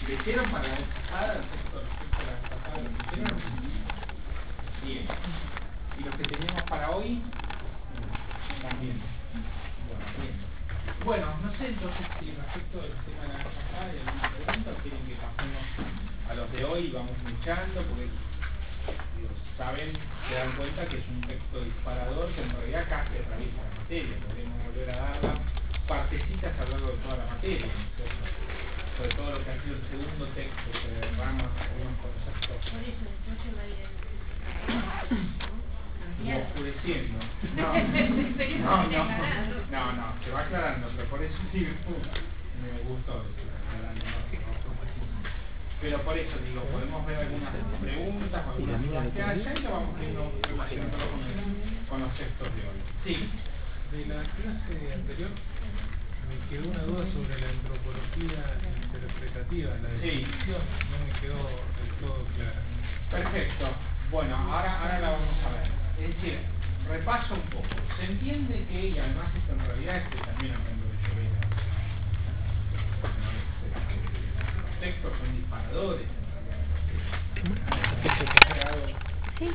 ¿Leyeron para la vez pasada el texto respecto a la vez pasada? ¿Lo leyeron? Bien. ¿Y los que tenemos para hoy? También. Bueno, bien. Bueno, no sé entonces si respecto del tema de la vez pasada hay alguna pregunta o quieren que pasemos a los de hoy y vamos luchando, porque saben, se dan cuenta que es un texto disparador que en realidad casi atraviesa la materia. Podemos volver a darla partecitas a lo largo de toda la materia, ¿no es cierto? Sobre todo lo que ha sido el segundo texto que derrama algunos conceptos. Por eso después se va a ir oscureciendo. No, se va aclarando, pero por eso digo, me gustó eso, aclarando, pero por eso digo, podemos ver algunas preguntas o algunas dudas que haya y lo vamos viendo relacionándolo con los textos de hoy. Sí. De la clase anterior me quedó una duda sobre la antropología interpretativa, la definición no me quedó del todo clara. Perfecto. Bueno, ahora la vamos a ver. Es decir, repaso un poco. Se entiende que, y además esto en realidad es que también aprendo de Llobera. Los textos son disparadores en realidad. Sí,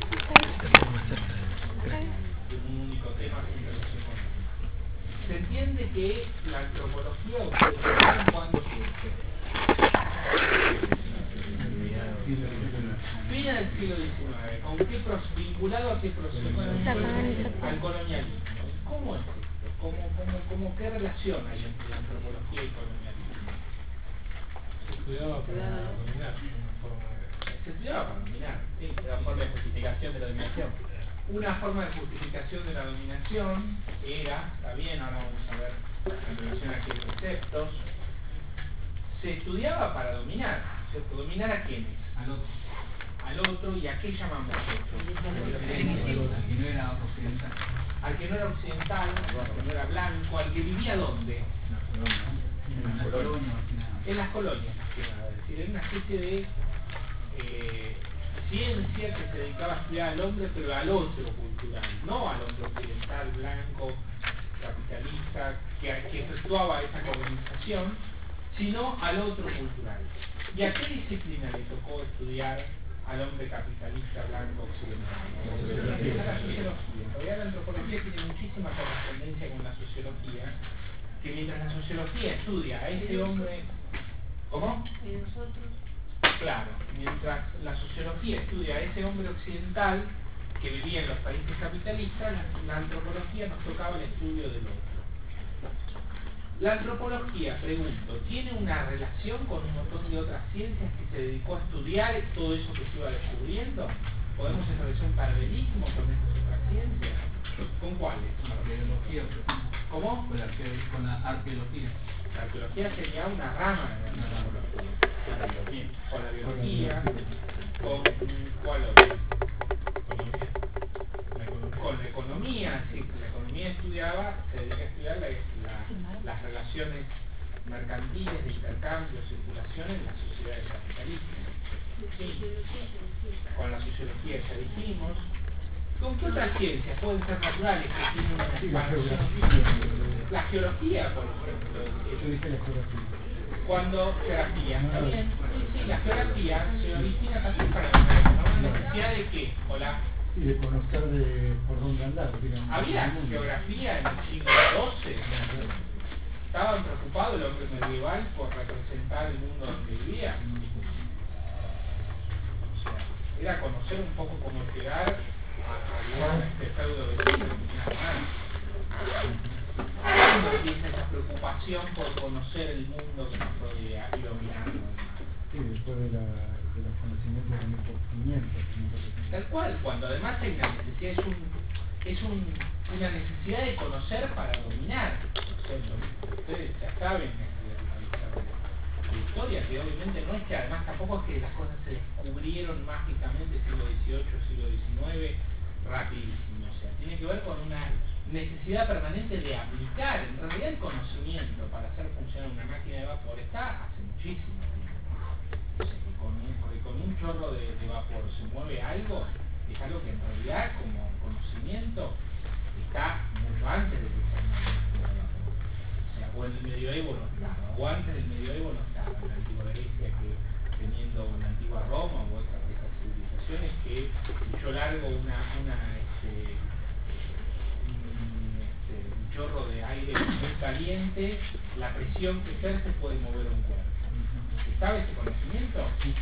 un único tema siempre lo se pone. Se entiende que la antropología, ustedes saben cuándo surge. Fin del siglo XIX, ¿con qué vinculado a qué proceso? Al colonialismo. ¿Cómo es esto? ¿Qué relación hay entre la antropología y el colonialismo? Se estudiaba para dominar una forma de... Se estudiaba para dominar, sí. Una forma de justificación de la dominación. Una forma de justificación de la dominación era, está bien, ahora vamos a ver en relación a qué preceptos, se estudiaba para dominar, ¿cierto? ¿Dominar a quiénes? Al otro, ¿y a qué llamamos otro? Al que no era occidental. Al que no era occidental, al que no era blanco, al que vivía ¿dónde? En las colonias. En las colonias, es decir, era una especie de ciencia que se dedicaba a estudiar al hombre, pero al otro cultural, no al hombre occidental, blanco, capitalista, que efectuaba esa colonización, sino al otro cultural. ¿Y a qué disciplina le tocó estudiar al hombre capitalista blanco occidental? La sociología. En realidad la antropología tiene muchísima correspondencia con la sociología, que mientras la sociología estudia a ese hombre... ¿Cómo? ¿Y nosotros? Claro, mientras la sociología estudia a ese hombre occidental que vivía en los países capitalistas, la antropología nos tocaba el estudio del otro. La antropología, pregunto, ¿tiene una relación con un montón de otras ciencias que se dedicó a estudiar todo eso que se iba descubriendo? ¿Podemos establecer un paralelismo con esas otras ciencias? ¿Con cuáles? Con la arqueología, por ejemplo. ¿Cómo? Con la arqueología. La arqueología sería una rama de la antropología. Con la biología, con ¿cuál otra? Con la economía, sí, la economía se dedica a estudiar las relaciones mercantiles de intercambio, circulación en las sociedades capitalistas. Sí. Con la sociología ya dijimos. ¿Con qué otras ciencias pueden ser naturales que tienen una expansión? La geología, por ejemplo. Yo dije la geografía. Cuando geografía, ¿está bien? Sí, la geografía se origina también para la necesidad de qué, hola. Sí, de conocer por dónde andar, digamos. Había geografía en el siglo XII. Estaban preocupados el hombre medieval por representar el mundo donde vivía. O sea, era conocer un poco cómo llegar a este feudo vecino, nada más. ¿Cuándo empieza esa preocupación por conocer el mundo que nos rodea y dominarlo? Sí, después de los conocimientos de 1500. Tal cual, cuando además hay una necesidad, una necesidad de conocer para dominar. Ustedes ya saben la historia, que obviamente no es que además tampoco es que las cosas se descubrieron mágicamente siglo XVIII, siglo XIX, rapidísimo. O sea, tiene que ver con una necesidad permanente de aplicar. En realidad el conocimiento para hacer funcionar una máquina de vapor está hace muchísimo tiempo. O sea, porque con un chorro de vapor se mueve algo, es algo que en realidad como conocimiento está mucho antes de que sea una máquina de vapor. O sea, o en el medioevo no estaba, o antes del medioevo no estaba, en la antigua Grecia, que teniendo una antigua Roma u otras de esas civilizaciones, que si yo largo un chorro de aire muy caliente, la presión que ejerce puede mover un cuerpo. ¿Estaba ese conocimiento? Sí.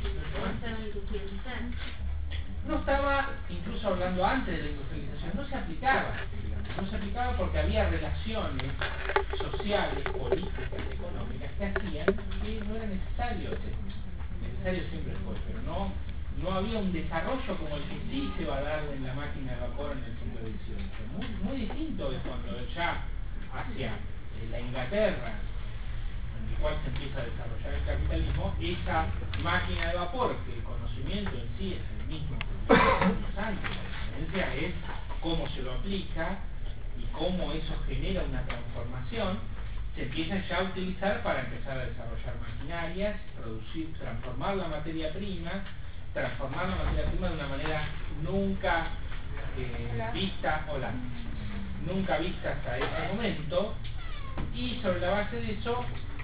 No estaba, incluso hablando antes de la industrialización, no se aplicaba, digamos, no se aplicaba porque había relaciones sociales, políticas, económicas que hacían que no era necesario siempre fue, pero no había un desarrollo como el que sí se va a dar en la máquina de vapor en el siglo XVIII. Muy distinto de cuando ya hacia la Inglaterra, en el cual se empieza a desarrollar el capitalismo, esa máquina de vapor, que el conocimiento en sí es el mismo que los antes, la diferencia es cómo se lo aplica y cómo eso genera una transformación, se empieza ya a utilizar para empezar a desarrollar maquinarias, producir, transformar la materia prima de una manera nunca vista hasta ese momento, y sobre la base de eso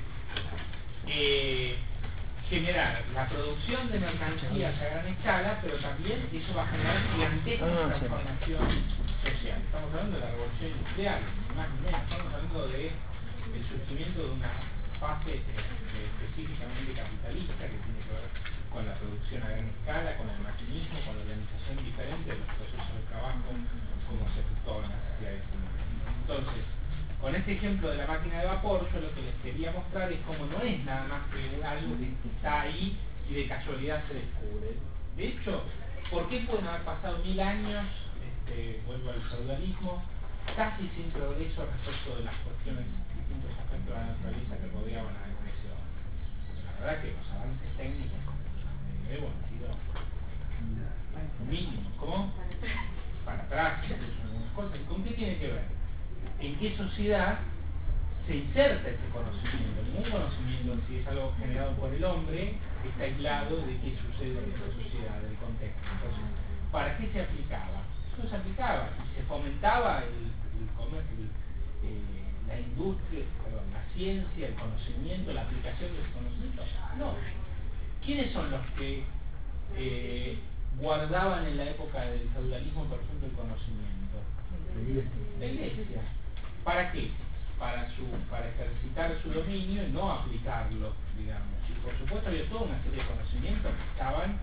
generar la producción de mercancías a gran escala, pero también eso va a generar gigantesca transformación social. Estamos hablando de la revolución industrial, ni más ni menos. Estamos hablando del surgimiento de una fase específicamente capitalista que tiene que ver con la producción a gran escala, con el maquinismo, con la organización diferente de los procesos de trabajo, como se efectuaba en la sociedad de ese momento. Entonces, con este ejemplo de la máquina de vapor, yo lo que les quería mostrar es cómo no es nada más que algo que está ahí y de casualidad se descubre. De hecho, ¿por qué pueden haber pasado 1000 años, vuelvo al feudalismo, casi sin progreso respecto de las cuestiones, distintos aspectos de la naturaleza que rodeaban a ese hombre? La verdad que los avances técnicos han sido mínimos. ¿Cómo? Para atrás, incluso algunas cosas. ¿Y con qué tiene que ver? ¿En qué sociedad se inserta ese conocimiento? Ningún conocimiento, si es algo generado por el hombre, está aislado de qué sucede en esa sociedad, del contexto. Entonces, ¿para qué se aplicaba? No se aplicaba, y se fomentaba la industria, la ciencia, el conocimiento, la aplicación de ese conocimiento. No. ¿Quiénes son los que guardaban en la época del feudalismo, por ejemplo, el conocimiento? La Iglesia. ¿Para qué? Para ejercitar su dominio y no aplicarlo, digamos. Y por supuesto había toda una serie de conocimientos que estaban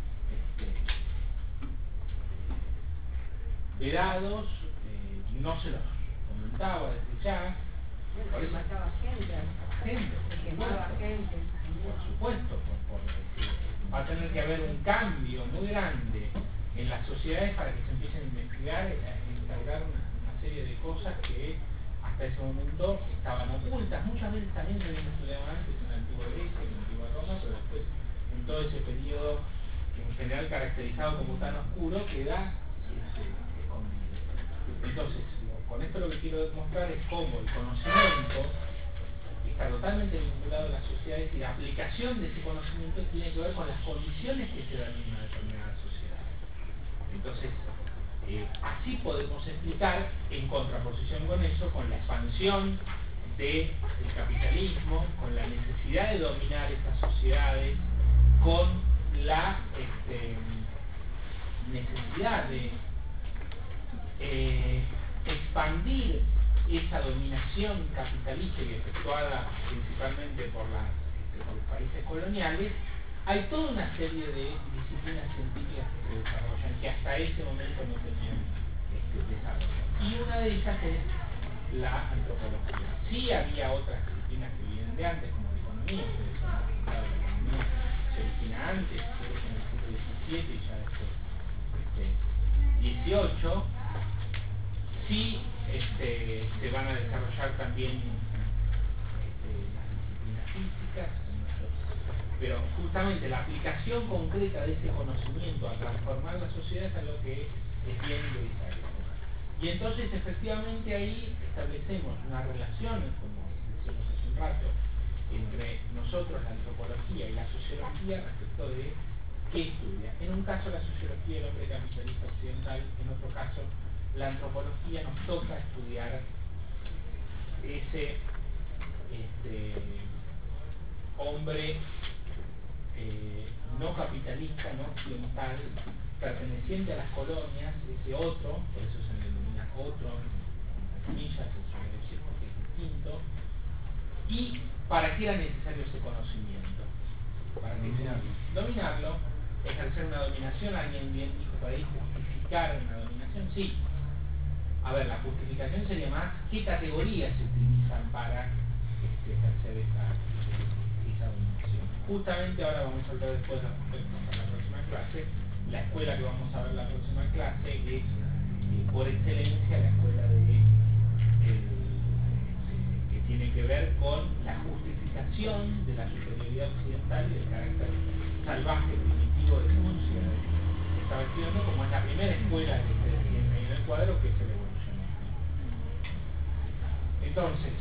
vedados, no se los comentaba desde ya. Por eso gente, por supuesto, va a tener que haber un cambio muy grande en las sociedades para que se empiecen a investigar e instaurar una serie de cosas que hasta ese momento estaban ocultas. Muchas veces también se habían estudiado antes en la antigua Grecia, en la antigua Roma, pero después en todo ese periodo en general caracterizado como tan oscuro queda escondido. Entonces, con esto lo que quiero demostrar es cómo el conocimiento está totalmente vinculado a las sociedades y la aplicación de ese conocimiento tiene que ver con las condiciones que se dan en una determinada sociedad. Entonces, así podemos explicar, en contraposición con eso, con la expansión del capitalismo, con la necesidad de dominar esas sociedades, con la necesidad de expandir esa dominación capitalista y efectuada principalmente por los países coloniales. Hay toda una serie de disciplinas científicas que se desarrollan que hasta ese momento no tenían desarrollo. Y una de ellas es la antropología. Sí había otras disciplinas que vienen de antes, como la economía, ustedes han explicado, la economía se origina antes, en el siglo XVII y ya después XVIII. Sí se van a desarrollar también las disciplinas físicas, pero justamente la aplicación concreta de ese conocimiento a transformar la sociedad es algo que es bien de esa época. Y entonces efectivamente ahí establecemos una relación, como decíamos hace un rato, entre nosotros, la antropología y la sociología respecto de qué estudia. En un caso la sociología del hombre capitalista occidental, en otro caso la antropología nos toca estudiar ese hombre no capitalista, no occidental, perteneciente a las colonias, ese otro, por eso se le denomina otro, entre comillas, se suele decir porque es distinto. ¿Y para qué era necesario ese conocimiento? Para dominarlo, ejercer una dominación. Alguien bien dijo por ahí, justificar una dominación. Sí. A ver, la justificación sería más qué categorías se utilizan para ejercer esa dominación. Justamente ahora vamos a hablar después de la próxima clase. La escuela que vamos a ver la próxima clase es por excelencia la escuela que tiene que ver con la justificación de la superioridad occidental y del carácter salvaje, primitivo de esa sociedad que estaba estudiando, como es la primera escuela que se define ahí en el cuadro, que es el evolucionismo. Entonces,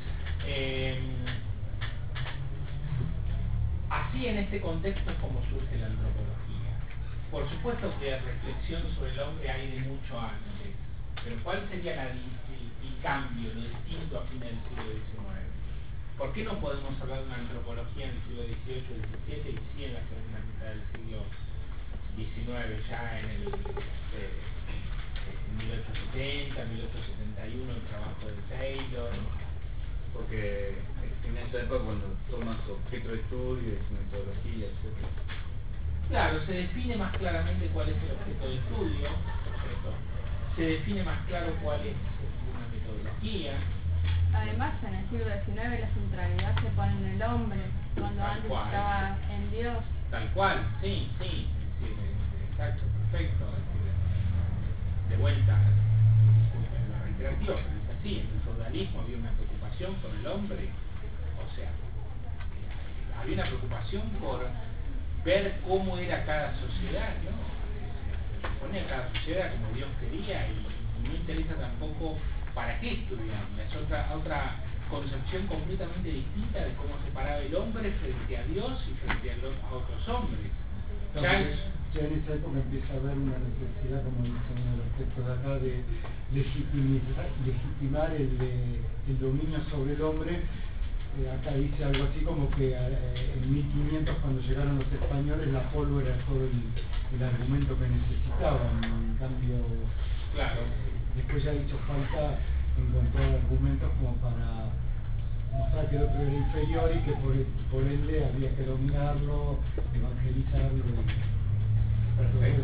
así en este contexto es como surge la antropología. Por supuesto que reflexión sobre el hombre hay de mucho antes, pero ¿cuál sería el cambio, lo distinto a fines del siglo XIX? ¿Por qué no podemos hablar de una antropología en el siglo XVIII, XVII y sí en la segunda mitad del siglo XIX, ya en 1870, 1871, el trabajo de Taylor? Porque en esa época cuando toman su objeto de estudio y su metodología, etc. Claro, se define más claramente cuál es el objeto de estudio, ¿cierto? Se define más claro cuál es una metodología. Además, en el siglo XIX la centralidad se pone en el hombre, cuando Tal antes cual. estaba en Dios. Tal cual, sí, exacto, perfecto. De vuelta, disculpen la reiterativa, pero es así. En el feudalismo había una preocupación por el hombre, o sea, había una preocupación por ver cómo era cada sociedad, ¿no? Se supone que cada sociedad como Dios quería y no interesa tampoco para qué estudiarla. Es otra concepción completamente distinta de cómo se paraba el hombre frente a Dios y frente a otros hombres. Ya en esa época empieza a haber una necesidad, como dice uno de los textos de acá, de legitimar el dominio sobre el hombre. Acá dice algo así como que en 1500, cuando llegaron los españoles, la pólvora era todo el argumento que necesitaban. En cambio, claro, después ya hizo falta encontrar argumentos como para mostrar que el otro era inferior y que por ende había que dominarlo, evangelizarlo. perfecto.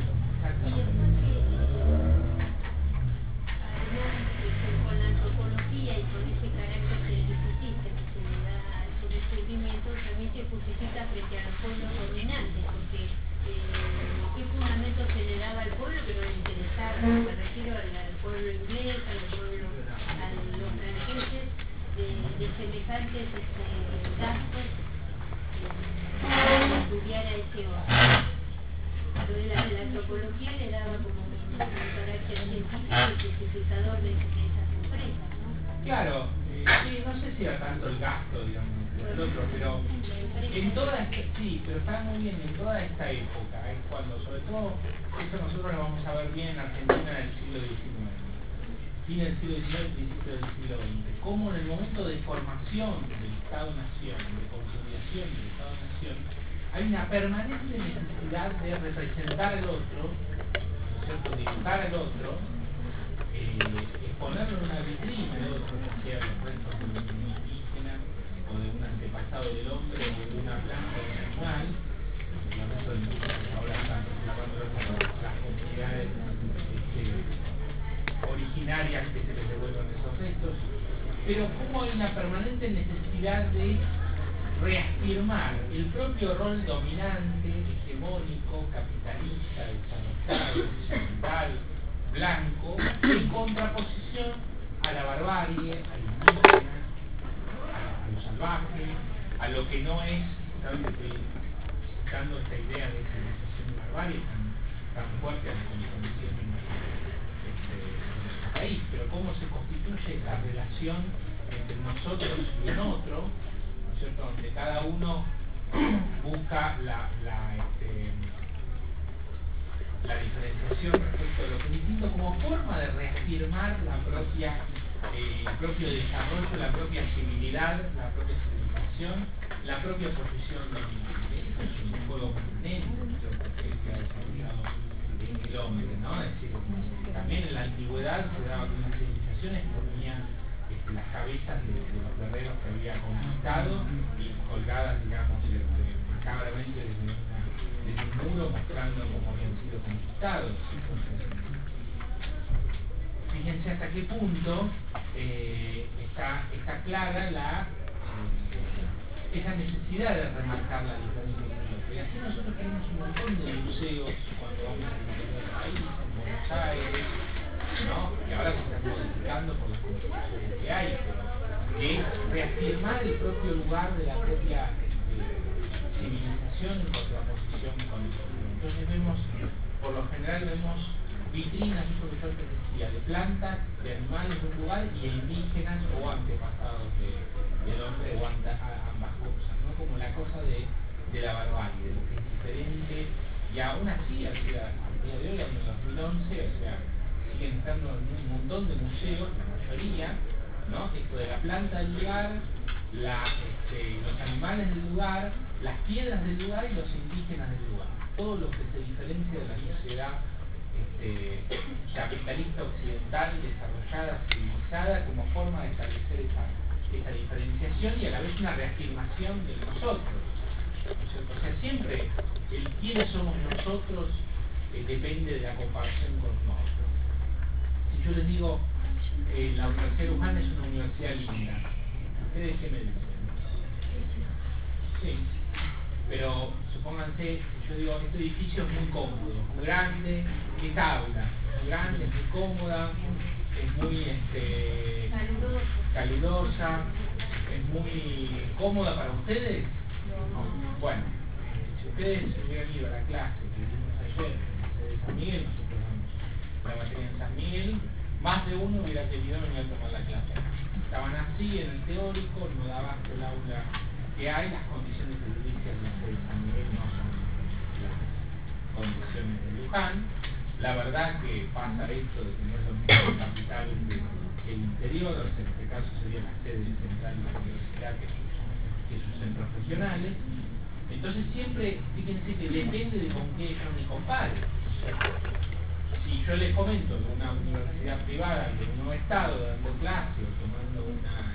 Con la antropología y con ese carácter científico que se le da a su descubrimiento, también se justifica frente a los pueblos dominantes, porque qué fundamento se le daba al pueblo que no le interesaba. Me refiero al pueblo inglés, a los franceses, de semejantes gastos para estudiar a ese hombre. Entonces la antropología le daba como un carácter científico y justificador de esas empresas, ¿no? Claro, sí, no sé si era tanto el gasto, digamos, el otro, pero en toda esta, sí, pero está muy bien, en toda esta época, es cuando, sobre todo, eso nosotros lo vamos a ver bien en Argentina en el siglo XIX, fin del siglo XIX, principio del siglo XX, como en el momento de formación del Estado-Nación, de consolidación del Estado-Nación, hay una permanente necesidad de representar al otro, ¿no es cierto?, dibujar al otro, exponerlo en una vitrina del otro, ya sea los restos de un indígena o de un antepasado del hombre o de una planta o de un animal. Los restos del indígena ahora están reclamando las comunidades originarias que se les devuelvan esos restos, pero como hay una permanente necesidad de reafirmar el propio rol dominante, hegemónico, capitalista, desarrollado, occidental, blanco, en contraposición a la barbarie, al indígena, a lo salvaje, a lo que no es, justamente estoy citando esta idea de civilización y barbarie tan fuerte a la condición de nuestro país, pero cómo se constituye esa relación entre nosotros y el otro, ¿no es cierto?, donde cada uno busca la diferenciación respecto de lo que es distinto como forma de reafirmar la propia el propio desarrollo, la propia civilidad, la propia civilización, la propia posición del hombre. Eso es un juego permanente que ha desarrollado el hombre, ¿no? Es decir, también en la antigüedad se daba con las civilizaciones que ponían las cabezas de los guerreros que había conquistado y colgadas, digamos, macabramente desde un muro mostrando cómo habían sido conquistados. Entonces, fíjense hasta qué punto está clara esa necesidad de remarcar la diferencia con el otro. Y así nosotros tenemos un montón de museos cuando vamos al interior del país, en Buenos Aires, ¿no? Que ahora se están modificando por las constituciones que hay, pero que reafirmar el propio lugar de la propia civilización en contraposición con el otro. Entonces vemos, por lo general vemos vitrinas, eso que yo te decía, de plantas, de animales de un lugar y indígenas o antepasados del hombre o ambas cosas, ¿no? Como la cosa de la barbarie, de lo que es diferente, y aún así, al día de hoy, en el 2011, o sea, siguen estando en un montón de museos, la mayoría, ¿no? Esto de la planta del lugar, los animales del lugar, las piedras del lugar y los indígenas del lugar. Todo lo que se diferencia de la sociedad capitalista occidental, desarrollada, civilizada, como forma de establecer esa diferenciación y a la vez una reafirmación de nosotros, ¿no es cierto? O sea, siempre el quiénes somos nosotros depende de la comparación con nosotros. Si yo les digo la Universidad de Luján es una universidad linda, ¿ustedes qué me dicen? Sí, pero supónganse, si yo digo este edificio es muy cómodo, muy grande, es aula, muy grande, es muy cómoda, es muy calurosa, es muy cómoda para ustedes. Bueno, si ustedes hubieran ido a la clase que vimos ayer en la sede de San Miguel, nosotros damos la materia en San Miguel, más de uno hubiera querido venir a tomar la clase. Estaban así en el teórico, no daba el aula que hay, las condiciones edilicias de la sede de San Miguel no son las condiciones de Luján. La verdad que pasa esto de que no es lo mismo el capital que el interior, o sea, en este caso sería la sede central de la universidad que sus centros regionales. Entonces siempre, fíjense que depende de con qué yo me compare. Si yo les comento de una universidad privada que no he estado dando clase o tomando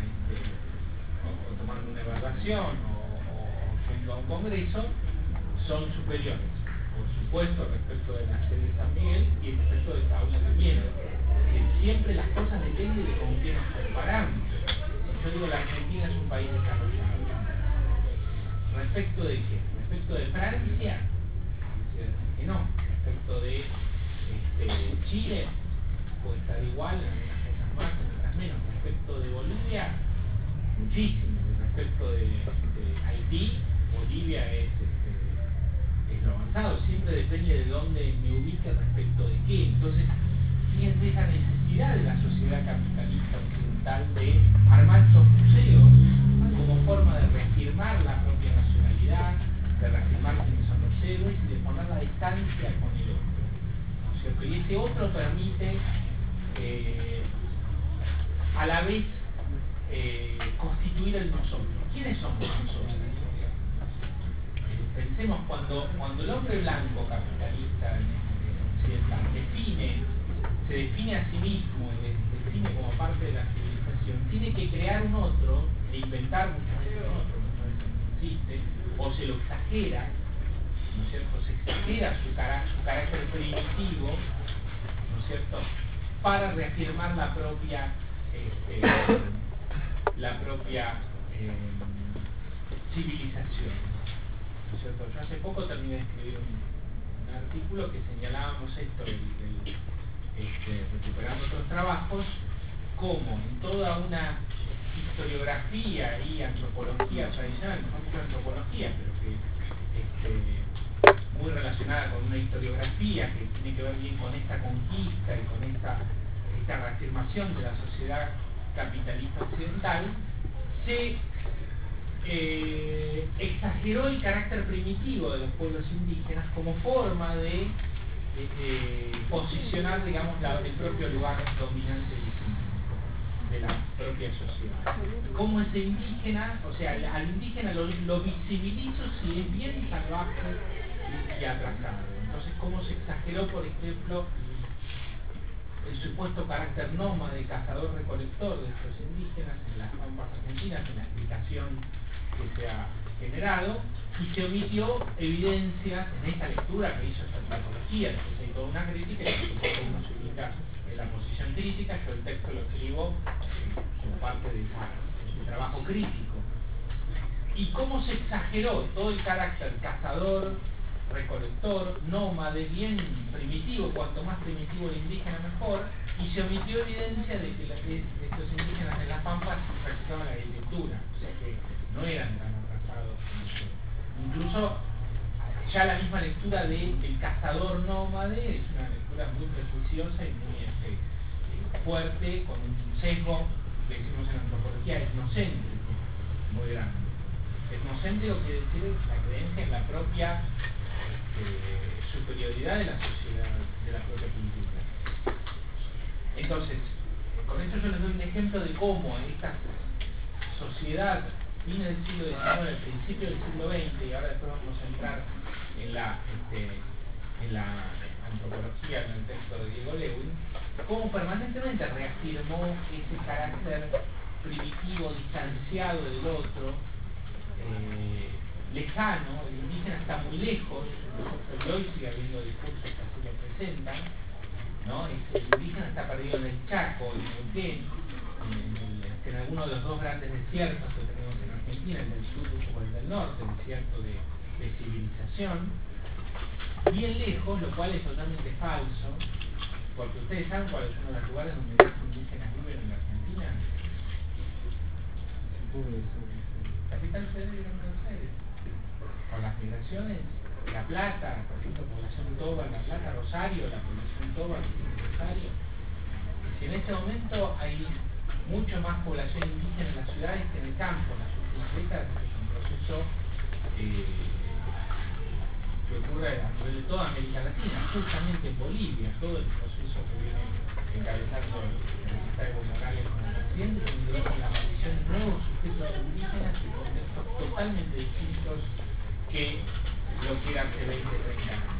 una evaluación o yendo a un congreso, son superiores, por supuesto, respecto de la sede de San Miguel y respecto de esta aula también. Siempre las cosas dependen de con qué nos comparamos. Si yo digo la Argentina es un país desarrollado, ¿respecto de qué? ¿Respecto de Francia? Que no. ¿Respecto de Chile? Puede estar igual, en algunas cosas más, en otras menos. ¿Respecto de Bolivia? Muchísimo. Respecto de Haití, Bolivia es lo avanzado. Siempre depende de dónde me ubique respecto de qué. Entonces, fíjense esa necesidad de la sociedad capitalista occidental de armar estos museos como forma de reafirmar la propia nacionalidad, de reafirmar quiénes son los héroes y de poner la distancia con el otro, ¿no es cierto? Y ese otro permite a la vez constituir el nosotros. ¿Quiénes somos nosotros? Pensemos cuando el hombre blanco capitalista occidental se define a sí mismo y define como parte de la civilización, tiene que crear un otro, de inventar muchas veces un otro, muchas veces no existe, o se lo exagera, ¿no es cierto? Se exagera su carácter primitivo, ¿no es cierto?, para reafirmar la propia civilización, ¿no es cierto? Yo hace poco terminé de escribir un artículo que señalábamos esto, recuperando otros trabajos, como en toda una historiografía y antropología tradicional, no mucho antropología, pero que muy relacionada con una historiografía que tiene que ver bien con esta conquista y con esta reafirmación de la sociedad capitalista occidental, se exageró el carácter primitivo de los pueblos indígenas como forma de posicionar, digamos, el propio lugar dominante del de la propia sociedad. Cómo ese indígena, o sea, al indígena lo visibilizo si es bien salvaje y atrasado. Entonces, cómo se exageró, por ejemplo, el supuesto carácter nómade, cazador-recolector de estos indígenas en las pampas argentinas, en la explicación que se ha generado, y se omitió evidencias en esta lectura que hizo esta antropología. Después hay toda una crítica y por supuesto uno se ubica en la posición crítica. Yo el texto lo escribo como parte de ese trabajo crítico. Y cómo se exageró todo el carácter cazador, recolector, nómade, bien primitivo, cuanto más primitivo el indígena mejor, y se omitió evidencia de que estos indígenas en las pampas practicaban la agricultura, o sea que no eran tan atrasados como eso. Incluso ya la misma lectura del cazador nómade es una lectura muy prejuiciosa y muy fuerte, con un sesgo que decimos en antropología etnocéntrico muy grande. Etnocéntrico quiere decir la creencia en la propia superioridad de la sociedad, de la propia cultura. Entonces, con esto yo les doy un ejemplo de cómo en esta sociedad, fines del siglo XIX, principio del siglo XX, y ahora después vamos a entrar en la antropología, en el texto de Diego Lewin, cómo permanentemente reafirmó ese carácter primitivo, distanciado del otro, lejano. El indígena está muy lejos, y hoy sigue habiendo discursos que así lo presentan, ¿no? El indígena está perdido en el Chaco, en Neuquén, en alguno de los dos grandes desiertos que tenemos en Argentina, el del sur o el del norte, el desierto de civilización, bien lejos, lo cual es totalmente falso, porque ustedes saben cuáles son los lugares donde más indígenas viven en la Argentina. Capital Federal de Buenos Aires. Con las migraciones, La Plata, por ejemplo, población toba en La Plata, Rosario, la población toba en Rosario. Si en este momento hay mucho más población indígena en las ciudades que en el campo, en las últimas décadas, es un proceso que ocurre a nivel de toda América Latina, justamente en Bolivia, todo el proceso que viene encabezando el secretario Evo Morales como presidente, tiene que ver con la aparición de nuevos sujetos indígenas en contextos totalmente distintos que lo que era hace 20, 30 años.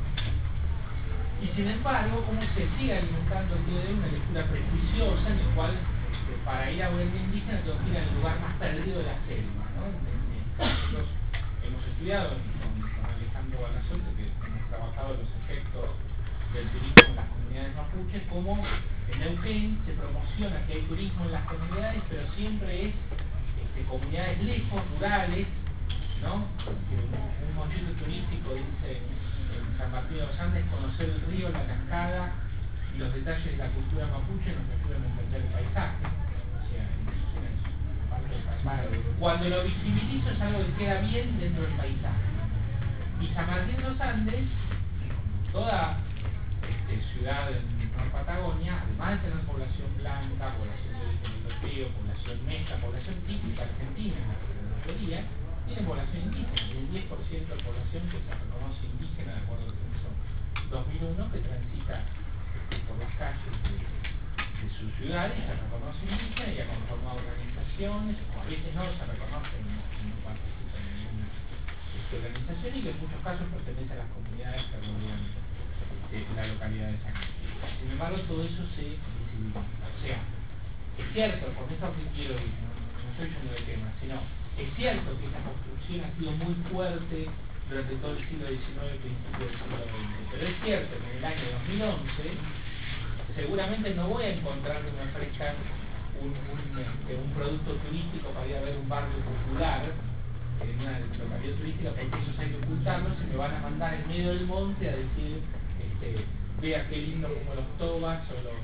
Y sin embargo, cómo se sigue alimentando el día de hoy una lectura prejuiciosa en el cual para ir a ver el indígena tengo que ir al lugar más perdido de la selva, ¿no? Nosotros hemos estudiado con Alejandro Balazote, que hemos trabajado los efectos del turismo en las comunidades mapuches, cómo en Neuquén se promociona que hay turismo en las comunidades, pero siempre es comunidades lejos, rurales, ¿no? Un mochito turístico dice en San Martín de los Andes: conocer el río, la cascada y los detalles de la cultura mapuche nos ayudan a entender el paisaje. O sea, indígena es parte del paisaje. Cuando lo visibilizo es algo que queda bien dentro del paisaje. Y San Martín de los Andes, toda ciudad en Nueva Patagonia, además de tener población blanca, población de origen europeo, población mesta, población típica argentina, en la mayoría, tiene población indígena, y el 10% de población que se reconoce indígena de acuerdo al censo 2001, que transita por las calles de sus ciudades, se reconoce indígena y ha conformado organizaciones, o a veces no se reconocen, no participan en ninguna organización, y que en muchos casos pertenece a las comunidades que rodean la localidad de San Martín. Sin embargo, todo eso se visibiliza. O sea, es cierto, con esto que quiero ir, no estoy yendo de tema, sino es cierto que esta construcción ha sido muy fuerte durante todo el siglo XIX y principio del siglo XX, pero es cierto que en el año 2011 seguramente no voy a encontrar que me ofrezcan un producto turístico para ir a ver un barrio popular en una localidad turística, porque esos hay que ocultarlos, se me van a mandar en medio del monte a decir vea qué lindo como los tobas o los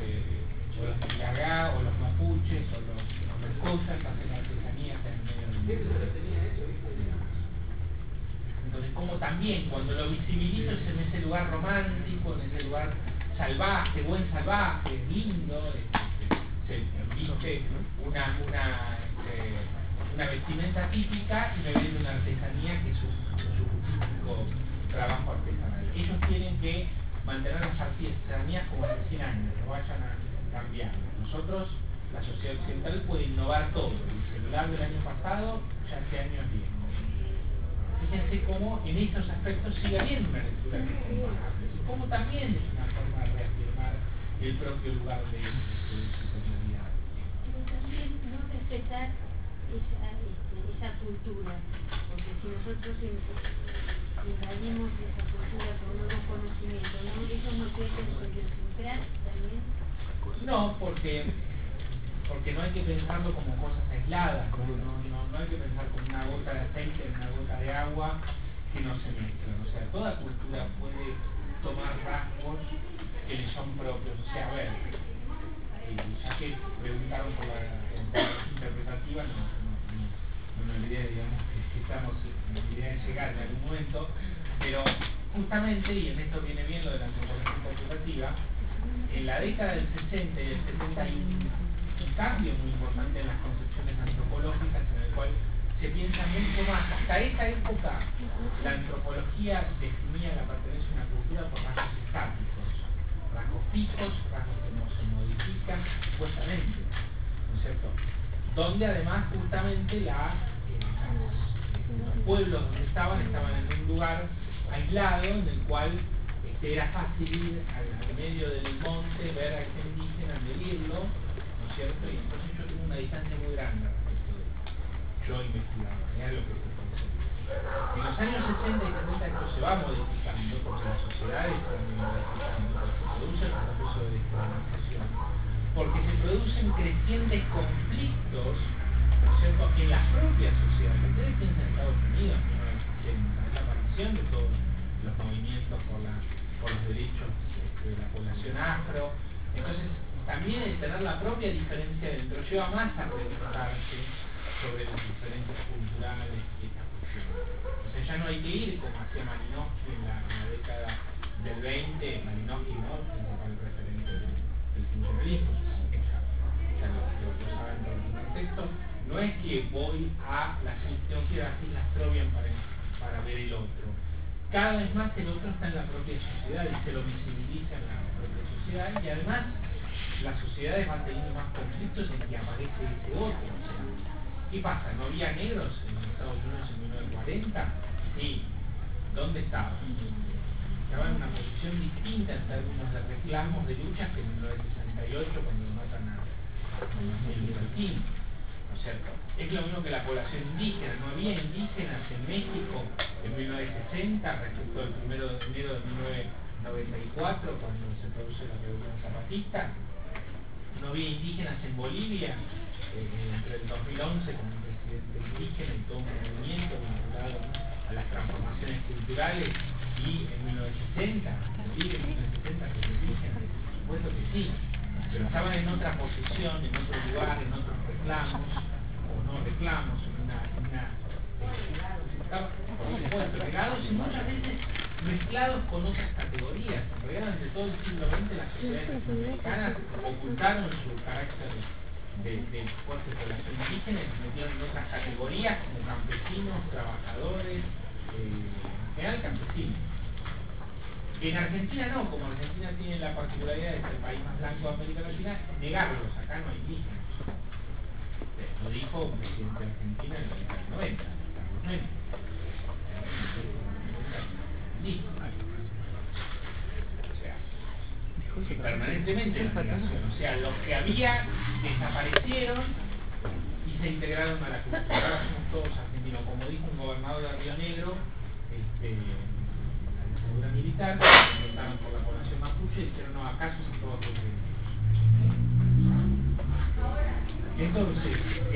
Yagá o los mapuches o los collas hacen artesanías en medio del monte. Entonces, como también cuando lo visibilizo es en ese lugar romántico, en ese lugar salvaje, buen salvaje, lindo, se viste una vestimenta típica y me vende una artesanía que es su típico trabajo artesanal. Ellos tienen que mantener las artesanías como hace 100 años, no vayan a cambiar. Nosotros la sociedad occidental puede innovar todo. El celular del año pasado ya hace años bien. Fíjense cómo en estos aspectos sigue habiendo una lectura que es comparable, y cómo también es una forma de reafirmar el propio lugar de superioridad. Pero también no respetar esa cultura, porque si nosotros invadimos esa cultura con nuevos conocimientos, ¿no? Eso no pierde su idiosincrasia también. No, porque no hay que pensarlo como cosas aisladas, no hay que pensar como una gota de aceite en una gota de agua que no se mezclan. O sea, toda cultura puede tomar rasgos que le son propios. O sea, a ver, ya que preguntaron por la interpretativa, no me olvidé, digamos, que estamos en la idea de llegar en algún momento, pero justamente, y en esto viene bien lo de la antropología interpretativa, en la década del 60 y del 70 hay un cambio muy importante en las concepciones antropológicas en el cual se piensa mucho más. Hasta esa época la antropología definía la pertenencia a una cultura por rasgos estáticos, rasgos fijos, rasgos que no se modifican supuestamente, ¿no es cierto? Donde además justamente los pueblos donde estaban en un lugar aislado en el cual era fácil ir al medio del monte, ver a ese indígena, medirlo, ¿no es cierto? Y entonces yo tengo una distancia muy grande respecto de eso. Yo investigaba, era lo que se conseguía. En los años 60 y 70 esto se va modificando porque las sociedades se van modificando, porque se produce el proceso de descolonización, porque se producen crecientes conflictos, ¿no es cierto?, en las propias sociedades. Ustedes piensan en Estados Unidos, en 1960, la aparición de todos los movimientos por los derechos de la población afro. Entonces, también el tener la propia diferencia dentro lleva más a preguntarse sobre las diferencias culturales y estas cuestiones. O sea, ya no hay que ir como hacía Malinowski en la década del 20, Malinowski, ¿no?, el principal referente del funcionalismo, ya lo saben por el contexto. No es que voy a tengo que ir a las Islas Trovian para ver el otro. Cada vez más el otro está en la propia sociedad y se lo visibiliza en la propia sociedad, y además las sociedades van teniendo más conflictos en que aparece ese otro. O sea, ¿qué pasa? ¿No había negros en Estados Unidos en 1940? Sí. ¿Dónde estaban? Estaban en una posición distinta en términos de reclamos de luchas que en 1968 cuando matan a Martin Luther King, ¿no es cierto? Es lo mismo que la población indígena. No había indígenas en México en 1960 respecto al 1 de enero de 1994 cuando se produce la revolución zapatista. No había indígenas en Bolivia entre el 2011 con un presidente indígena y todo un movimiento vinculado a las transformaciones culturales, y en 1960, en Bolivia en 1960 con indígenas. Por supuesto que sí, pero estaban en otra posición, en otro lugar, en otros reclamos, o no reclamos, por supuesto, regados y muchas veces mezclados con otras categorías. En realidad, durante todo el siglo XX las sociedades latinoamericanas ocultaron su carácter de fuerte población indígena y se metieron en otras categorías como campesinos, trabajadores, en general campesinos. En Argentina no, como Argentina tiene la particularidad de ser el país más blanco de América Latina, negarlos, acá no hay indígenas. Lo dijo un presidente de Argentina en la década del 90, Carlos Menem. O sea, permanentemente en la negación. O sea, los que había desaparecieron y se integraron a la cultura. Ahora somos todos argentinos. Como dijo un gobernador de Río Negro, la dictadura militar, preguntaron por la población mapuche y dijeron, no, acaso son todos argentinos. Entonces,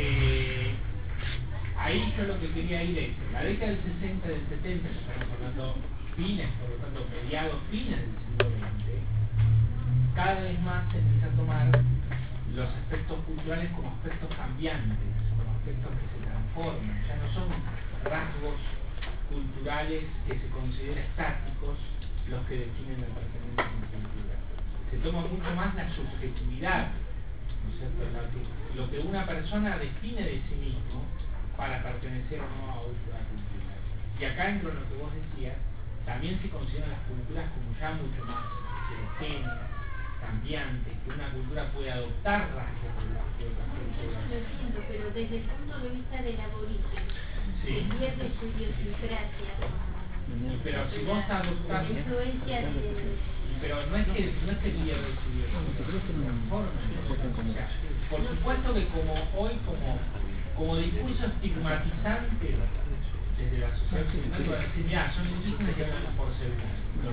ahí yo lo que quería ir es, en la década del 60 y del 70, estamos hablando fines, por lo tanto mediados, fines del siglo XX, cada vez más se empieza a tomar los aspectos culturales como aspectos cambiantes, como aspectos que se transforman, ya no son rasgos culturales que se consideran estáticos los que definen la pertenencia a una cultura. Se toma mucho más la subjetividad, ¿no es cierto?, lo que una persona define de sí mismo para pertenecer o no a otra cultura. Y acá dentro de lo que vos decías, también se consideran las culturas como ya mucho más heterogéneas, cambiantes que una cultura puede adoptar rasgos de otras culturas. Lo entiendo, pero desde el punto de vista del aborigen, Sí. se pierde su idiosincrasia. Pero si vos adoptás, La influencia de... pero no es que pierde su idiosincrasia, se transforma. O sea, por supuesto que como hoy, como discurso estigmatizante desde la sociedad occidental, va a decir, ya, son indígenas y hablan por segundo.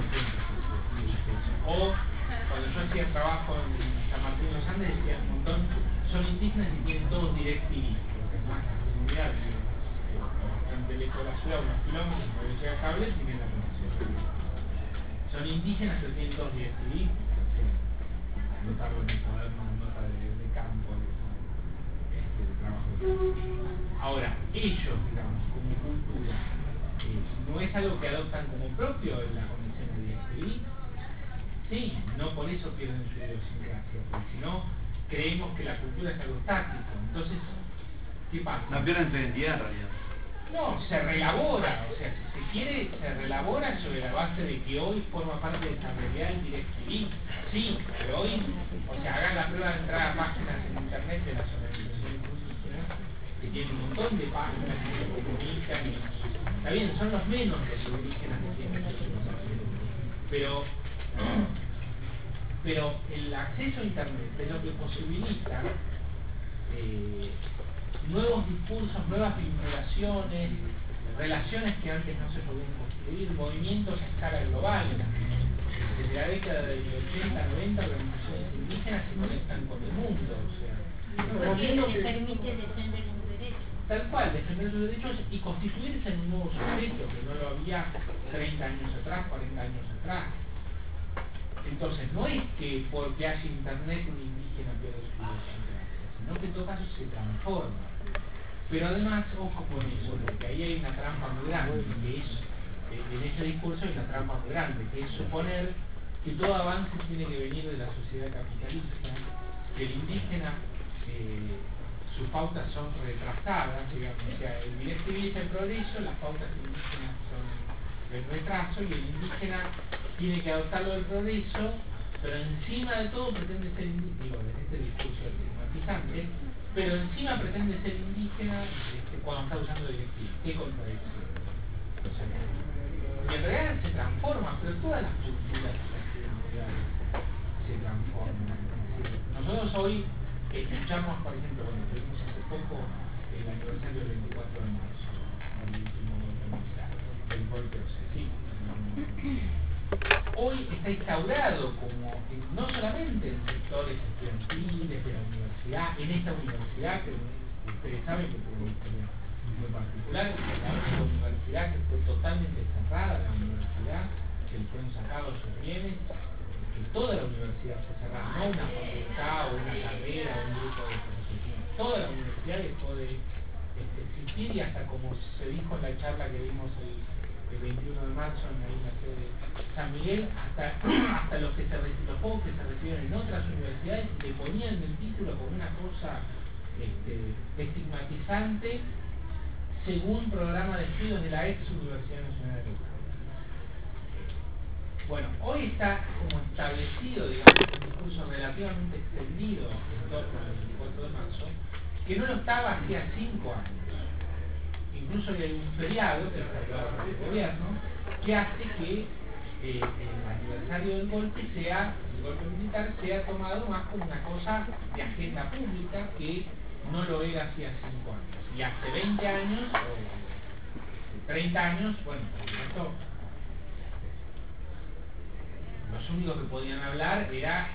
O cuando yo hacía trabajo en San Martín de los Andes, decía un montón, son indígenas y tienen todos DirecTV, porque además la comunidad bastante lejos de la ciudad, unos kilómetros, no les llega cable, tienen la conexión. Son indígenas pero tienen todos DirecTV, notarlo en el cuaderno, una nota de campo, de trabajo de campo. Ahora, ellos, digamos, como cultura, no es algo que adoptan como propio en la conexión de DirecTV. Sí, no por eso pierden su idiosincrasia, porque si no, creemos que la cultura es algo estático. Entonces, ¿qué pasa? No pierden su identidad en realidad. No, se relabora, o sea, si se quiere, se relabora sobre la base de que hoy forma parte de esa realidad el DirecTV. Sí, pero hoy, o sea, hagan la prueba de entrar a páginas en internet de las organizaciones indígenas, que tienen un montón de páginas que se comunican, y está bien, son los menos los indígenas que tienen esa información. Pero el acceso a internet es lo que posibilita nuevos discursos, nuevas vinculaciones, relaciones que antes no se podían construir, movimientos a escala global. Desde la década del 80, 90, organizaciones indígenas se conectan con el mundo. O sea, porque les permite defender sus derechos. Tal cual, defender sus derechos y constituirse en un nuevo sujeto, que no lo había 30 años atrás, 40 años atrás. Entonces, no es que porque haya internet un indígena pierde su idiosincrasia, sino que en todo caso se transforma. Pero además, ojo con eso, porque ahí hay una trampa muy grande, que es, en ese discurso hay una trampa muy grande, que es suponer que todo avance tiene que venir de la sociedad capitalista, que el indígena, sus pautas son retrasadas, digamos, o sea, el DirecTV es el progreso, las pautas indígenas son el retraso, y el indígena tiene que adoptarlo del progreso, pero encima de todo pretende ser indígena, en este discurso estigmatizante, pero encima pretende ser indígena cuando está usando DirecTV. ¡Qué contradicción! O sea, y en realidad se transforma, pero todas las culturas y las identidades se transforman. Nosotros hoy escuchamos, por ejemplo, cuando tuvimos hace poco el aniversario del 24 de marzo, el último golpe militar, el golpe obsesivo. Hoy está instaurado como, no solamente en sectores estudiantiles de la universidad, en esta universidad, que ustedes saben que tuvo una historia muy particular, la universidad que fue totalmente cerrada, la universidad que le fueron sacados sus bienes, que toda la universidad fue cerrada, no una facultad o una carrera o un grupo de profesores, toda la universidad dejó de existir, y hasta como se dijo en la charla que vimos el 21 de marzo en la sede de San Miguel, hasta los juegos que se recibieron en otras universidades le ponían el título como una cosa estigmatizante según programa de estudios de la ex Universidad Nacional de Lima. Bueno, hoy está como establecido, digamos, un discurso relativamente extendido en torno al 24 de marzo, que no lo estaba hacía 5 años. Incluso hay un feriado, que es el gobierno, que hace que el aniversario del golpe militar sea tomado más como una cosa de agenda pública, que no lo era hacía 5 años. Y hace 20 años, o 30 años, bueno, por supuesto, los únicos que podían hablar era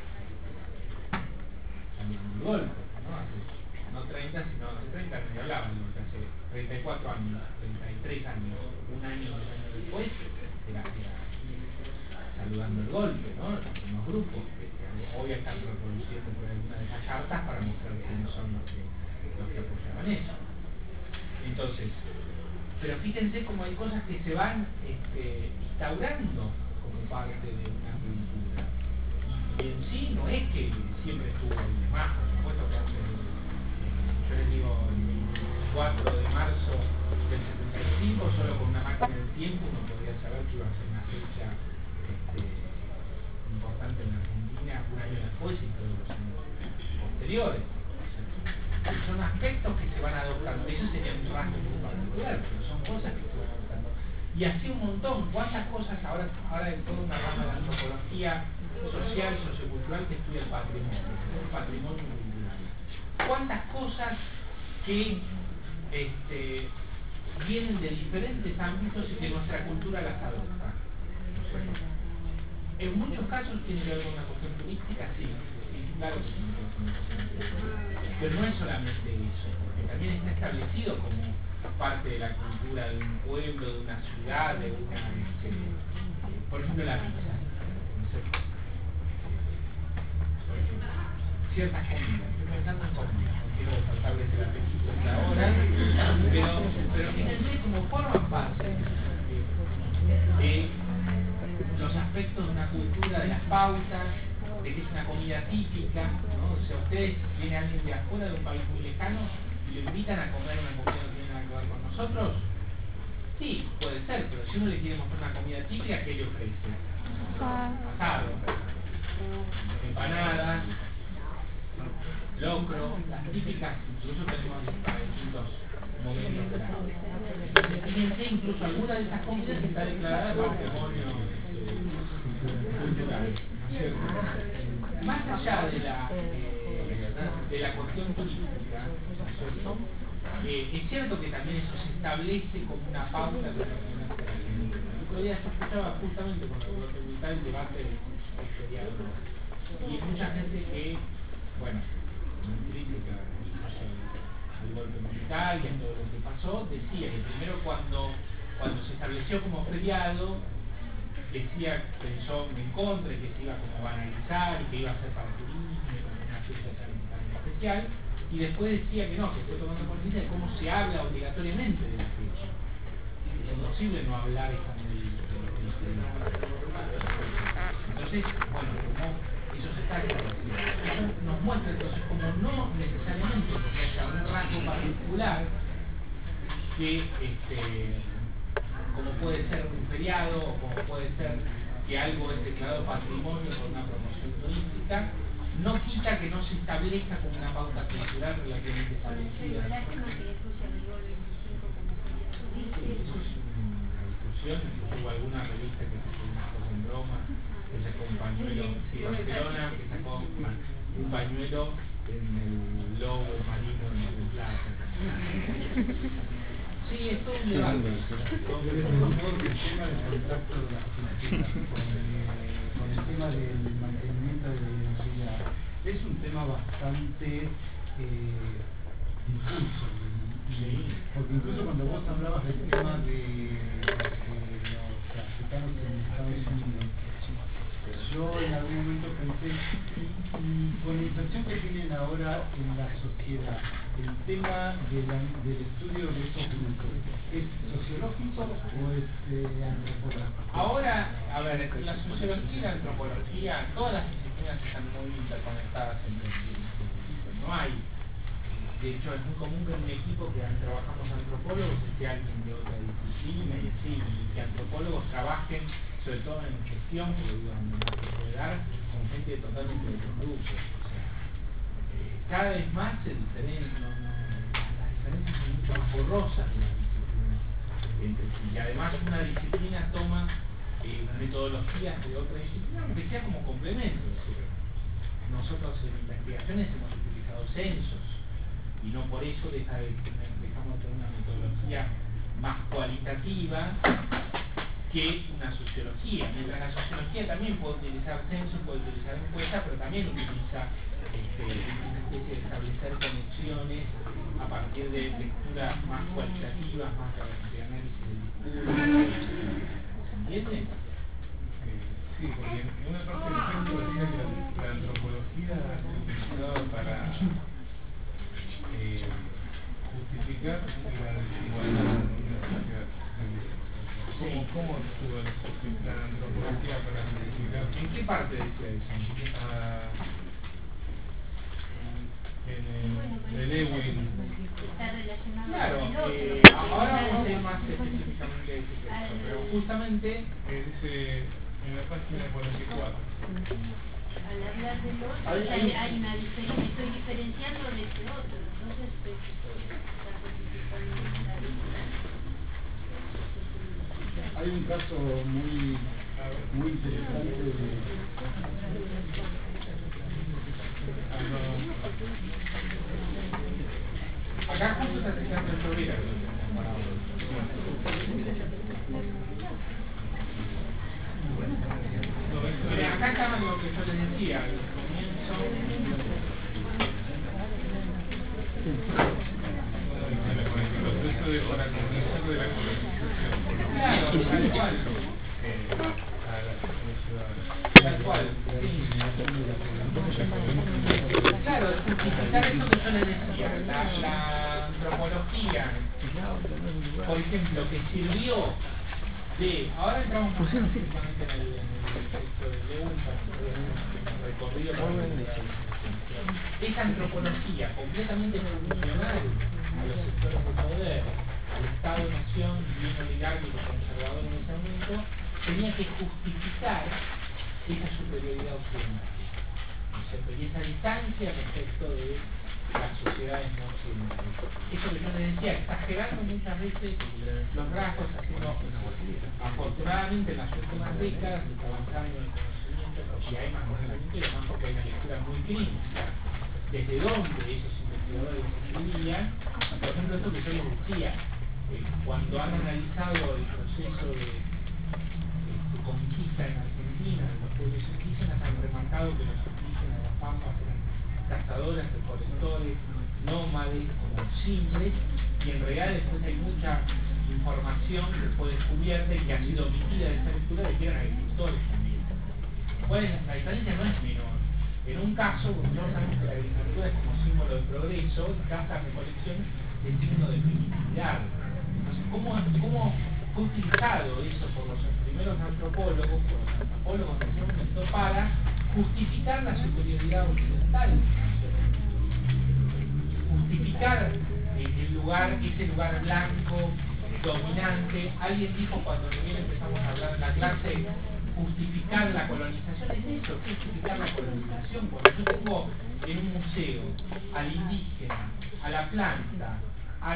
el golpe, ¿no? No 30, sino hace 30 años ni hablaban, porque hace 34 años, 33 años, un año, 2 años después, era saludando el golpe, ¿no? Unos grupos que hoy están reproduciendo por alguna de esas cartas para mostrar quiénes son los que apoyaban eso. Entonces, pero fíjense cómo hay cosas que se van instaurando como parte de una cultura. Y en sí no es que siempre estuvo ahí, más, por supuesto que hace, yo les digo, el 4 de marzo del 75, solo con una máquina del tiempo uno podría saber que iba a ser una fecha importante en Argentina un año después y todos los años posteriores. Son aspectos que se van adoptando. Eso sería un rasgo muy particular, pero son cosas que se van adoptando. Y así un montón. ¿Cuántas cosas ahora hay toda una rama de antropología social, sociocultural que estudia el patrimonio cultural? ¿Cuántas cosas que vienen de diferentes ámbitos y que nuestra cultura las adopta? En muchos casos tiene que ver con una cuestión turística, sí, claro que tiene que ver con una cuestión turística. Pero no es solamente eso, porque también está establecido como parte de la cultura de un pueblo, de una ciudad, de una... por ejemplo, la pizza. Ciertas comidas, estoy pensando en comidas, no quiero faltarles el apetito ahora, pero fíjense cómo forman parte de los aspectos de una cultura, de las pautas, de que es una comida típica, ¿no? O sea, ustedes, viene alguien de afuera, de un país muy lejano, y lo invitan a comer una comida que no tiene nada que ver con nosotros. Sí, puede ser, pero si uno le quiere mostrar una comida típica, ¿qué le ofrece? Asado, empanadas, locro, las típicas, incluso tenemos para distintos momentos de la vida. Entonces, fíjense, incluso alguna de esas comidas está declarada patrimonio cultural, ¿no es cierto? Más allá de la cuestión turística, ¿no es cierto? Es cierto que también eso se establece como una pauta de lo que no se hace. El otro día yo escuchaba justamente cuando el debate feriado, y hay mucha gente que, bueno, muy crítica al golpe militar y a todo lo que pasó, decía que primero cuando se estableció como feriado, pensó en contra y que se iba como a banalizar y que iba a ser para turismo, una fiesta tan especial, y después decía que no, que fue tomando conciencia de cómo se habla obligatoriamente de la fecha. Es imposible no hablar estando en el feriado. Entonces, bueno, como eso se está estableciendo. Eso nos muestra entonces como no necesariamente porque haya un rasgo particular que como puede ser un feriado o como puede ser que algo es declarado patrimonio por una promoción turística, no quita que no se establezca como una pauta cultural relativamente establecida. Lástima que después se agregó el 25 como feriado. Sí, eso es una discusión. Hubo alguna revista que sacó una cosa en broma, que sacó un pañuelo, sí, Barcelona, que sacó un pañuelo en el lobo marino de Mar del Plata. Sí, es todo un debate. El tema del contacto de las culturas con el tema del mantenimiento de la identidad es un tema bastante difuso. Porque incluso cuando vos hablabas del tema de los africanos en Estados Unidos, yo en algún momento pensé, y con la inserción que tienen ahora en la sociedad, el tema del estudio de esos grupos, ¿es sociológico o es antropológico? Ahora, a ver, la sociología y la antropología, todas las disciplinas están muy interconectadas entre sí. No hay. De hecho, es muy común que en un equipo que trabajamos antropólogos esté alguien de otra disciplina y así, y que antropólogos trabajen, sobre todo en gestión, que lo digo donde más se puede dar, con gente totalmente de otros grupos. O sea, cada vez más las diferencias son mucho más borrosas de las disciplinas entre sí. Y además una disciplina toma metodologías de otra disciplina, aunque sea como complemento. Es decir, nosotros en investigaciones hemos utilizado censos, y no por eso dejamos de tener una metodología más cualitativa que una sociología, mientras la sociología también puede utilizar censos, puede utilizar encuestas, pero también utiliza una especie de establecer conexiones a partir de lecturas más cualitativas, más de análisis del discurso. ¿Se entiende? Sí, porque en una parte del texto decía que la antropología es utilizada para justificar la desigualdad en una sociedad. ¿Cómo actúa la antropología para justificar? ¿En qué parte decía eso? En el Lewin. Está relacionado Claro, con el otro. ahora vamos a ir más específicamente a ese texto, pero justamente Dice, en la página 44. Al hablar del otro, hay una diferencia, estoy diferenciando de ese otro, entonces está justificando la distancia. Hay un caso muy interesante de... Acá justo está citando el Llovera. Acá estaba lo que yo les decía, al comienzo. El proceso de organización de la colonización. Claro, tal cual. Tal cual, sí. Claro, justificar eso que yo les decía, la antropología, por ejemplo, que sirvió de... Ahora entramos específicamente en el texto de Leuca, recorrido por esa antropología completamente funcional a los sectores de poder, al Estado-Nación, bien oligárquico conservador en ese momento, tenía que justificar esa superioridad occidental, ¿no es cierto? Y esa distancia respecto de las sociedades no occidentales. Eso que yo les decía, exagerando muchas veces los rasgos, haciendo, afortunadamente en las últimas décadas, está avanzando en el conocimiento, porque hay más conocimiento y además porque hay una lectura muy crítica. Desde dónde esos investigadores escribían, por ejemplo, esto que yo les decía, cuando han analizado el proceso de conquista en Argentina de los pueblos indígenas, han remarcado que los indígenas de las Pampas eran cazadores, recolectores, nómades, como simples, y en realidad después hay mucha información que fue descubierta y que ha sido omitida de esa lectura de que eran agricultores también. Bueno, la diferencia no es menor. En un caso, nosotros sabemos que la agricultura es como símbolo de progreso y caza-recolección es signo de primitividad. Entonces, ¿cómo fue utilizado eso por los primeros antropólogos, por los antropólogos de ese momento, para justificar la superioridad occidental? Justificar ese lugar blanco, dominante. Alguien dijo cuando recién empezamos a hablar en la clase, justificar la colonización. Es eso, justificar la colonización. Cuando yo tengo en un museo al indígena, a la planta, a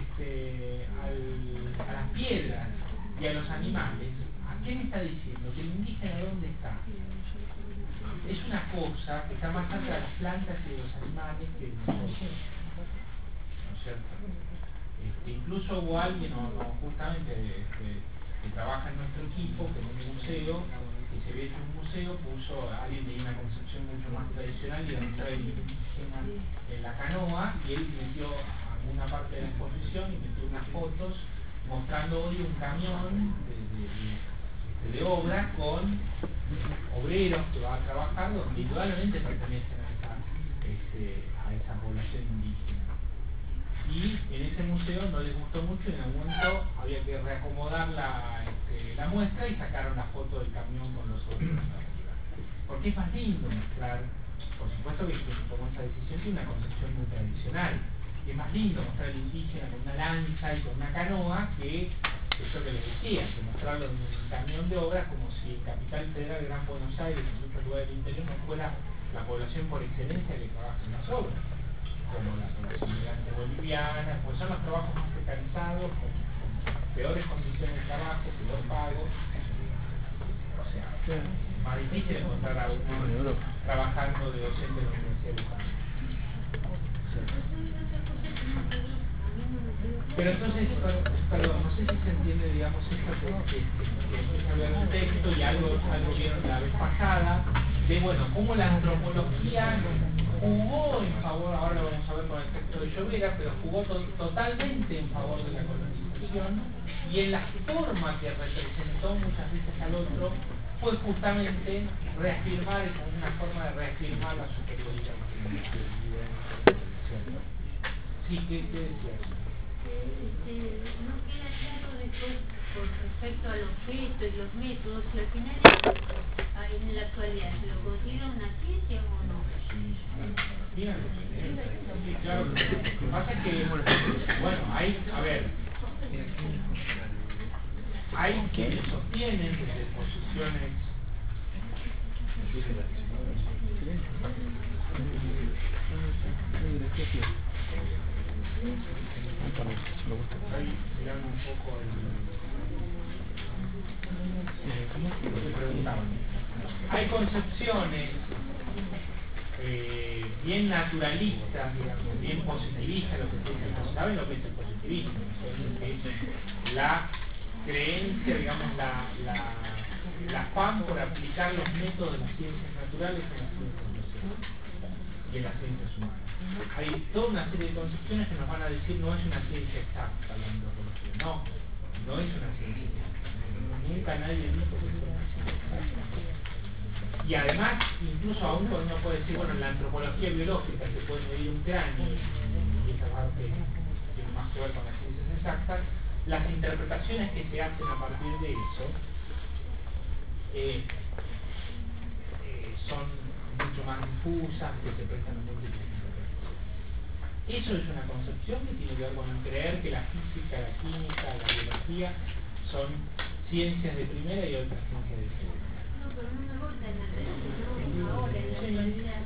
las piedras y a los animales, ¿a qué me está diciendo? Que el indígena ¿dónde está? Es una cosa que está más cerca de las plantas y de los animales que de nosotros, ¿no es cierto? Incluso hubo alguien, justamente que trabaja en nuestro equipo, que en un museo, que se ve en un museo, puso a alguien de una concepción mucho más tradicional y donde estaba el indígena en la canoa, y él metió una parte de la exposición y metió unas fotos mostrando hoy un camión de obra con obreros que van a trabajar donde indudablemente pertenecen a esa población indígena. Y en ese museo no les gustó mucho y en algún momento había que reacomodar la muestra y sacaron la foto del camión con los obreros arriba. Porque es más lindo mostrar, por supuesto que quien tomó esa decisión tiene una concepción muy tradicional. Y es más lindo mostrar al indígena con una lanza y con una canoa que eso que les decía, que mostrarlo en un camión de obras como si en Capital Federal, Gran Buenos Aires, en muchos lugares del interior, no fuera la población por excelencia que trabaja en las obras, como la población migrante boliviana, pues son los trabajos más precarizados, con peores condiciones de trabajo, peor pago. O sea, es más difícil encontrar a uno trabajando de docente en la Universidad de España. Pero entonces, perdón, no sé si se entiende, digamos, esto que empieza a hablar del texto y algo vieron la vez pasada, de, bueno, cómo la antropología jugó en favor, ahora lo vamos a ver con el texto de Llovera, pero jugó totalmente en favor de la colonización, y en la forma que representó muchas veces al otro fue justamente reafirmar, una forma de reafirmar la superioridad. Sí, ¿qué decías? No queda claro después con respecto al objeto y los métodos, si al final en la actualidad se lo considera una ciencia o no. Bien, sí, claro. Lo que pasa es que, bueno, hay quienes sostienen desde posiciones Ahí mirando un poco lo que preguntaban. Hay concepciones bien naturalistas, digamos, bien positivistas, lo que se dice, ¿no? ¿Saben lo que es el positivismo? Es la creencia, digamos, la afán por aplicar los métodos de las ciencias naturales en las ciencias sociales y en las ciencias humanas. Hay toda una serie de concepciones que nos van a decir no es una ciencia exacta la antropología, no es una ciencia exacta. Nunca nadie dijo que sea una ciencia exacta. Y además, incluso aún cuando uno puede decir, bueno, en la antropología biológica se puede medir un cráneo y esa parte tiene más que ver con las ciencias exactas, las interpretaciones que se hacen a partir de eso son mucho más difusas, que se prestan a múltiples interpretaciones. Eso es una concepción que tiene que ver con creer que la física, la química, la biología son ciencias de primera y otras ciencias de segunda. No, pero no me gusta en la realidad, no ahora en la realidad.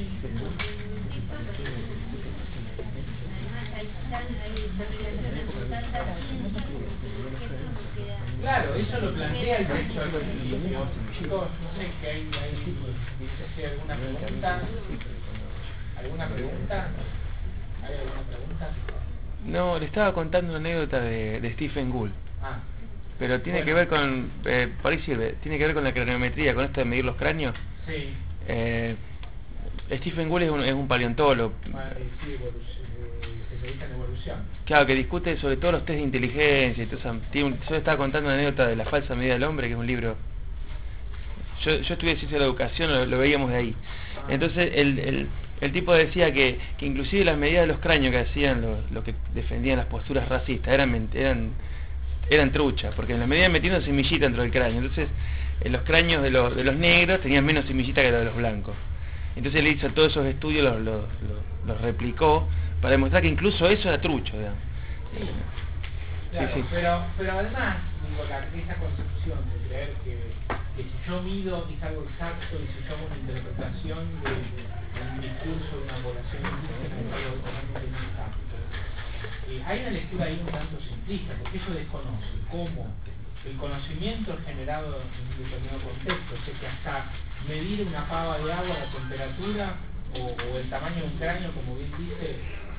Además hay relaciones con tantas ciencias que eso no queda. Claro, eso lo plantea el texto al principio. Chicos, no sé que hay dice alguna pregunta. ¿Alguna pregunta? ¿Hay alguna pregunta? No, le estaba contando una anécdota de Stephen Gould. Ah. Pero tiene que ver con, por ahí sirve, tiene que ver con la craniometría, con esto de medir los cráneos. Sí. Stephen Gould es un paleontólogo. Sí, especialista en evolución. Claro, que discute sobre todos los test de inteligencia y todo eso. Yo estaba contando una anécdota de La falsa medida del hombre, que es un libro. Yo estudié ciencia de la educación, lo veíamos de ahí. Entonces el tipo decía que inclusive las medidas de los cráneos que hacían los que defendían las posturas racistas eran truchas, porque en la medida metiendo semillita dentro del cráneo. Entonces los cráneos de los negros tenían menos semillita que los de los blancos. Entonces él hizo todos esos estudios, los replicó para demostrar que incluso eso era trucho, digamos. Sí, claro, sí. Pero además, digo, esa concepción de creer que si yo mido es algo exacto y si yo hago una interpretación de un discurso de una población indígena es algo totalmente inexacto. Hay una lectura ahí un tanto simplista, porque eso desconoce cómo el conocimiento generado en un determinado contexto, es que hasta medir una pava de agua, la temperatura o el tamaño de un cráneo, como bien dice,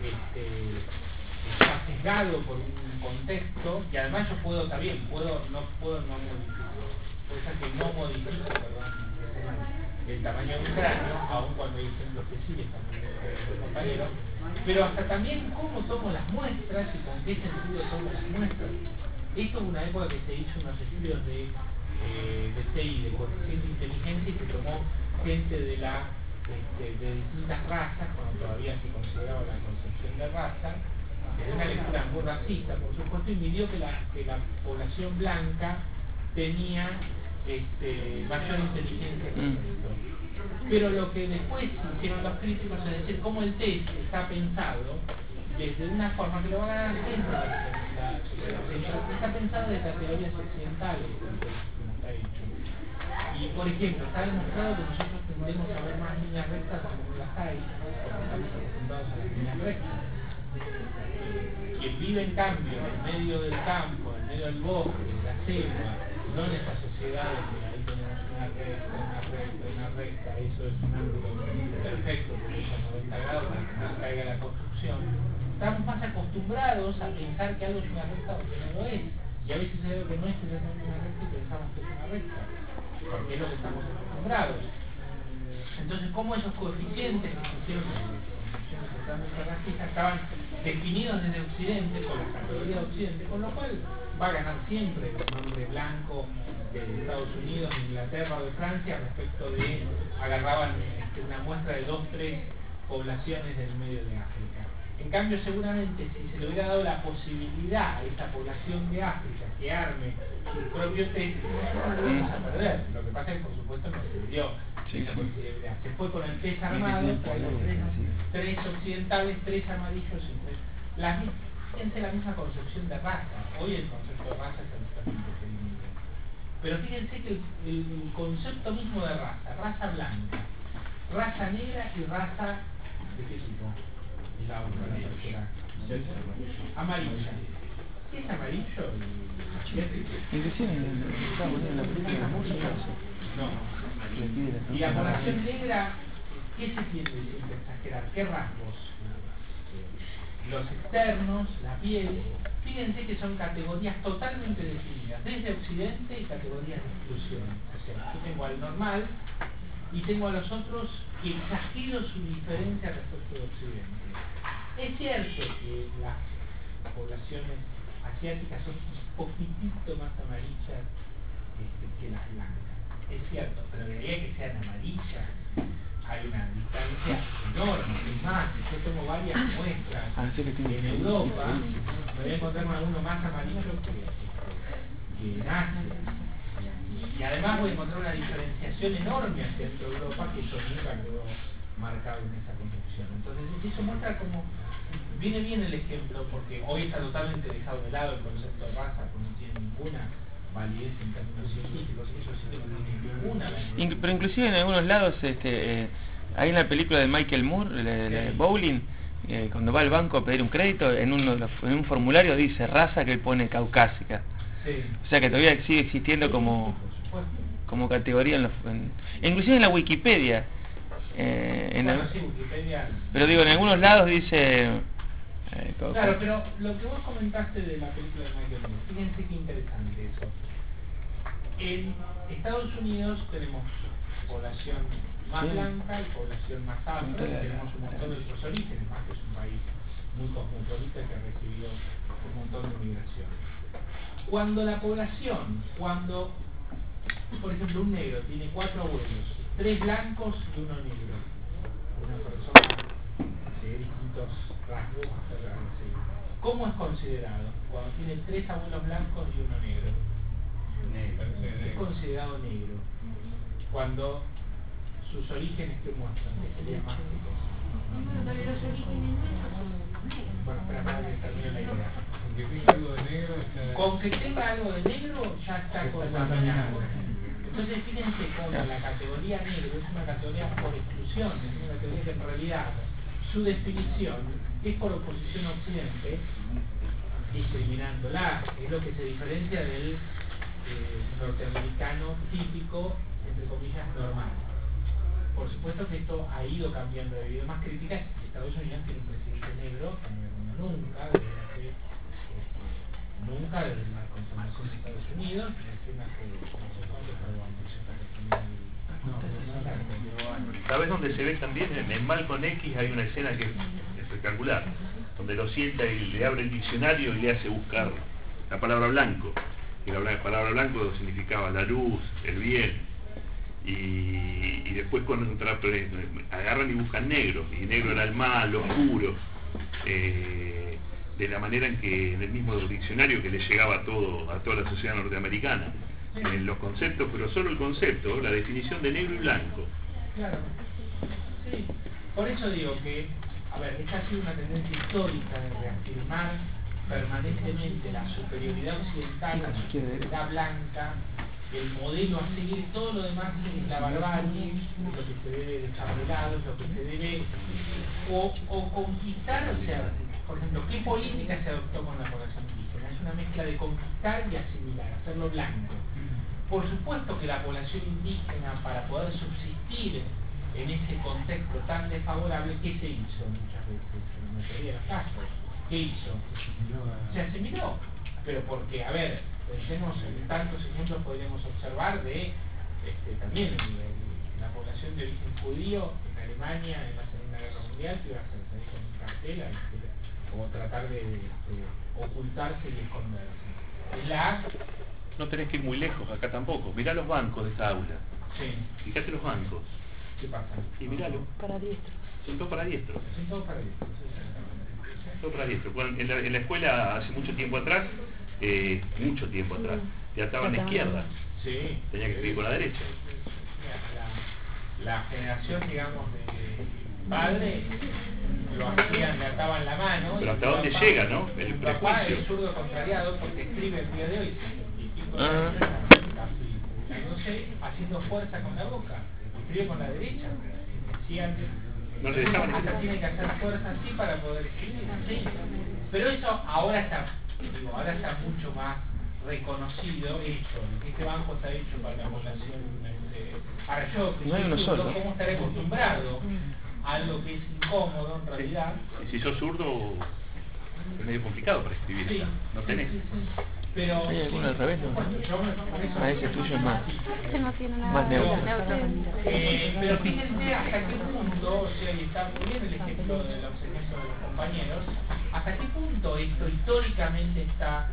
está sesgado por un contexto, y además yo puedo también, no modificar, puede ser que no modifique, el tamaño de un cráneo, aun cuando hay ejemplos que sí están muy compañeros, pero hasta también cómo tomo las muestras y con qué sentido tomo las muestras. Esto es una época que se hizo unos estudios de TI, de coeficiente de inteligencia, y se tomó gente de distintas razas, cuando todavía se consideraba la concepción de raza, de una lectura muy racista, por supuesto, y midió que la población blanca tenía mayor inteligencia que el resto. Pero lo que después hicieron los críticos es decir cómo el test está pensado desde una forma que lo van a dar siempre la sociedad, está pensado desde categorías occidentales, como está hecho. Y por ejemplo, está demostrado que nosotros tendemos a ver más líneas rectas cuando no las hay, porque estamos acostumbrados a las líneas rectas. Quien vive en cambio en el medio del campo, en el medio del bosque, de la selva, no en esa sociedad donde ahí tenemos una recta, eso es un ángulo perfecto, porque es a 90 grados para que no caiga la construcción. Estamos más acostumbrados a pensar que algo es una recta o que no lo es, y a veces hay algo que no es exactamente una recta y pensamos que es una recta, porque es lo que estamos acostumbrados. Entonces, ¿cómo esos coeficientes que se hicieron totalmente racistas estaban definidos desde Occidente, con la categoría de Occidente, con lo cual va a ganar siempre el nombre blanco de Estados Unidos, de Inglaterra o de Francia respecto de agarraban una muestra de 2-3 poblaciones del medio de África. En cambio, seguramente si se le hubiera dado la posibilidad a esa población de África que arme su propio test, no lo íbamos a perder. Lo que pasa es que por supuesto no se dio esa posibilidad. Se fue con el test armado, con los tres occidentales, 3 amarillos y 3. Fíjense la misma concepción de raza. Hoy el concepto de raza es absolutamente diferente. Pero fíjense que el concepto mismo de raza blanca, raza negra y raza ¿de qué tipo? La otra, la tercera. Amarilla. ¿Qué es amarillo? Inclusive está poniendo en la película de la música eso. No. Y la población negra, ¿qué se tiende siempre a exagerar? ¿Qué rasgos? Los externos, la piel. Fíjense que son categorías totalmente definidas, desde Occidente y categorías de exclusión. O sea, yo tengo al normal y tengo a los otros que exagero su diferencia respecto de Occidente. Es cierto que las poblaciones asiáticas son un poquitito más amarillas que las blancas. Es cierto, pero de ahí a que sean amarillas hay una distancia enorme. Es más, yo tengo varias muestras en Europa, me voy a encontrar con alguno más amarillo que en Asia. Y además voy a encontrar una diferenciación enorme hacia Centro Europa que eso nunca quedó marcado en esa concepción. Entonces eso muestra como viene bien el ejemplo, porque hoy está totalmente dejado de lado el concepto de raza, porque no tiene ninguna validez en términos científicos, eso sí que no tiene ninguna validez. Pero inclusive en algunos lados, hay en la película de Michael Moore, de Bowling, cuando va al banco a pedir un crédito, en un formulario dice raza que él pone caucásica. Sí. O sea que todavía sigue existiendo como categoría, inclusive en la Wikipedia. Sí, Wikipedia. Pero digo, en algunos lados dice... Claro, pero lo que vos comentaste de la película de Michael Moore, fíjense qué interesante eso. En Estados Unidos tenemos población más blanca y población más afro, tenemos un montón de otros orígenes, más que es un país muy cosmopolita que ha recibido un montón de migración. Cuando la población, por ejemplo un negro tiene 4 abuelos, 3 blancos y 1 negro, una persona de distintos rasgos, ¿cómo es considerado? Cuando tiene 3 abuelos blancos y 1 negro. Es considerado negro. Cuando sus orígenes que muestran, que serían más chicos. Los orígenes nuestros son negros. Bueno, para que termine la idea. Aunque tenga algo de negro, Con que tenga algo de negro ya está contaminado. Entonces fíjense cómo la categoría negro es una categoría por exclusión, es una categoría que en realidad su definición es por oposición a Occidente, discriminándola, es lo que se diferencia del norteamericano típico, entre comillas, normal. Por supuesto que esto ha ido cambiando, ha habido más críticas. Estados Unidos tiene un presidente negro, como nunca, nunca desde la conformación de Estados Unidos, ¿Sabes dónde se ve también? En Malcolm X hay una escena que es espectacular, donde lo sienta y le abre el diccionario y le hace buscar la palabra blanco. Y la palabra blanco significaba la luz, el bien. Y después cuando agarran y buscan negro, y negro era el mal, lo oscuro, de la manera en que en el mismo diccionario que le llegaba a toda la sociedad norteamericana, en los conceptos, pero solo el concepto, la definición de negro y blanco. Claro, sí, por eso digo que, a ver, esta ha sido una tendencia histórica de reafirmar permanentemente la superioridad occidental, la superioridad blanca, el modelo a seguir, todo lo demás es la barbarie, lo que se debe dejar de lado, lo que se debe o conquistar, o sea, por ejemplo, ¿qué política se adoptó con la población indígena? Es una mezcla de conquistar y asimilar, hacerlo blanco. Por supuesto que la población indígena, para poder subsistir en ese contexto tan desfavorable, ¿qué se hizo muchas veces? En la mayoría de los casos, ¿qué hizo? Se asimiló. Pero porque, a ver, pensemos en tantos ejemplos podríamos observar de también la población de origen judío en Alemania en la Segunda Guerra Mundial, que iba a salir con un cartel o tratar de ocultarse y esconderse. No tenés que ir muy lejos, acá tampoco. Mirá los bancos de esta aula. Sí. Fíjate los bancos. ¿Qué pasa? Y míralo. Para diestros. Son todos para diestros. Son todos para diestros. Todo para diestro. En la escuela hace mucho tiempo atrás, ya estaba en la izquierda. Sí. Tenía que escribir con la derecha. La generación, digamos, de padre lo hacían, le ataban la mano. Pero hasta dónde llega, ¿no? El papá prejuicio. es zurdo contrariado porque escribe el día de hoy. haciendo fuerza con la boca, escribe con la derecha, no le dejaban hasta tiene que hacer fuerza así para poder escribir, sí. Pero eso ahora está mucho más reconocido esto, que este banco está hecho para la población. Ahora yo, no hay uno solo. ¿cómo estaré acostumbrado a algo que es incómodo en realidad? Y si sos zurdo, es medio complicado para escribir. Sí, no tenés. sí. Pero ¿Hay alguno al revés? No. Ese tuyo es más. Ese no tiene nada Más neutro. Pero fíjense hasta qué punto, o sea, y está muy bien el ejemplo de los ejemplos de los compañeros, hasta qué punto esto históricamente está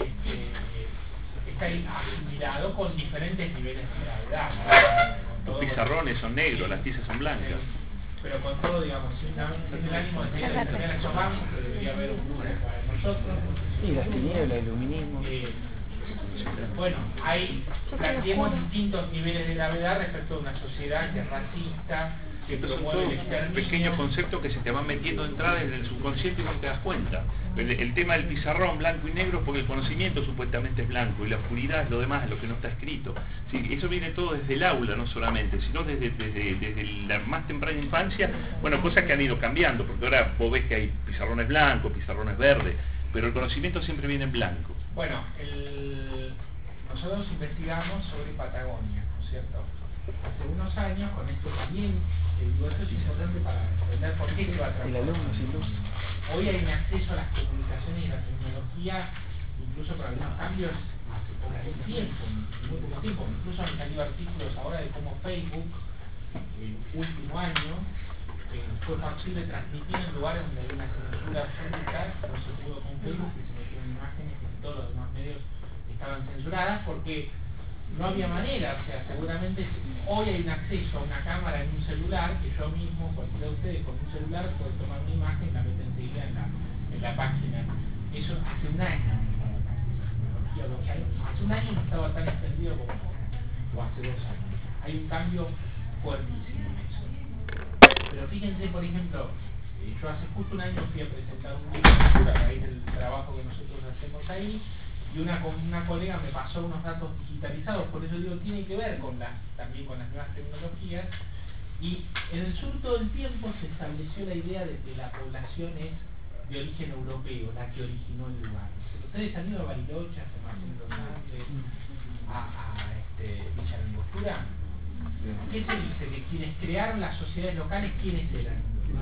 asimilado con diferentes niveles de gravedad. Los pizarrones son negros, las tizas son blancas. Pero con todo, digamos, sin el ánimo de tener estos bancos, que debería haber un lugar para nosotros. Sí, las tinieblas, el iluminismo. Bueno, planteemos distintos niveles de gravedad respecto a una sociedad que es racista, que Entonces promueve son el todos exterminio. pequeños conceptos que se te van metiendo de entrada desde el subconsciente y no te das cuenta. El tema del pizarrón blanco y negro es porque el conocimiento supuestamente es blanco y la oscuridad es lo demás, es lo que no está escrito. Sí, eso viene todo desde el aula, no solamente, sino desde la más temprana infancia. Bueno, cosas que han ido cambiando, porque ahora vos ves que hay pizarrones blancos, pizarrones verdes, pero el conocimiento siempre viene en blanco. Bueno, nosotros investigamos sobre Patagonia, ¿no es cierto? Hace unos años, con esto también, esto es importante para entender por qué se va a tratar. El alumno sin luz. Hoy hay un acceso a las comunicaciones y la tecnología, incluso para algunos cambios, hace poco tiempo, muy poco tiempo. Incluso han salido artículos ahora de cómo Facebook, el último año, fue posible transmitir en lugares donde había una censura absoluta, no se pudo con Facebook, que se metieron imágenes que todos los demás medios estaban censuradas porque no había manera. O sea, seguramente hoy hay un acceso a una cámara en un celular que yo mismo, cualquiera de ustedes con un celular puede tomar una imagen y la mete enseguida en la página. Eso hace un año hace un año no estaba tan extendido como hace 2 años. Hay un cambio fuertísimo en eso. Pero fíjense, por ejemplo, yo hace justo un año fui a presentar un libro a raíz del trabajo que nosotros hacemos ahí, y una colega me pasó unos datos digitalizados, por eso digo, tiene que ver también con las nuevas tecnologías, y en el sur todo el tiempo se estableció la idea de que la población es de origen europeo, la que originó el lugar. Ustedes han ido a Bariloche, a San Martín de los Andes, a Villa Langostura. ¿Qué se dice? Que quienes crearon las sociedades locales, ¿quiénes eran?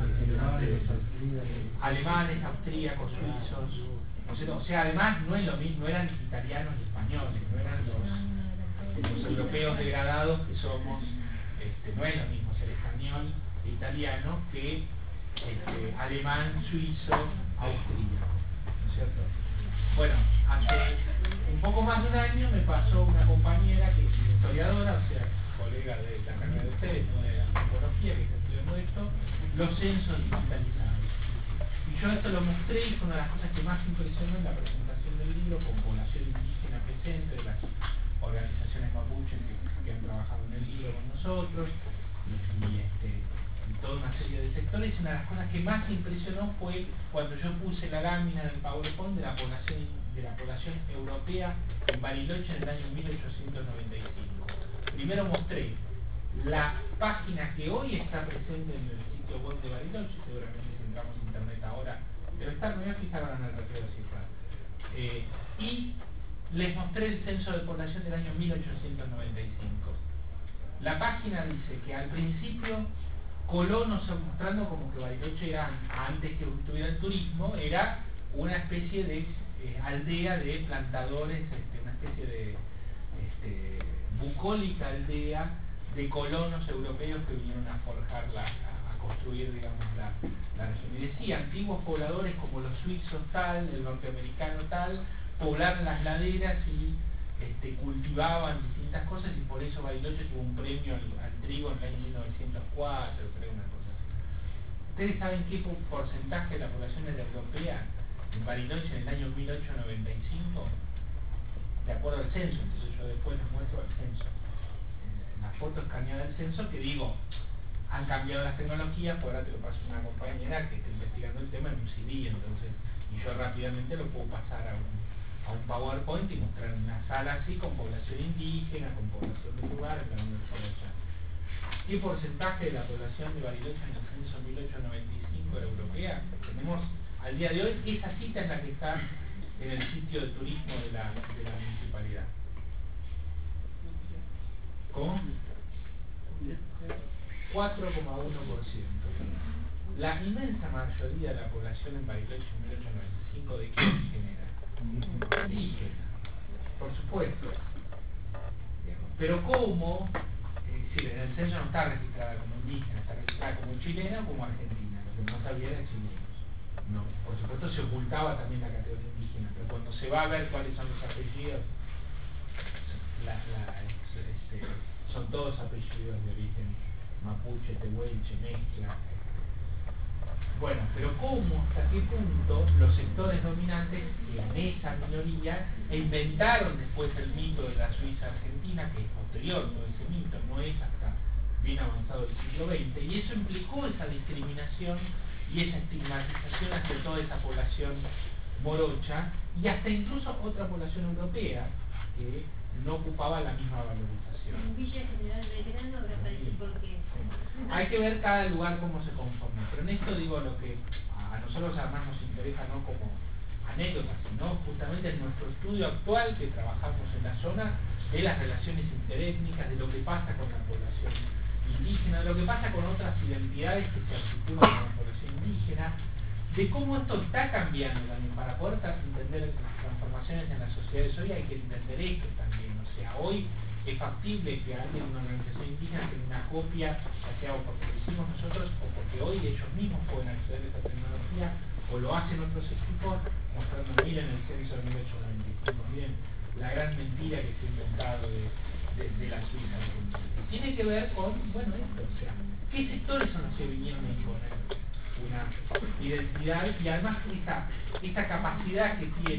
Alemanes, austríacos, suizos. O sea, además no es lo mismo, no eran italianos ni españoles, no eran los europeos degradados que somos. No es lo mismo ser español e italiano que alemán, suizo, austríaco, ¿no es cierto? Bueno, hace un poco más de un año me pasó una compañera que es historiadora, o sea, colega de la carrera de ustedes, no de antropología, que está estudiando esto, los censos digitalizados. Y yo esto lo mostré y fue una de las cosas que más impresionó en la presentación del libro, con población indígena presente, de las organizaciones mapuche que han trabajado en el libro con nosotros, y toda una serie de sectores. Y una de las cosas que más impresionó fue cuando yo puse la lámina en el PowerPoint de la población europea en Bariloche en el año 1895. Primero mostré la página que hoy está presente en el sitio web de Bariloche, seguramente si entramos en internet ahora debe estar, me voy a fijar ahora en el recuerdo si está. Y les mostré el censo de población del año 1895. La página dice que al principio colonos, mostrando como que Bariloche era, antes que tuviera el turismo, era una especie de aldea de plantadores, una especie de bucólica aldea de colonos europeos que vinieron a forjarla, a construir, digamos, la región. Y decía, antiguos pobladores como los suizos tal, el norteamericano tal, poblaron las laderas y cultivaban distintas cosas, y por eso Bariloche tuvo un premio al trigo en el año 1904, creo, una cosa así. ¿Ustedes saben qué porcentaje de la población era europea en Bariloche en el año 1895? De acuerdo al censo, entonces yo después les muestro el censo. La foto escaneada del censo, que digo, han cambiado las tecnologías, pues ahora te lo paso a una compañera que está investigando el tema en un CD, entonces, y yo rápidamente lo puedo pasar a un PowerPoint y mostrar una sala así con población indígena, con población de lugar, Mar en la Universidad de Chile. ¿Qué porcentaje de la población de Bariloche en el censo 1895 era europea? Tenemos al día de hoy, esa cita es la que está en el sitio de turismo de la municipalidad. ¿Cómo? 4,1%. La inmensa mayoría de la población en Bariloche en 1895, ¿de qué origen era? Indígena, por supuesto. Pero ¿cómo? Es decir, en el censo no está registrada como indígena, está registrada como chilena o como argentina. Lo que no sabía era chilenos. No, por supuesto se ocultaba también la categoría indígena, pero cuando se va a ver cuáles son los apellidos, son todos apellidos de origen mapuche, tehuelche, mezcla. Bueno, pero ¿cómo, hasta qué punto los sectores dominantes en esa minoría inventaron después el mito de la Suiza argentina, que es posterior, todo ese mito, no es hasta bien avanzado el siglo XX, y eso implicó esa discriminación y esa estigmatización hacia toda esa población morocha y hasta incluso otra población europea que no ocupaba la misma valorización. En Villa General Belgrano me parece porque... Hay que ver cada lugar cómo se conforma, pero en esto digo lo que a nosotros además nos interesa no como anécdotas, sino justamente en nuestro estudio actual que trabajamos en la zona de las relaciones interétnicas, de lo que pasa con la población indígena, de lo que pasa con otras identidades que se articulan con la población indígena, de cómo esto está cambiando también. Para poder entender las transformaciones en las sociedades hoy hay que entender esto también. O sea, hoy es factible que alguien de una organización indígena tenga una copia, ya sea o porque lo hicimos nosotros o porque hoy ellos mismos pueden acceder a esta tecnología, o lo hacen otros equipos mostrando, miren el censo de 1895, miren la gran mentira que se ha inventado de la Suiza. Tiene que ver con, bueno, esto, o sea, ¿qué sectores son los que vinieron a imponer una identidad? Y además esa capacidad que tiene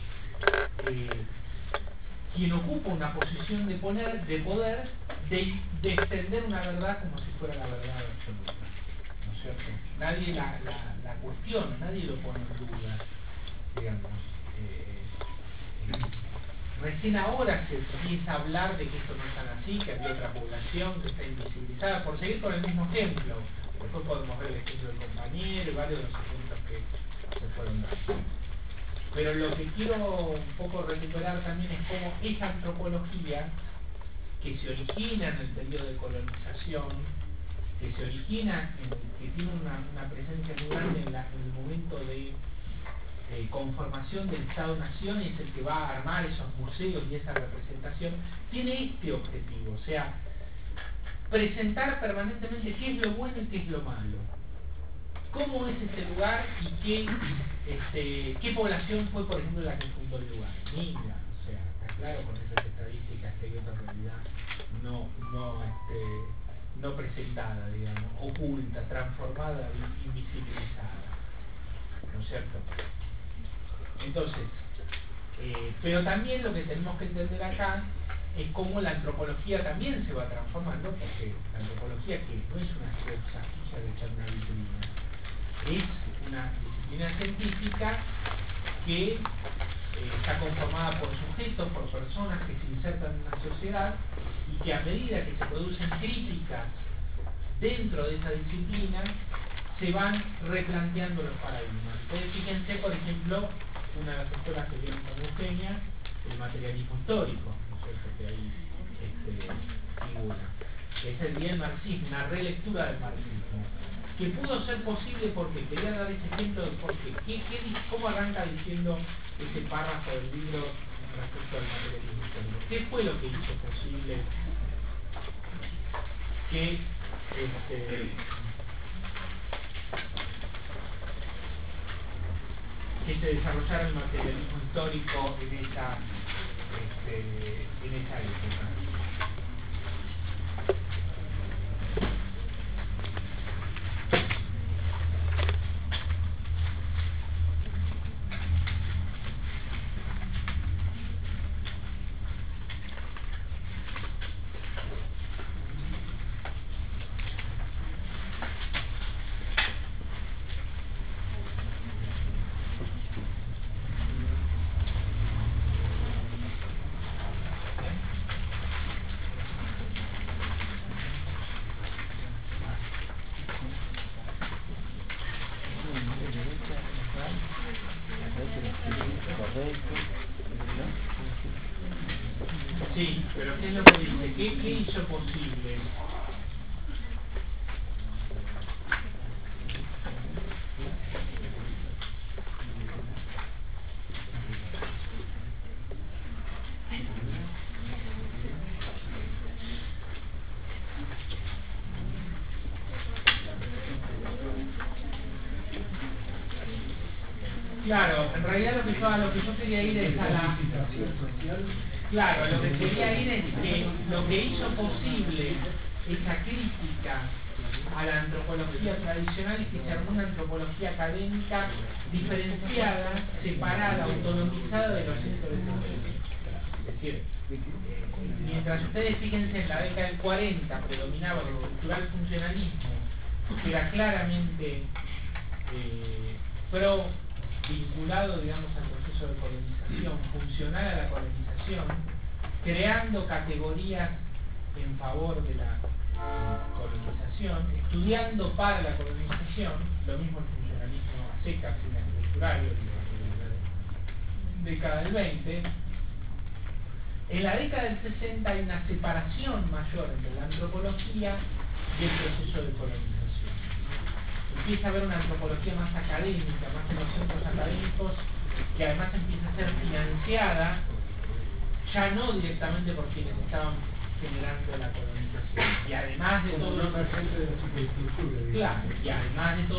quien ocupa una posición de poder, de extender una verdad como si fuera la verdad absoluta, ¿no es cierto? Nadie la cuestiona, nadie lo pone en duda, digamos. Recién ahora se empieza a hablar de que esto no es tan así, que había otra población que está invisibilizada, por seguir con el mismo ejemplo. Después podemos ver el ejemplo del compañero y varios de los ejemplos que se fueron dando. Pero lo que quiero un poco recuperar también es cómo esa antropología que se origina en el periodo de colonización, que se origina, que tiene una presencia muy grande en el momento de conformación del Estado-Nación, y es el que va a armar esos museos y esa representación, tiene este objetivo, o sea, presentar permanentemente qué es lo bueno y qué es lo malo, cómo es este lugar y qué población fue, por ejemplo, la que fundó el lugar. Mira, o sea, está claro con esas estadísticas que hay otra realidad no presentada, digamos, oculta, transformada, invisibilizada, ¿no es cierto? Entonces, pero también lo que tenemos que entender acá es cómo la antropología también se va transformando, porque la antropología, que no es una cosilla de echar una vitrina, es una disciplina científica que está conformada por sujetos, por personas que se insertan en una sociedad, y que a medida que se producen críticas dentro de esa disciplina se van replanteando los paradigmas. Ustedes fíjense, por ejemplo, una de las escuelas que vieron con Eugenia, el materialismo histórico, ¿no es cierto?, que ahí figura, que es el bien marxismo, una relectura del marxismo, que pudo ser posible porque quería dar ese ejemplo de por qué. ¿Cómo arranca diciendo ese párrafo del libro respecto al materialismo histórico? ¿Qué fue lo que hizo posible que se desarrollara el materialismo histórico en esa época? Sí, pero ¿qué es lo que dice? ¿Qué hizo posible? Claro, en realidad lo que yo quería ir es a la... Claro, lo que quería ir es que lo que hizo posible esa crítica a la antropología tradicional es que se armó una antropología académica diferenciada, separada, autonomizada de los centros de conocimiento. Es decir, mientras ustedes fíjense en la década del 40 predominaba el estructural funcionalismo, que era claramente vinculado, digamos, al proceso de colonización, funcional a la colonización, creando categorías en favor de la colonización, estudiando para la colonización, lo mismo el funcionalismo a secas y el estructural de la década del 20. En la década del 60 hay una separación mayor entre la antropología y el proceso de colonización. Empieza a haber una antropología más académica, más en los centros académicos, que además empieza a ser financiada, ya no directamente por quienes estaban generando la colonización. Y además de todo eso, claro, y además de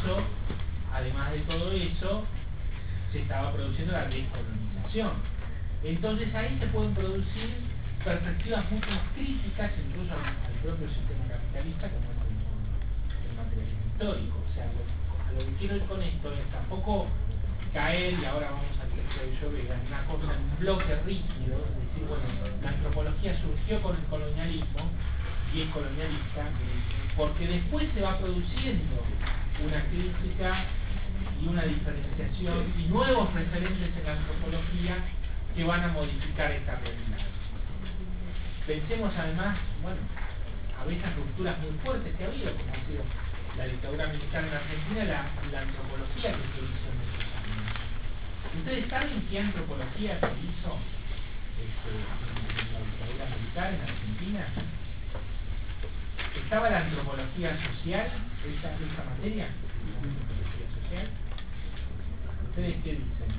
todo eso, se estaba produciendo la descolonización. Entonces ahí se pueden producir perspectivas mucho más críticas, incluso al propio sistema capitalista, como es el materialismo histórico. O sea, a lo que quiero ir con esto es tampoco caer, y ahora vamos al texto de Llobera, en una cosa, en un bloque rígido, es decir, bueno, la antropología surgió con el colonialismo y es colonialista, porque después se va produciendo una crítica y una diferenciación y nuevos referentes en la antropología que van a modificar esta realidad. Pensemos además, bueno, a veces rupturas muy fuertes que ha habido, como ha sido la dictadura militar en Argentina, la antropología que se hizo en esos años. ¿Ustedes saben qué antropología se hizo en la dictadura militar en Argentina? ¿Estaba la antropología social, esta materia? ¿La antropología social? ¿Ustedes qué dicen?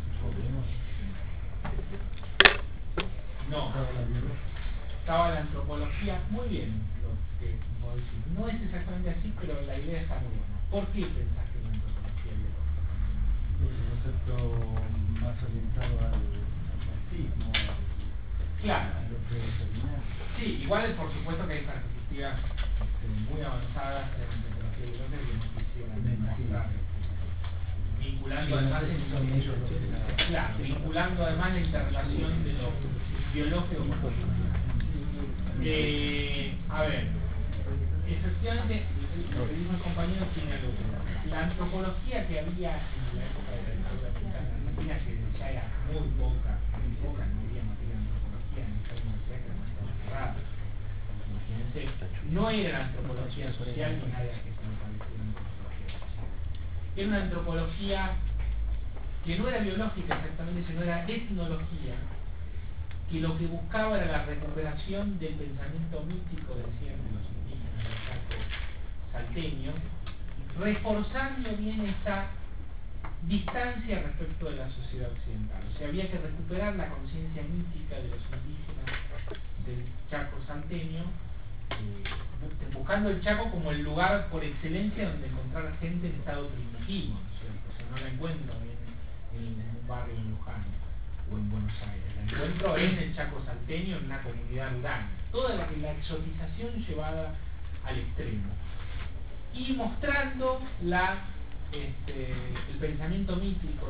No. Estaba la antropología, muy bien, lo que vos decís. No es exactamente así, pero la idea está muy buena. ¿Por qué pensás que la antropología biológica? Es un concepto más orientado al marxismo, claro. a lo que determinar. Sí, igual por supuesto que hay perspectivas muy avanzadas en la antropología biológica que no quisieran demostrar. Vinculando además la interrelación de lo biológico con lo social. A ver, efectivamente, lo que dijo el compañero tiene algo que ver. La antropología que había en la época de la dictadura militar en Argentina, que ya era muy poca, no había materia de antropología en esta universidad que era más cerrada. Imagínense, no era la antropología social ni nada que se me pareciera a la antropología social. Era una antropología que no era biológica exactamente, sino era etnología, que lo que buscaba era la recuperación del pensamiento mítico, decían los indígenas del Chaco salteño, reforzando bien esa distancia respecto de la sociedad occidental. O sea, había que recuperar la conciencia mítica de los indígenas del Chaco salteño, buscando el Chaco como el lugar por excelencia donde encontrar gente en estado primitivo, ¿no es cierto? O sea, no la encuentro en un barrio en Luján o en Buenos Aires, la encuentro en el Chaco salteño, en una comunidad rural. Toda la exotización llevada al extremo. Y mostrando el pensamiento mítico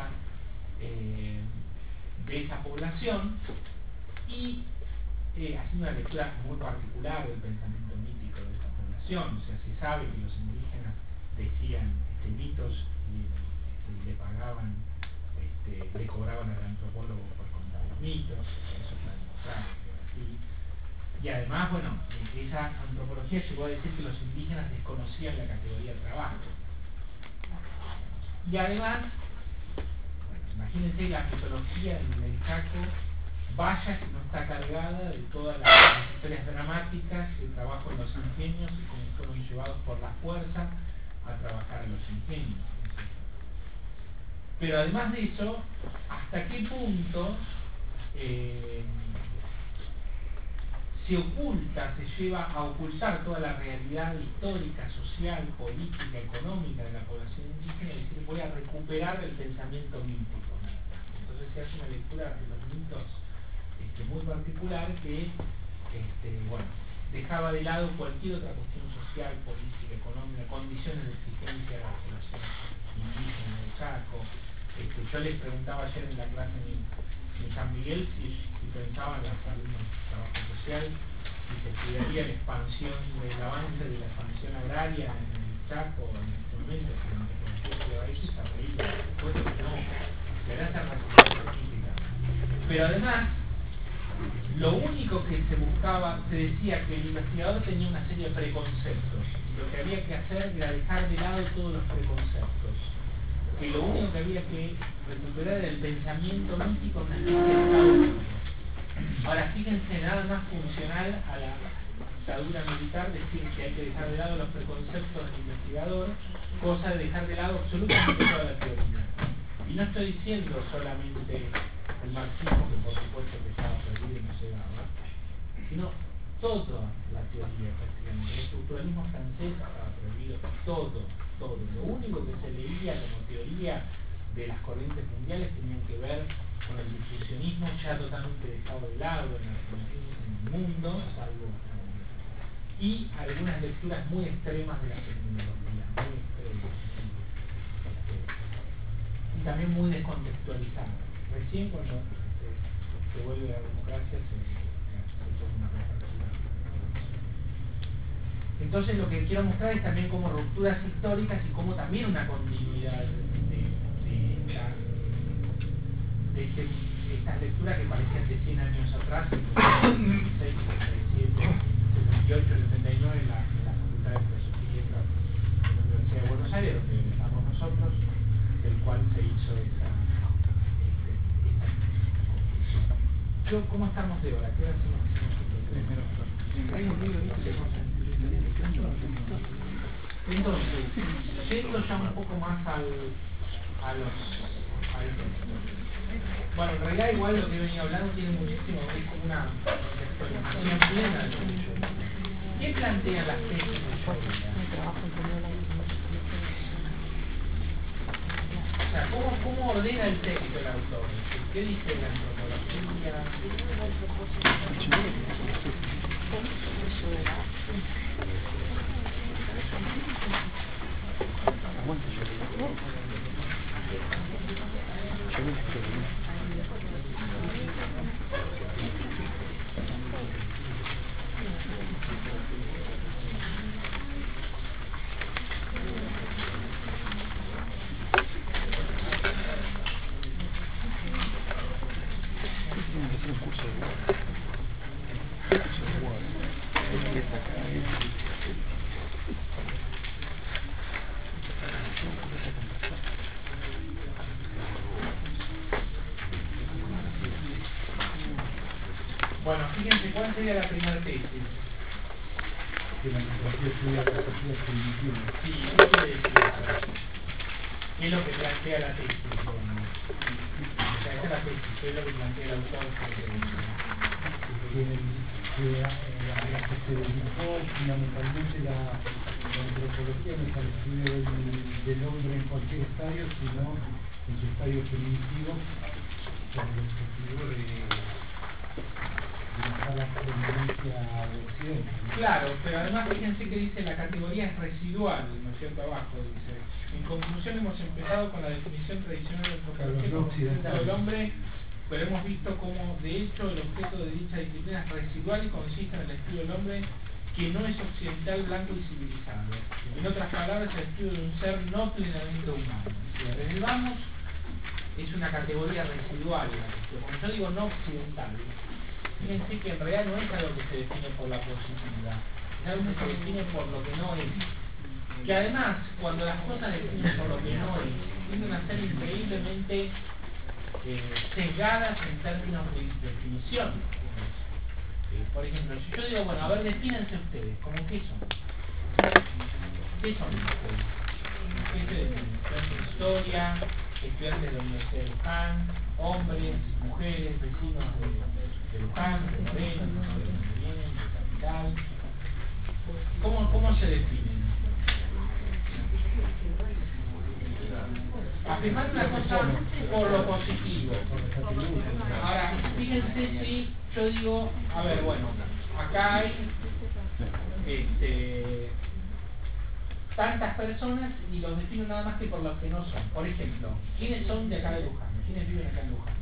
de esa población y haciendo una lectura muy particular del pensamiento mítico de esa población. O sea, se sabe que los indígenas decían mitos y le pagaban, le cobraban al antropólogo por contar los mitos, eso está demostrado que era así. Y además, bueno, esa antropología llegó a decir que los indígenas desconocían la categoría de trabajo. Y además, Imagínense la mitología en el Chaco, vaya que no está cargada de todas las historias dramáticas, el trabajo en los ingenios y cómo fueron llevados por la fuerza a trabajar en los ingenios, etc. Pero además de eso, ¿hasta qué punto se oculta, se lleva a ocultar toda la realidad histórica, social, política, económica de la población indígena? Es decir, voy a recuperar el pensamiento mítico. Entonces se hace una lectura de los mitos muy particular que bueno, dejaba de lado cualquier otra cuestión social, política, económica, condiciones de existencia de la población indígena del Chaco. Yo les preguntaba ayer en la clase en San Miguel si pensaban los alumnos de trabajo social si se estudiaría la expansión del avance de la expansión agraria en el Chaco en este momento, que durante cualquier país se reía, por supuesto que no, se hará esa representación crítica. Pero además, lo único que se buscaba, se decía que el investigador tenía una serie de preconceptos, lo que había que hacer era dejar de lado todos los preconceptos, que lo único que había que recuperar era el pensamiento mítico en una especie de Estado único. Ahora fíjense, nada más funcional a la dictadura militar decir que hay que dejar de lado los preconceptos del investigador, cosa de dejar de lado absolutamente toda la teoría. Y no estoy diciendo solamente el marxismo, que por supuesto que estaba prohibido y no se daba, sino toda la teoría prácticamente. El estructuralismo francés estaba prohibido, todo. Lo único que se leía como teoría de las corrientes mundiales tenían que ver con el difusionismo ya totalmente dejado de lado en el mundo, salvo y algunas lecturas muy extremas de la terminología, muy extremas. Y también muy descontextualizadas. Recién cuando se vuelve a la democracia se toma una perspectiva. Entonces lo que quiero mostrar es también como rupturas históricas y como también una continuidad de estas lecturas que parecían de 100 años atrás, en 76, 77, 78, 79 en la Facultad de Filosofía y Letras de la Universidad de Buenos Aires, donde estamos nosotros, del cual se hizo esa conclusión. ¿Cómo estamos de hora? ¿Qué hora hacemos? Entonces, yendo ya un poco más al texto. Bueno, en realidad igual lo que he venido hablando tiene muchísimo, es como una contextualización plena de lo que yo digo. ¿Qué plantean las tesis de Schopenhauer? O sea, ¿cómo ordena el texto el autor? ¿Qué dice la antropología? Bueno, fíjense, ¿cuál sería la primera tesis? Que la antropología estudia la sociedad primitiva. Sí, ¿qué quiere decir eso? ¿Qué es lo que plantea la tesis? Digamos? O sea, esa es la tesis, ¿qué es lo que plantea el autor? La que se dedicó fundamentalmente la antropología no es al estudio del hombre en cualquier estadio, sino en su estadio primitivo, con el objetivo de bajar la tendencia de Occidente. Claro, pero además fíjense que dice la categoría es residual, ¿no es cierto? Abajo dice, en conclusión hemos empezado con la definición tradicional de antropología como occidental del hombre, pero hemos visto cómo de hecho el objeto de dicha disciplina es residual y consiste en el estudio del hombre que no es occidental, blanco y civilizado. En otras palabras, el estudio de un ser no plenamente humano. Si la derivamos, es una categoría residual. Cuando yo digo no occidental, fíjense que en realidad no es algo que se define por la posibilidad, es algo que se define por lo que no es. Que además, cuando las cosas se definen por lo que no es, tienden a ser increíblemente sesgadas en términos de definición. Por ejemplo, si yo digo, bueno, a ver, defínanse ustedes, ¿cómo qué son? ¿Qué son ustedes? ¿Qué se definen? ¿Estudiantes de historia? ¿Estudiantes de la Universidad de Luján? ¿Hombres? ¿Mujeres? ¿Vecinos de Luján? ¿De Moreno? ¿De dónde vienen? ¿De Capital? ¿Cómo se definen? Afirmar una cosa por lo positivo. Ahora, fíjense si yo digo, a ver, bueno, acá hay tantas personas y los defino nada más que por los que no son. Por ejemplo, ¿quiénes son de acá de Luján? ¿Quiénes viven acá en Luján?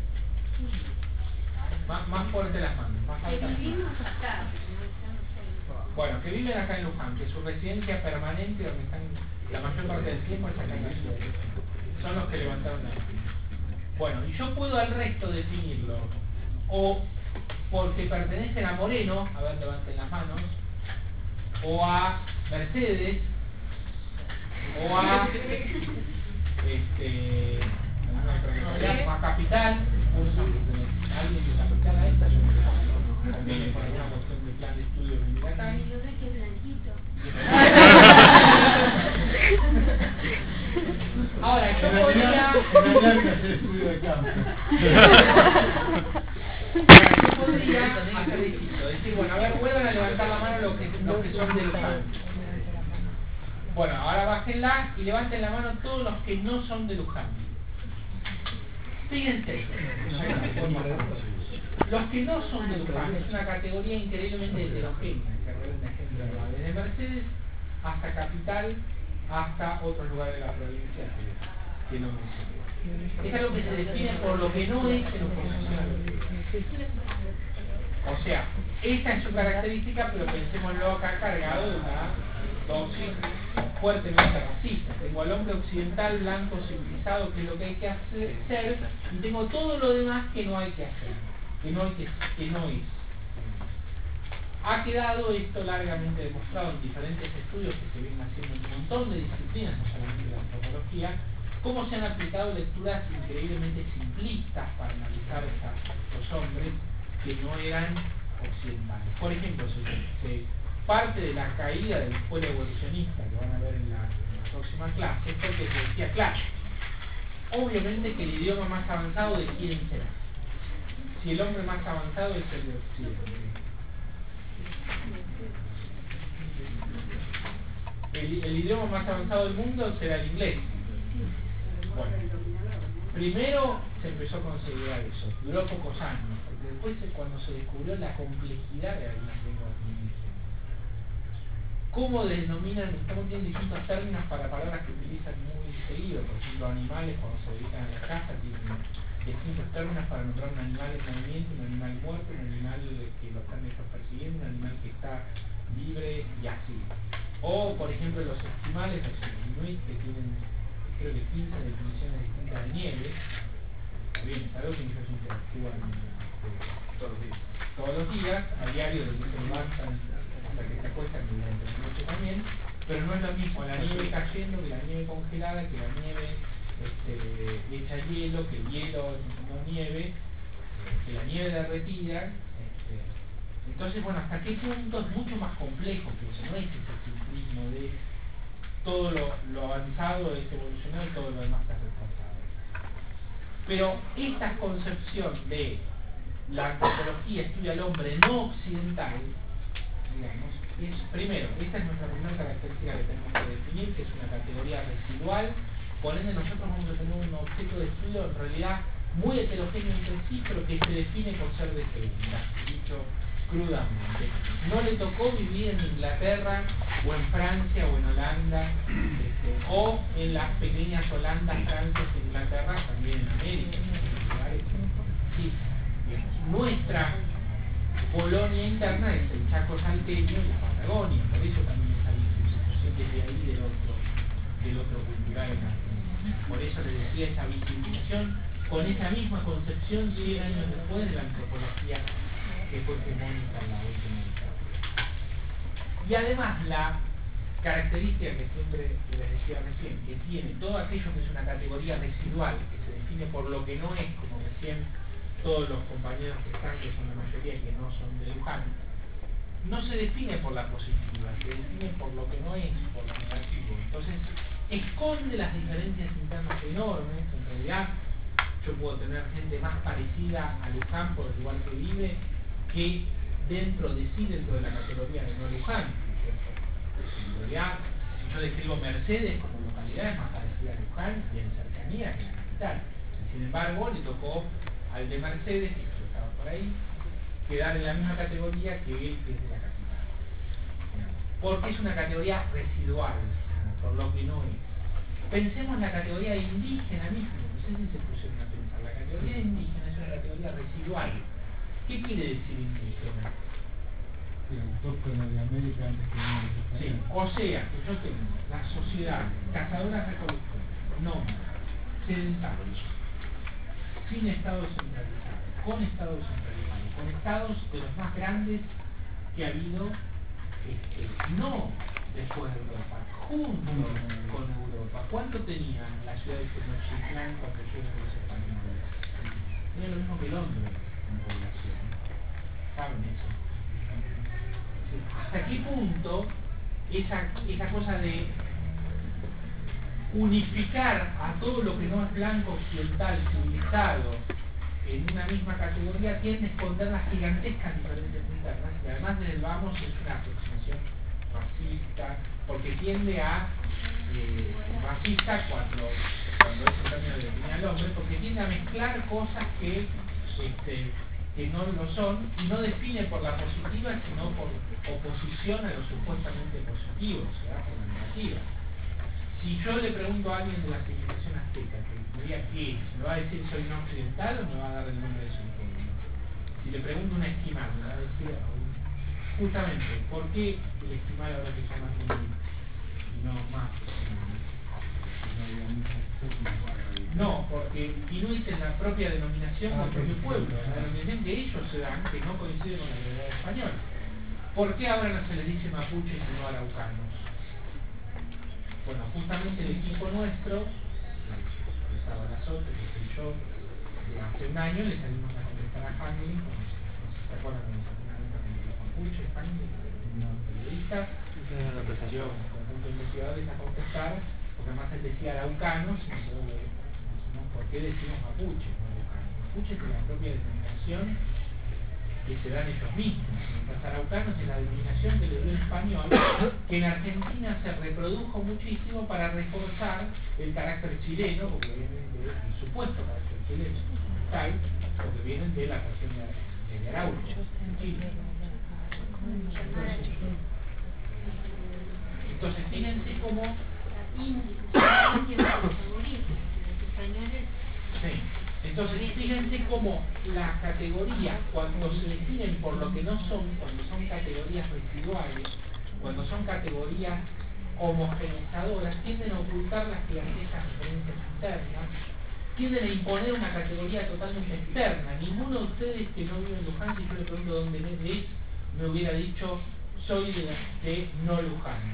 Más fuerte las manos, más altas. Que vivimos acá. Bueno, que viven acá en Luján, que su residencia permanente, donde están la mayor parte del tiempo, es acá en la ciudad. Son los que levantaron la mano. Bueno, y yo puedo al resto definirlo o porque pertenecen a Moreno, a ver, levanten las manos, o a Mercedes, o a a Capital. Alguien de Capital a esta, yo viene por alguna cuestión de plan de estudio de venir acá. Yo sé que es blanquito. Ahora, yo podría hacer estudio de campo. Yo podría hacer distinto, decir, bueno, a ver, vuelvan a levantar la mano los que son de Luján. Bueno, ahora bájenla y levanten la mano todos los que no son de Luján. Fíjense, los que no son de Luján es una categoría increíblemente heterogénea, que revende gente desde Mercedes hasta Capital, hasta otros lugares de la provincia que no mencioné. Es algo que se define por lo que no es en oposición a lo que es. O sea, esta es su característica, pero pensémoslo acá cargado de una dosis fuertemente racista. Tengo al hombre occidental, blanco, civilizado, que es lo que hay que hacer, y tengo todo lo demás que no hay que hacer, que no es. Ha quedado esto largamente demostrado en diferentes estudios que se vienen haciendo en un montón de disciplinas, no solamente la antropología, cómo se han aplicado lecturas increíblemente simplistas para analizar estos hombres que no eran occidentales. Por ejemplo, parte de la caída de la escuela evolucionista que van a ver en la próxima clase es porque se decía, claro, obviamente que el idioma más avanzado de quién será. Si el hombre más avanzado es el de Occidente. El idioma más avanzado del mundo será el inglés. Bueno, primero se empezó a considerar eso, duró pocos años, porque después cuando se descubrió la complejidad de algunas lenguas indígenas, cómo tienen distintos términos para palabras que utilizan muy seguido. Por ejemplo, animales, cuando se dedican a la caza, tienen distintos términos para nombrar un animal en movimiento, un animal muerto, un animal que lo están persiguiendo, un animal que está libre y así. O, por ejemplo, los esquimales, los inuit, que tienen creo que 15 definiciones distintas de nieve. Bien, es algo que ellos interactúan todos los días, a diario, desde que se levantan hasta que se acuestan durante la noche también, pero no es lo mismo la nieve cayendo que la nieve congelada, que la nieve hecha hielo, que el hielo no nieve, que la nieve derretida. Entonces, bueno, hasta qué punto es mucho más complejo que eso, no es ese simplismo de todo lo avanzado es evolucionado y todo lo demás es retrasado. Pero esta concepción de la antropología estudia al hombre no occidental, digamos, es, primero, esta es nuestra primera característica que tenemos que definir, que es una categoría residual. Por ende, nosotros vamos a tener un objeto de estudio en realidad muy heterogéneo entre sí, pero que se define por ser de segunda, dicho crudamente. No le tocó vivir en Inglaterra, o en Francia, o en Holanda, o en las pequeñas Holandas, Francias e Inglaterra, también en América. Sí, nuestra colonia interna es el Chaco salteño y la Patagonia, por eso también esa visibilización desde ahí del otro cultural en Argentina. Por eso les decía esa visibilización con esa misma concepción 100 años después de la antropología que fue hegemónica en la última década. Y además característica que siempre les decía recién, que tiene todo aquello que es una categoría residual, que se define por lo que no es, como recién todos los compañeros que están, que son la mayoría que no son de Luján, no se define por la positiva, se define por lo que no es, por lo negativo. Entonces, esconde las diferencias internas enormes. En realidad, yo puedo tener gente más parecida a Luján por el lugar que vive, que dentro de sí, dentro de la categoría de no Luján. En realidad, si yo describo Mercedes como localidad, es más parecida a Luján y en cercanía que la capital. Y sin embargo, le tocó al de Mercedes, que yo estaba por ahí, quedar en la misma categoría que es de la capital. Porque es una categoría residual, por lo que no es. Pensemos en la categoría indígena mismo, no sé si se pusieron a pensar. La categoría indígena es una categoría residual. ¿Qué quiere decir indígena? Sí, autóctona de América antes que vengan los Sí, españoles. o sea, que yo tengo la sociedad cazadora recolectora, nómada, sedentarios, sin estado centralizado, con estado centralizado, con estados de los más grandes que ha habido, no después de Europa, junto con Europa. ¿Cuánto tenía la ciudad de Tenochtitlán cuando llegan los españoles? Tenía lo mismo que Londres en población. ¿Saben eso? ¿Hasta qué punto esa cosa de unificar a todo lo que no es blanco occidental civilizado en una misma categoría tiende a esconder las gigantescas diferencias internas y además desde el vamos es una aproximación racista porque tiende a racista cuando es en términos de definir al hombre porque tiende a mezclar cosas que no lo son y no define por la positiva sino por oposición a lo supuestamente positivo, ¿verdad? Por la negativa. Si yo le pregunto a alguien de la civilización azteca que me diga qué es, ¿me va a decir soy no occidental o me va a dar el nombre de su pueblo? Si le pregunto a un esquimal, me va a decir justamente, ¿por qué el esquimal ahora se llama Inuit y no más? No, porque Inuit es la propia denominación del propio pueblo, la denominación que ellos se dan, que no coincide con la realidad española. ¿Por qué ahora no se les dice mapuches sino araucanos? Bueno, justamente el equipo nuestro, que estaba la SOT, que soy yo, hace un año le salimos a contestar a Hangling, no sé si se acuerdan de una nota con los mapuches, Hangling, un periodista, salió un conjunto de investigadores a contestar, porque además él decía araucanos, y nosotros le dijimos, ¿por qué decimos mapuches, no araucanos? Mapuches es la propia denominación que se dan ellos mismos, mientras araucanos es la denominación que le dio el español, que en Argentina se reprodujo muchísimo para reforzar el carácter chileno, porque vienen del supuesto carácter chileno, tal, porque vienen de la región de Arauco, en Chile. Entonces, fíjense cómo... Sí. Entonces, fíjense cómo la categoría, cuando se definen por lo que no son, cuando son categorías residuales, cuando son categorías homogenizadoras, tienden a ocultar las gigantescas diferencias internas, tienden a imponer una categoría totalmente externa. Ninguno de ustedes que no vive en Luján, si yo le pregunto dónde es, me hubiera dicho, soy de no Luján.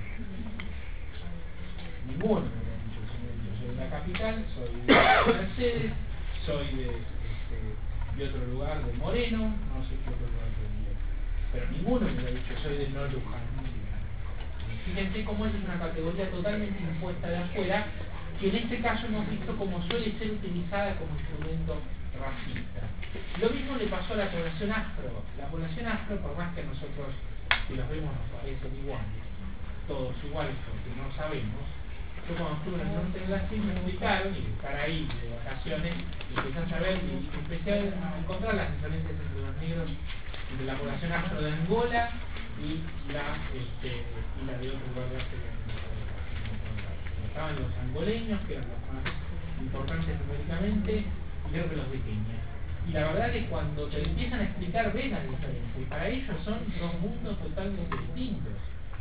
Ninguno me hubiera dicho, soy de la capital, soy de Mercedes, soy de otro lugar, de Moreno, no sé qué otro lugar de pero ninguno me lo ha dicho, soy de no Luján. Fíjense cómo esa es una categoría totalmente impuesta de afuera, que en este caso hemos visto como suele ser utilizada como instrumento racista. Lo mismo le pasó a la población afro. La población afro, por más que a nosotros, si los vemos, nos parecen iguales, todos iguales porque no sabemos. Yo cuando estuve en el norte de Brasil me explicaron, y estar ahí de vacaciones, y empecé a saber y empecé a encontrar las diferencias entre los negros y de la población afro de Angola y la de otro lugar de África. Estaban los angoleños, que eran los más importantes numéricamente, y creo que los de Kenia. Y la verdad que cuando te empiezan a explicar ves las diferencias, y para ellos son dos mundos totalmente distintos.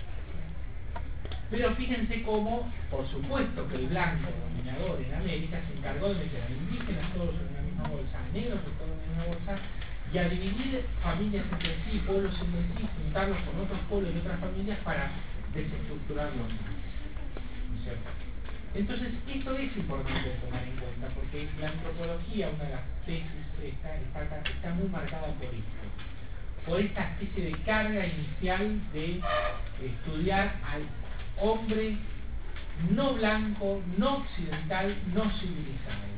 Pero fíjense cómo, por supuesto que el blanco dominador en América se encargó de meter a indígenas todos en una misma bolsa, a negros todos en una misma bolsa, y a dividir familias entre sí, pueblos entre sí, juntarlos con otros pueblos y otras familias para desestructurarlo más, ¿no es cierto? Entonces, esto es importante tomar en cuenta, porque la antropología, una de las tesis, está muy marcada por esto, por esta especie de carga inicial de estudiar al hombre no blanco, no occidental, no civilizado.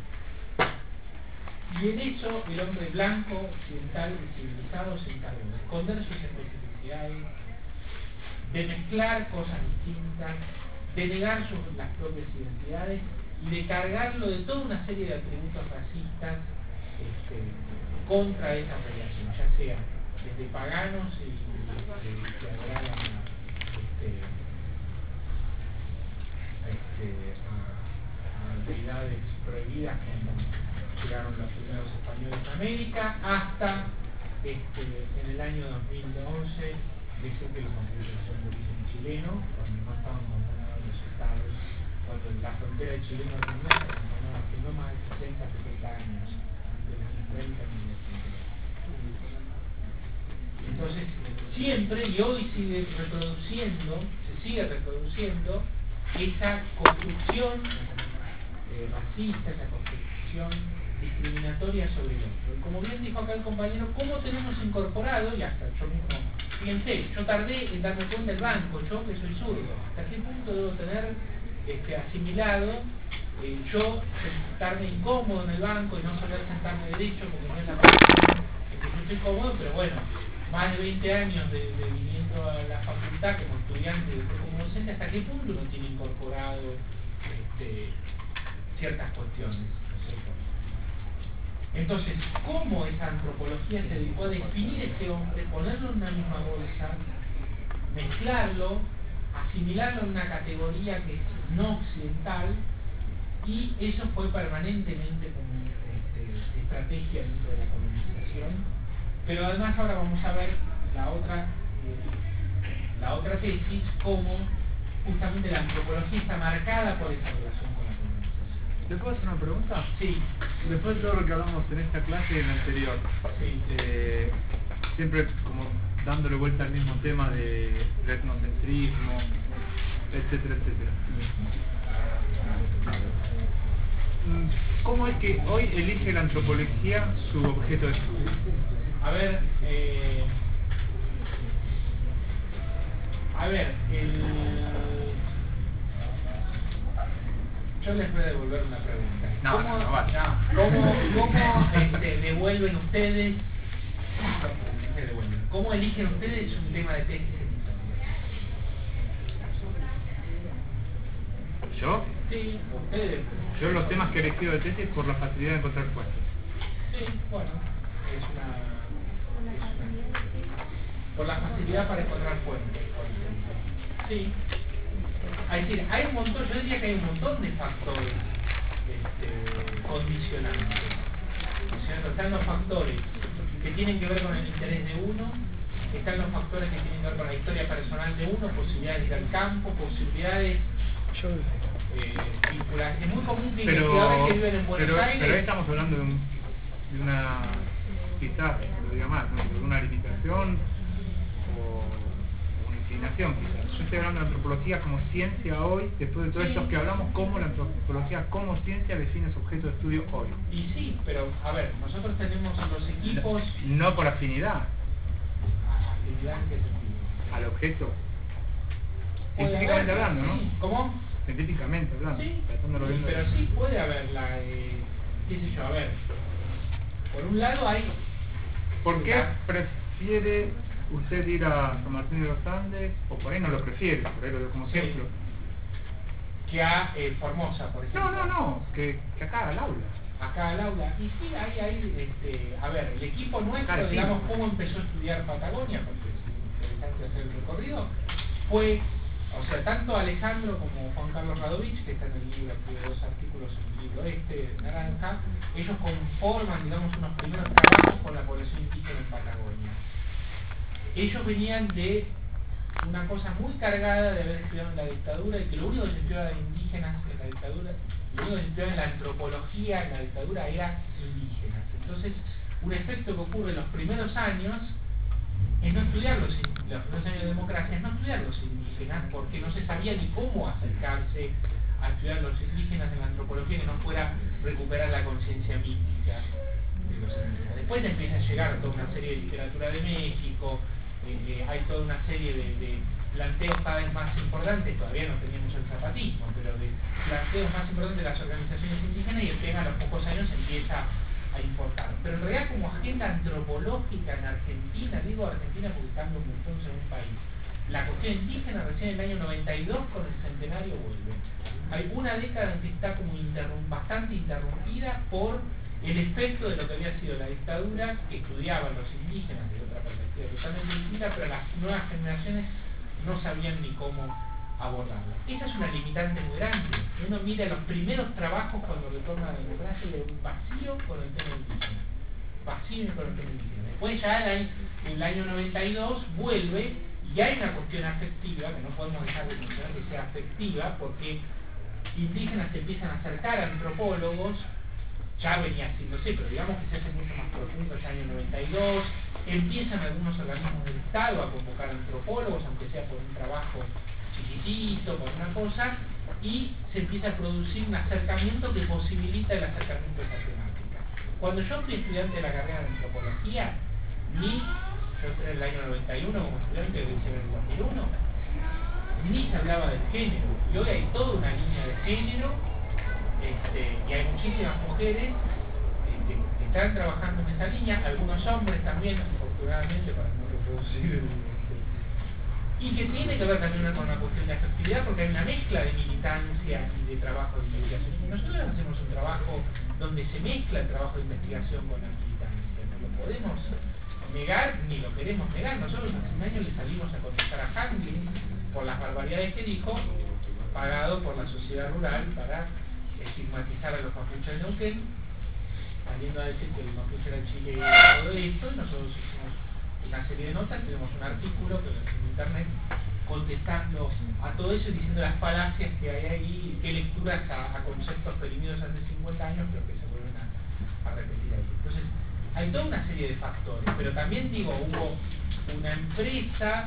Y en eso el hombre blanco, occidental y civilizado se encargó de esconder sus especificidades, de mezclar cosas distintas, de negar las propias identidades y de cargarlo de toda una serie de atributos racistas contra esa relación, ya sea desde paganos y que adoraban a deidades prohibidas cuando llegaron los primeros españoles a América, hasta en el año 2011 decir que los franceses son de origen chileno, cuando no estaban condenados los estados, cuando la frontera de chileno argentina se no más de 60, 70 años antes de los 30 ni de Entonces, siempre, y hoy se sigue reproduciendo esa construcción racista, esa construcción discriminatoria sobre el otro. Y como bien dijo acá el compañero, ¿cómo tenemos incorporado? Y hasta yo mismo, fíjense, yo tardé en darme cuenta del banco, yo que soy zurdo, ¿hasta qué punto debo tener asimilado yo sentarme incómodo en el banco y no saber sentarme derecho porque no es la posición en que yo estoy cómodo? Pero bueno, más de 20 años de viniendo a la facultad como estudiante y después como docente, ¿hasta qué punto uno tiene incorporado ciertas cuestiones? ¿No es cierto? Entonces, ¿cómo esa antropología se dedicó a definir ese hombre, ponerlo en una misma bolsa, mezclarlo, asimilarlo en una categoría que es no occidental, y eso fue permanentemente como estrategia dentro de la colonización? Pero además ahora vamos a ver la otra tesis, cómo justamente la antropología está marcada por esa relación con la colonización. ¿Le puedo hacer una pregunta? Sí. Después de todo lo que hablamos en esta clase y en la anterior, sí. Siempre como dándole vuelta al mismo tema de etnocentrismo, etcétera, etcétera. ¿Cómo es que hoy elige la antropología su objeto de estudio? A ver, yo les voy a devolver una pregunta. ¿Cómo devuelven ustedes? ¿Cómo eligen ustedes un tema de tesis en historia? ¿Yo? Sí, ustedes. Yo los temas que he elegido de tesis por la facilidad de encontrar fuentes. Sí, bueno, por la facilidad para encontrar fuentes, por ejemplo. Sí. Es decir, hay un montón, yo diría que hay un montón de factores condicionantes. Están los factores que tienen que ver con el interés de uno, están los factores que tienen que ver con la historia personal de uno, posibilidades de ir al campo, posibilidades vinculadas. Es muy común que investigadores que viven en Buenos Aires... Pero ahí estamos hablando de una, quizás, lo diga más, ¿no? De una limitación o una inclinación, quizás. Yo estoy hablando de antropología como ciencia hoy, después de todo esto que hablamos, cómo la antropología como ciencia define su objeto de estudio hoy. Y sí, pero a ver, nosotros tenemos los equipos... No por afinidad. ¿Afinidad en qué sentido? Al objeto. Científicamente hablando, ¿no? Sí. ¿Cómo? Científicamente hablando. Sí, pero sí puede haberla, qué sé yo, a ver. Por un lado hay... ¿Por qué prefiere usted ir a San Martín de los Andes? O por ahí no lo prefiere, por ahí lo doy como ejemplo. Que a Formosa, por ejemplo. No, que acá al aula. Acá al aula. Y sí, a ver, el equipo nuestro, digamos, cómo empezó a estudiar Patagonia, porque es interesante hacer el recorrido, fue, o sea, tanto Alejandro como Juan Carlos Radovich, que está en el libro, escribe 2 artículos en el libro naranja, ellos conforman, digamos, unos primeros trabajos con la población indígena en Patagonia. Ellos venían de una cosa muy cargada de haber estudiado en la dictadura, y que lo único que se estudiaba de indígenas en la dictadura, lo único que se estudiaba en la antropología en la dictadura era indígenas. Entonces, un efecto que ocurre en los primeros años es no estudiar los primeros años de democracia, es no estudiar los indígenas porque no se sabía ni cómo acercarse a estudiar los indígenas en la antropología que no fuera recuperar la conciencia mítica de los indígenas. Después empieza a llegar toda una serie de literatura de México, hay toda una serie de planteos cada vez más importantes, todavía no teníamos el zapatismo, pero de planteos más importantes de las organizaciones indígenas, y el tema a los pocos años empieza a importar. Pero en realidad como agenda antropológica en Argentina, digo Argentina porque cambia un montón según país, la cuestión indígena recién en el año 92 con el centenario vuelve. Hay una década en que está como bastante interrumpida por el efecto de lo que había sido la dictadura, que estudiaban los indígenas de otra perspectiva totalmente distinta, pero las nuevas generaciones no sabían ni cómo abordarla. Esa es una limitante muy grande. Uno mira los primeros trabajos cuando retorna a la democracia y hay un vacío con el tema indígena. Vacío con el tema indígena. Después ya en el año 92 vuelve y hay una cuestión afectiva, que no podemos dejar de mencionar que sea afectiva, porque indígenas se empiezan a acercar a antropólogos, ya venía haciéndose, pero digamos que se hace mucho más profundo el año 92, empiezan algunos organismos del Estado a convocar antropólogos, aunque sea por un trabajo chiquitito, por una cosa, y se empieza a producir un acercamiento que posibilita el acercamiento a esa temática. Cuando yo fui estudiante de la carrera de antropología, yo entré en el año 91 como estudiante de en el 2001, ni se hablaba del género, y hoy hay toda una línea de género, y hay muchísimas mujeres que están trabajando en esa línea, algunos hombres también, afortunadamente, para no reproducir y que tiene que ver también con una cuestión de afectividad, porque hay una mezcla de militancia y de trabajo de investigación. Y nosotros hacemos un trabajo donde se mezcla el trabajo de investigación con la militancia. No lo podemos negar ni lo queremos negar. Nosotros hace un año le salimos a contestar a Hamlin por las barbaridades que dijo, pagado por la sociedad rural para estigmatizar a los mapuches de Neuquén, saliendo a decir que el mapuche era Chile y todo esto. Nosotros hicimos una serie de notas, tenemos un artículo que en internet contestando a todo eso y diciendo las falacias que hay ahí, qué lecturas a conceptos perimidos hace 50 años, pero que se vuelven a repetir ahí. Entonces, hay toda una serie de factores, pero también digo, hubo una empresa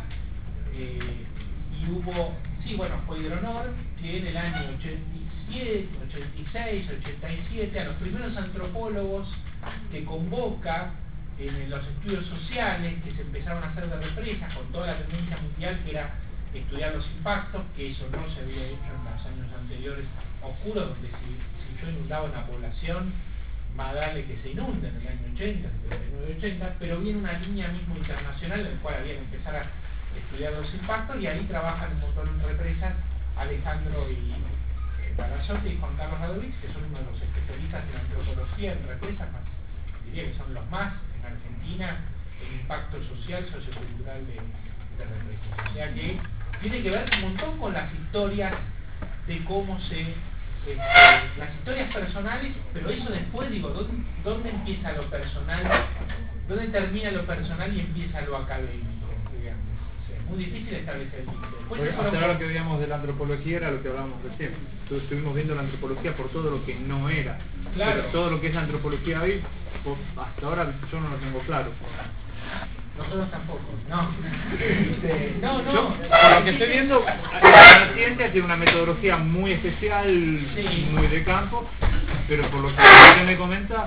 y hubo, fue Hidronor, que en el año 87, 86, 87, a los primeros antropólogos que convoca en los estudios sociales que se empezaron a hacer de represas con toda la tendencia mundial que era estudiar los impactos, que eso no se había hecho en los años anteriores oscuros, donde si yo inundaba una población, más darle que se inunde en el año 80, 79, 80, pero viene una línea mismo internacional en la cual había que empezar a estudiar los impactos, y ahí trabajan un montón en represas Alejandro y Palazotti y Juan Carlos Radovich, que son uno de los especialistas en antropología en represas, más diría que son los más en Argentina el impacto social, sociocultural de represas. O sea que tiene que ver un montón con las historias de cómo las historias personales, pero eso después, digo, ¿dónde empieza lo personal? ¿Dónde termina lo personal y empieza lo académico? Digamos. O sea, es muy difícil establecer el límite. Hasta ahora lo que veíamos de la antropología era lo que hablábamos recién. Estuvimos viendo la antropología por todo lo que no era. Claro. Pero todo lo que es antropología hoy, hasta ahora yo no lo tengo claro. Nosotros tampoco, no. Yo, por lo que estoy viendo, la ciencia tiene una metodología muy especial, sí, muy de campo, pero por lo que usted me comenta,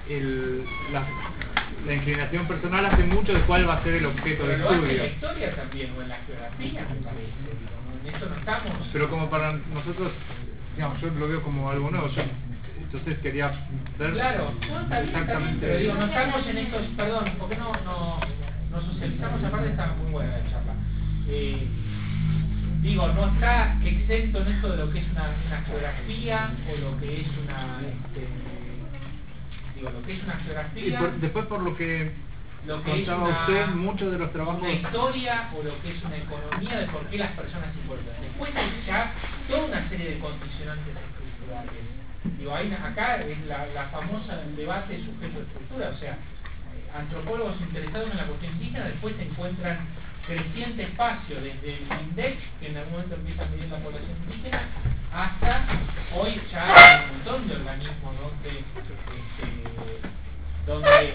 la inclinación personal hace mucho de cuál va a ser el objeto de estudio. estudio. En la historia también, o en la geografía, me parece. En esto no estamos. Pero como para nosotros, digamos, yo lo veo como algo nuevo. Entonces quería ver exactamente. Pero digo, no estamos en estos, perdón, ¿por qué no socializamos? Aparte está muy buena la charla. Digo, no está exento en esto de lo que es una geografía o lo que es lo que es una geografía. Y después por lo que contaba usted, muchos de los trabajos... Una historia o lo que es una economía de por qué las personas importan. Después hay ya toda una serie de condicionantes estructurales. Digo, acá es la famosa debate sujeto-estructura, o sea, antropólogos interesados en la cuestión indígena después se encuentran creciente espacio desde el INDEC, que en algún momento empieza a medir la población indígena, hasta hoy ya hay un montón de organismos donde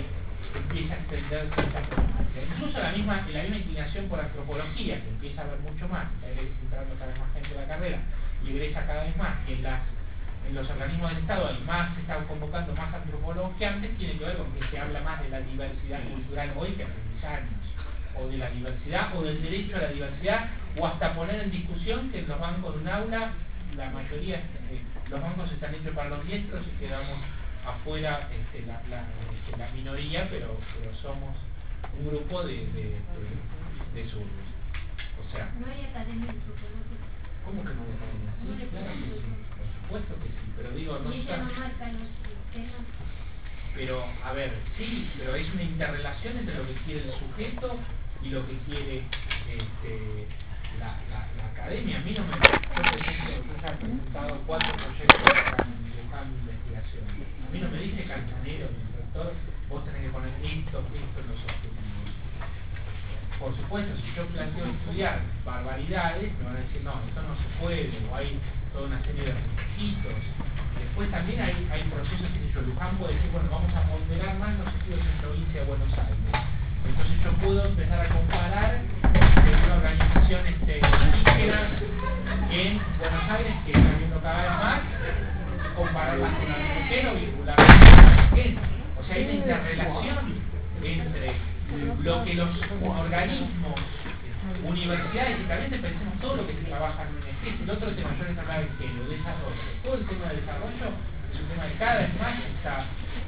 empieza a extenderse esta problemática. Incluso en la misma inclinación por antropología, que empieza a haber mucho más, está entrando cada vez más gente en la carrera y egresa cada vez más, que en los organismos del Estado hay más, se está convocando más antropólogos que antes, tiene que ver con que se habla más de la diversidad cultural hoy que hace 10 años, o de la diversidad, o del derecho a la diversidad, o hasta poner en discusión que en los bancos de un aula, la mayoría, los bancos están hechos para los diestros y quedamos afuera la minoría, pero somos un grupo de zurdos. O sea, no hay academia antropológica. ¿Cómo que no hay academia? Sí, claro que sí, por supuesto que sí, pero digo, no y ella no marca los temas. Pero, a ver, sí, pero es una interrelación entre lo que quiere el sujeto y lo que quiere la academia. A mí no me... Yo ya he presentado 4 proyectos de investigación. A mí no me dice Cantanero, mi instructor, vos tenés que poner esto en los objetivos. Por supuesto, si yo planteo estudiar barbaridades, me van a decir, no, esto no se puede, o hay toda una serie de requisitos. Después también hay procesos que yo, Luján puede decir, bueno, vamos a ponderar más los estudios en provincia de Buenos Aires. Entonces yo puedo empezar a comparar una organización indígena en Buenos Aires, que está viendo cada vez más, compararlas con Argentina, vincularlas con Argentina. O sea, hay una interrelación entre lo que los organismos, universidades, y también pensemos todo lo que se trabaja en UNEST. El otro tema mayor es hablar de género, desarrollo. Todo el tema de desarrollo es un tema que cada vez más está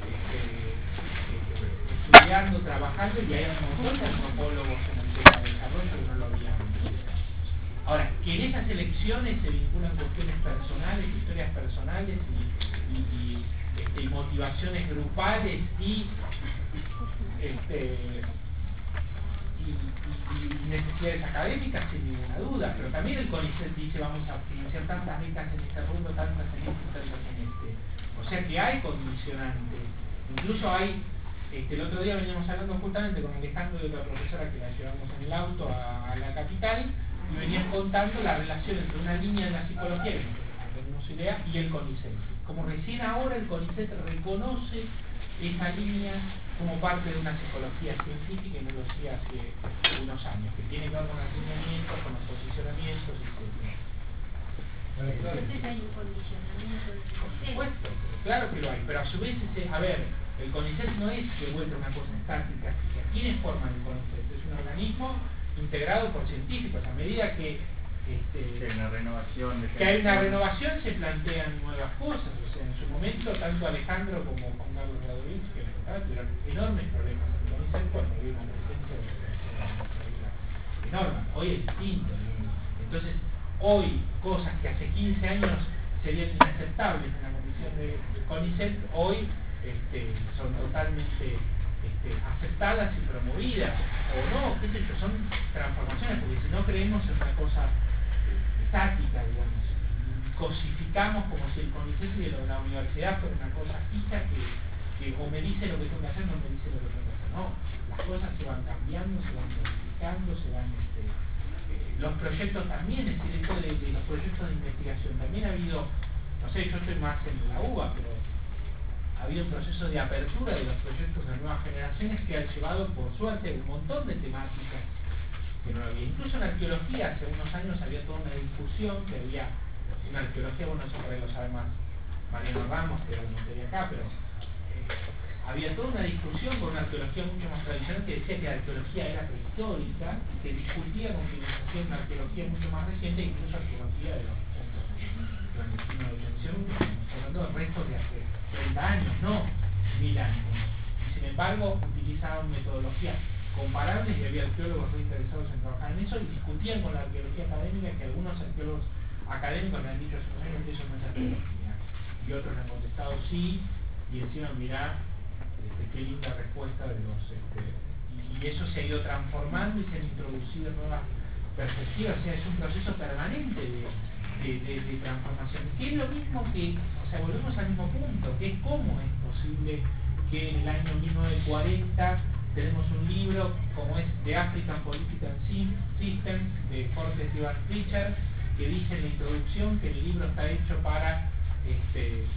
estudiando, trabajando, y hay un montón de antropólogos en el tema de desarrollo que no lo habían visto. Ahora, que en esas elecciones se vinculan cuestiones personales, historias personales y motivaciones grupales y necesidades académicas, sin ninguna duda, pero también el CONICET dice vamos a financiar tantas becas en este rumbo, tantas en este, tantas en este. O sea que hay condicionantes. Incluso hay, el otro día veníamos hablando justamente con Alejandro y otra profesora que la llevamos en el auto a la capital, y venían contando la relación entre una línea de la psicología, que no tenemos idea, y el CONICET. Como recién ahora el CONICET reconoce esa línea como parte de una psicología científica, y no lo hacía hace unos años, que tiene que ver con los lineamientos, con los posicionamientos, etc. Entonces hay un condicionamiento del Por supuesto, claro que lo hay, pero a su vez, el CONICET no es de vuelta una cosa estática. ¿Quiénes forman el CONICET? Es un organismo integrado por científicos. A medida que hay una renovación se plantean nuevas cosas. O sea, en su momento, tanto Alejandro como Juan Carlos Radovich, que tuvieron enormes problemas en el CONICET cuando había una presencia de enorme. Hoy es distinto. Entonces, hoy, cosas que hace 15 años serían inaceptables en la comisión de CONICET, hoy son totalmente aceptadas y promovidas, o no, qué sé yo, son transformaciones, porque si no creemos en una cosa estática, digamos, cosificamos como si el CONICET y la universidad fuera una cosa fija que o me dice lo que tengo que hacer, no me dice lo que tengo que hacer. No, las cosas se van cambiando, se van modificando, se van los proyectos también, es decir, esto de los proyectos de investigación, también ha habido, no sé, yo estoy más en la UBA, pero ha habido un proceso de apertura de los proyectos de nuevas generaciones que han llevado, por suerte, un montón de temáticas que no había. Incluso en arqueología, hace unos años había toda una discusión, que había en arqueología, bueno, eso por ahí lo sabe más Mariano Ramos, que no estaría acá, pero había toda una discusión con una arqueología mucho más tradicional que decía que la arqueología era prehistórica, y que discutía con que hacía una arqueología mucho más reciente, incluso arqueología de los clandestinos de detención, hablando de restos de hace 30 años, no 1000 años. Y sin embargo, utilizaban metodologías comparables, y había arqueólogos muy interesados en trabajar en eso, y discutían con la arqueología académica, que algunos arqueólogos académicos le han dicho hace unos años que eso no es arqueología, y otros le han contestado sí, y encima mirá qué linda respuesta de los y eso se ha ido transformando y se han introducido nuevas perspectivas. O sea, es un proceso permanente de transformación, que es lo mismo que, o sea, volvemos al mismo punto, que es cómo es posible que en el año 1940 tenemos un libro como es The African Political System de Fortes Stewart Pritchard, que dice en la introducción que el libro está hecho para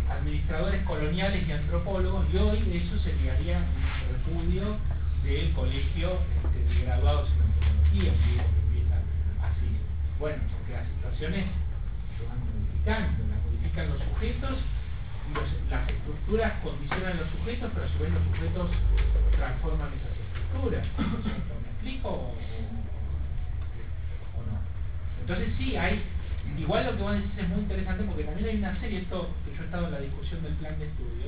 administradores coloniales y antropólogos, y hoy eso sería un repudio del colegio de graduados en antropología, que empieza así. Bueno, porque las situaciones se van modificando, las modifican los sujetos, y las estructuras condicionan los sujetos, pero a su vez los sujetos transforman esas estructuras. ¿Me explico o no? Entonces sí, hay, igual lo que vos decís es muy interesante, porque también hay una serie, esto que yo he estado en la discusión del plan de estudio,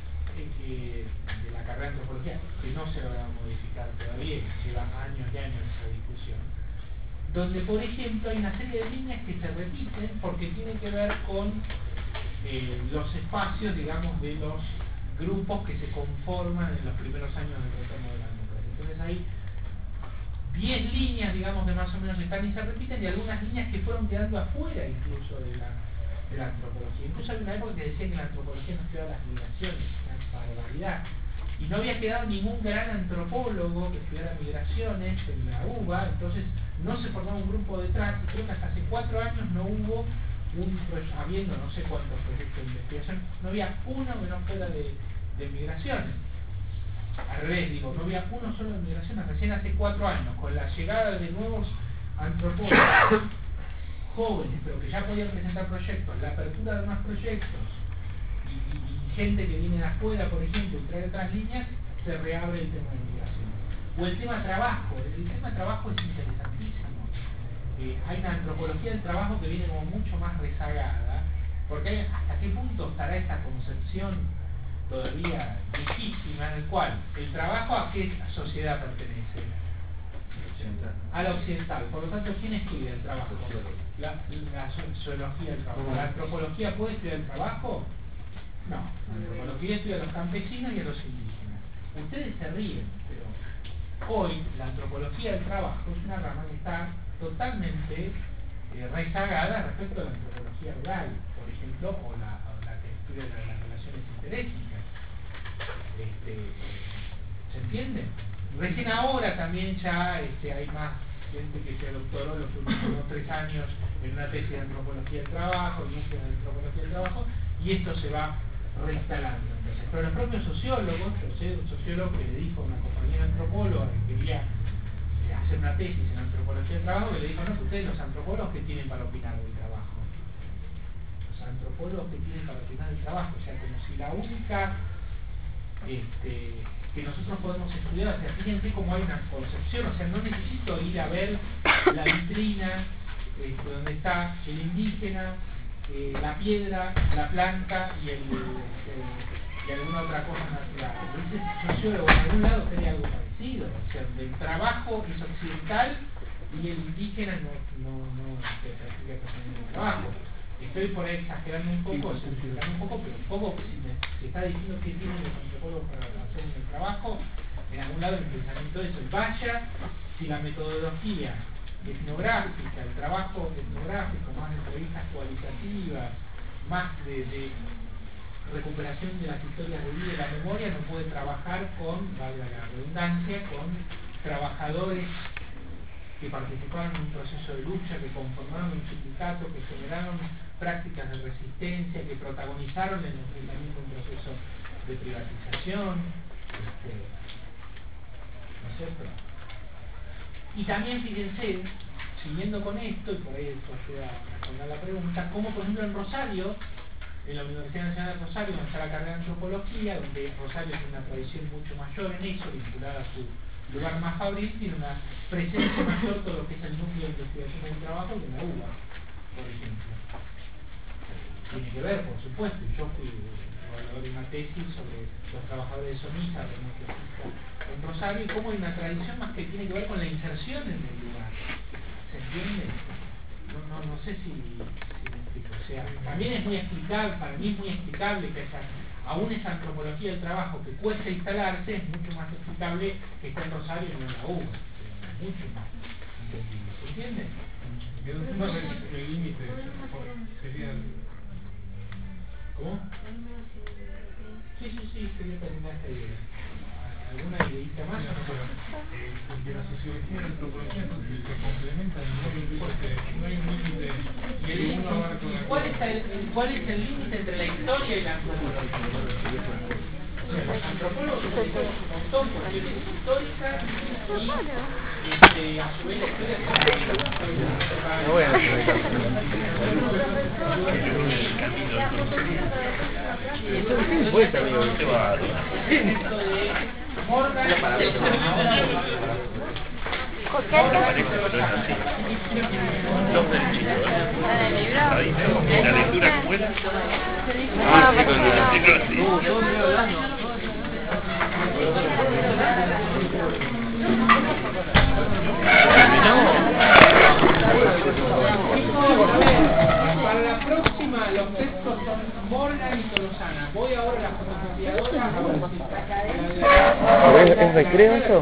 de la carrera de antropología, que no se logra modificar todavía, lleva años y años esa discusión, donde por ejemplo hay una serie de líneas que se repiten porque tienen que ver con los espacios, digamos, de los grupos que se conforman en los primeros años del retorno de la democracia. Entonces hay 10 líneas, digamos, que más o menos están y se repiten, y algunas líneas que fueron quedando afuera incluso de la antropología. Incluso hay una época que decía que la antropología no estudiaba las migraciones, una barbaridad. Y no había quedado ningún gran antropólogo que estudiara migraciones en la UBA, entonces no se formaba un grupo detrás, y creo que hasta hace 4 años no hubo habiendo no sé cuántos proyectos de investigación, no había uno que no fuera de migraciones. Al revés, digo, no había uno solo de migraciones. Recién hace 4 años, con la llegada de nuevos antropólogos jóvenes, pero que ya podían presentar proyectos, la apertura de más proyectos y gente que viene de afuera, por ejemplo, y trae otras líneas, se reabre el tema de migración. O el tema trabajo. El tema trabajo es interesantísimo. Hay una antropología del trabajo que viene como mucho más rezagada, porque hasta qué punto estará esta concepción todavía viejísima en el cual el trabajo a qué sociedad pertenece, a la occidental. Por lo tanto, ¿quién estudia el trabajo? La sociología del trabajo. ¿La antropología puede estudiar el trabajo? No, la antropología estudia a los campesinos y a los indígenas. Ustedes se ríen, pero hoy la antropología del trabajo es una rama que está totalmente rezagada respecto a la antropología rural, por ejemplo, o la que estudia las relaciones interésticas. ¿Se entiende? Recién ahora también ya hay más gente que se doctoró los últimos 3 años en una tesis de antropología del trabajo, en una de antropología del trabajo, y esto se va reinstalando. Entonces, pero los propios sociólogos, yo sé de un sociólogo que le dijo a una compañera antropóloga que quería hacer una tesis en antropología del trabajo, que le dijo, no, que ustedes los antropólogos que tienen para opinar del trabajo. Los antropólogos que tienen para opinar del trabajo, o sea, como si la única que nosotros podemos estudiar, o sea, fíjense cómo hay una concepción, o sea, no necesito ir a ver la vitrina donde está el indígena, la piedra, la planta y alguna otra cosa natural. Entonces, sociólogo en algún lado sería algo parecido, o sea, el trabajo es occidental y el indígena no se practica el trabajo. Estoy por ahí exagerando un poco, pero un poco si se está diciendo que tienen los antropólogos para hacer en el trabajo, en algún lado el pensamiento de eso. Vaya si la metodología etnográfica, el trabajo etnográfico, más de entrevistas cualitativas, más de recuperación de las historias de vida y la memoria, no puede trabajar con, valga la redundancia, con trabajadores que participaron en un proceso de lucha, que conformaron un sindicato, que generaron prácticas de resistencia, que protagonizaron el enfrentamiento a un proceso de privatización, ¿no es cierto? Y también fíjense, siguiendo con esto, y por ahí esto ayuda a responder la pregunta, como por ejemplo en Rosario, en la Universidad Nacional de Rosario, donde está la carrera de antropología, donde Rosario tiene una tradición mucho mayor en eso, vinculada a su lugar más fabril, tiene una presencia mayor todo lo que es el núcleo de investigación del trabajo de la UBA, por ejemplo. Tiene que ver, por supuesto, y yo fui evaluador de una tesis sobre los trabajadores de Sonisa, en Rosario, y cómo hay una tradición más que tiene que ver con la inserción en el lugar. ¿Se entiende? No sé si me explico. O sea, también es muy explicable, para mí es muy explicable que aún esa antropología del trabajo que cuesta instalarse, es mucho más explicable que está en Rosario y no en la UBA. Mucho más entendible. ¿Se entiende? El límite sería... ¿Cómo? Sí, quería terminar esta idea. ¿Alguna ideita más? Porque la sociología y la antropología se complementan, no hay un límite. ¿Cuál es cuál es el límite entre la historia y la antropología. O sea, los antropólogos utilizan un montón cuestiones históricas y a su vez la historia es La lectura como era. Para la próxima los textos son Morgan y Tolosana. Voy ahora a las fotocopiadoras a ver si está. ¿Es recreo eso?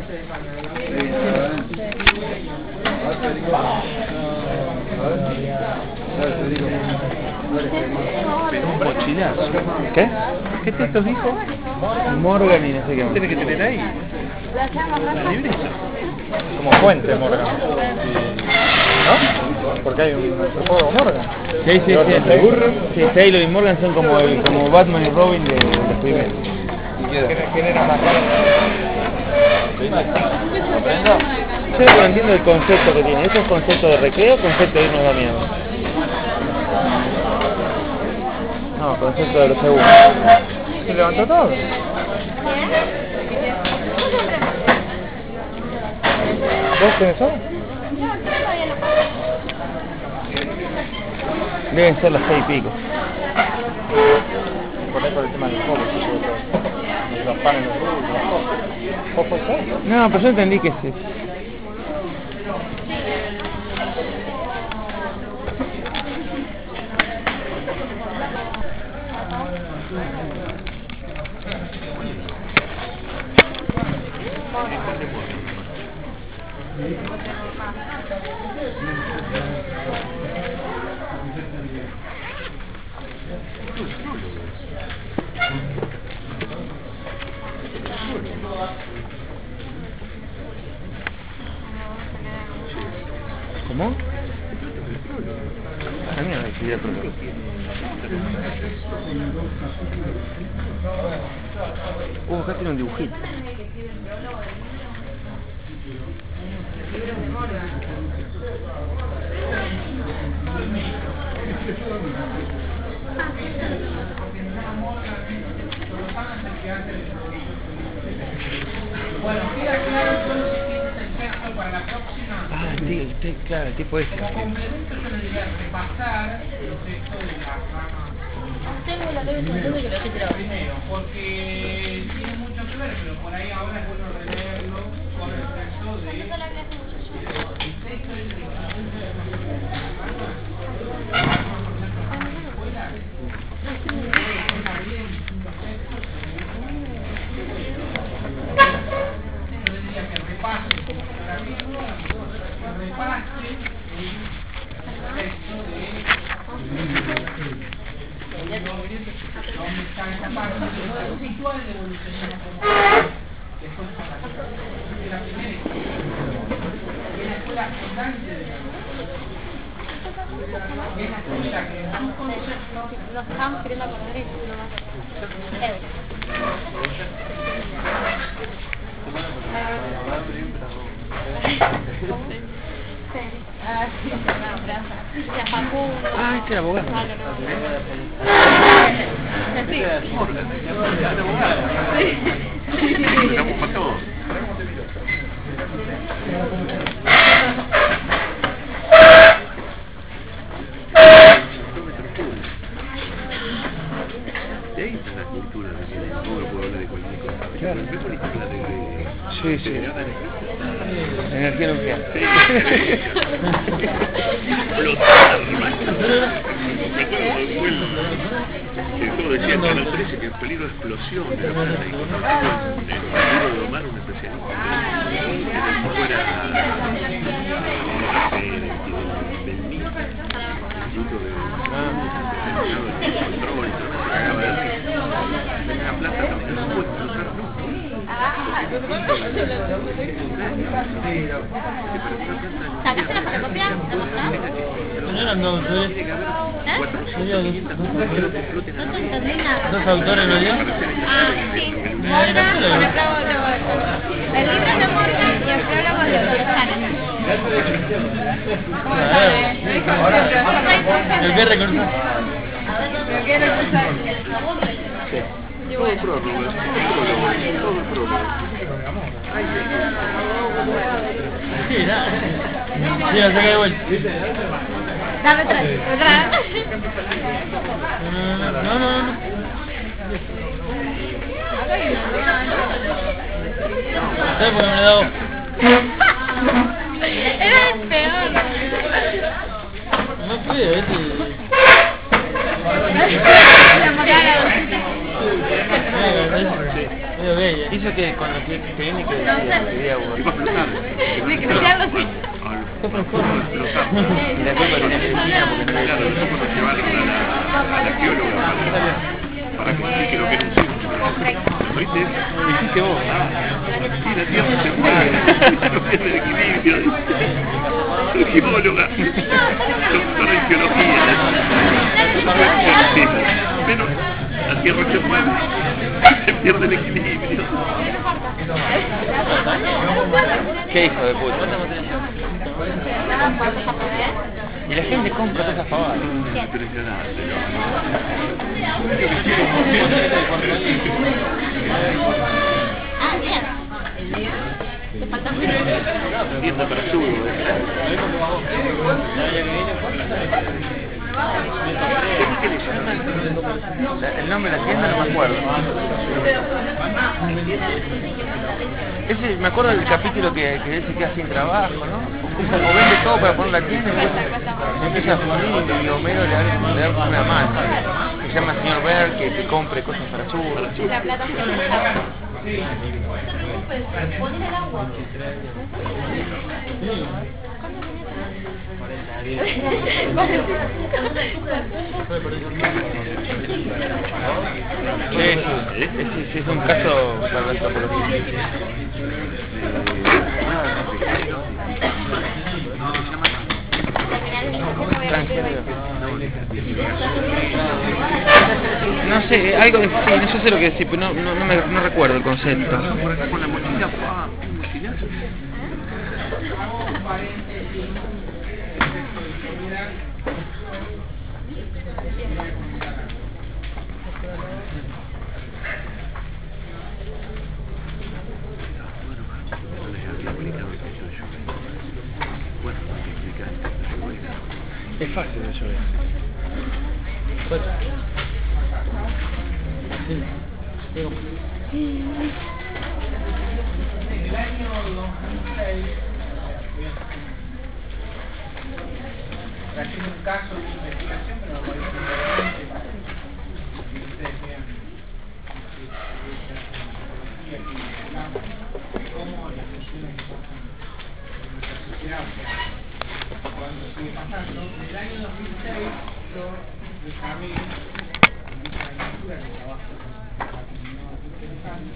Un mochilazo. ¿Qué? ¿Qué textos dijo? Morgan y no sé qué más. Tiene que tener ahí. La libreta. Como fuente Morgan. ¿No? Porque hay un antropólogo Morgan. Sí. Sí, Taylor y Morgan son como Batman y Robin de los primeros. ¿Quién era más raro? Yo no entiendo el concepto que tiene. ¿Eso es concepto de recreo o concepto de irnos a la mierda? No, concepto de lo segundo. ¿Se levantó todo? ¿Vos tenés eso? Deben ser las 6 y pico. Por el tema del juego, los panes, los cosas. No, pero yo entendí que sí. ¿Cómo? A mí no me escribía prólogo. Acá tiene un dibujito. Bueno, queda claro entonces que este es el texto para la próxima. Claro, el tipo este. Como complemento yo le diría repasar el texto de las ramas. Tengo la leve sensación de que lo he tirado. Primero, porque tiene mucho que ver, pero por ahí ahora es bueno releerlo con el texto de... El texto es de conceptual de evolucionismo que fue la primera y la escuela fundante de la es la escuela que en sus conceptos nos estamos queriendo acordar y no más. Este era abogado. Estamos para todos. De ahí está la cultura de que no puedo hablar de cualquier cosa. Claro. ¿Qué política de Sí. Energía nuclear. Sí. Explotar. Todo decía en Canal 13 que el peligro de explosión de la planta y el peligro de domar un especialista. Fuera del instituto de control, se cagaba de risa. En la planta también no puede explotar nunca. ¿Sacaste la fotocopia? ¿No eran dos autores? No te entendí nada. ¿Dos autores no dio? Ah, sí. Morgan, el prólogo. El libro es de Morgan y el prólogo de Lozana. ¿El que reconoce? ¿Pero qué era necesario? Sí. Y Todo el bueno. prólogo, todo el prólogo. Sí, nada. Sí, la saca de vuelta. Dame otra. No. ¿Sabes por qué me lo he dado? Era el peor. No puedo, Hizo que cuando te viene que quería Me crecían los hijos. y la culpa tenía medicina porque no Claro, después cuando llevaron a la geóloga para que explique lo que era un sismo. ¿Viste eso? lo hiciste vos. Sí, la Tierra se mueve, no pierde el equilibrio. Soy geóloga, doctora en geología. Menos la Tierra se mueve, se pierde el equilibrio. Qué hijo de puta. Y la gente compra todas esas pavadas. Impresionante, Ah, bien. Te falta un Tienda para zurdo, El nombre de la tienda no me acuerdo. Ese, me acuerdo del capítulo que él se queda sin trabajo, ¿no? O vende todo para poner la tienda y después empieza a fundir y Homero le da una mano. Se llama señor Bear que compre cosas para su... La plata se usa. Pones el agua. Ese es un caso para la antropología. No sé, algo de... Sí, no sé lo que decir, pero no recuerdo el concepto. con la mochila, mochilazo. Es fácil de llover. En el año 2006, haciendo un caso de investigación, pero me parece interesante que ustedes vean cómo las cuestiones que pasan en nuestra sociedad, o sea, cuando sigue pasando. En el año 2006 yo recabé en esta aventura que trabajo con terminado interesante.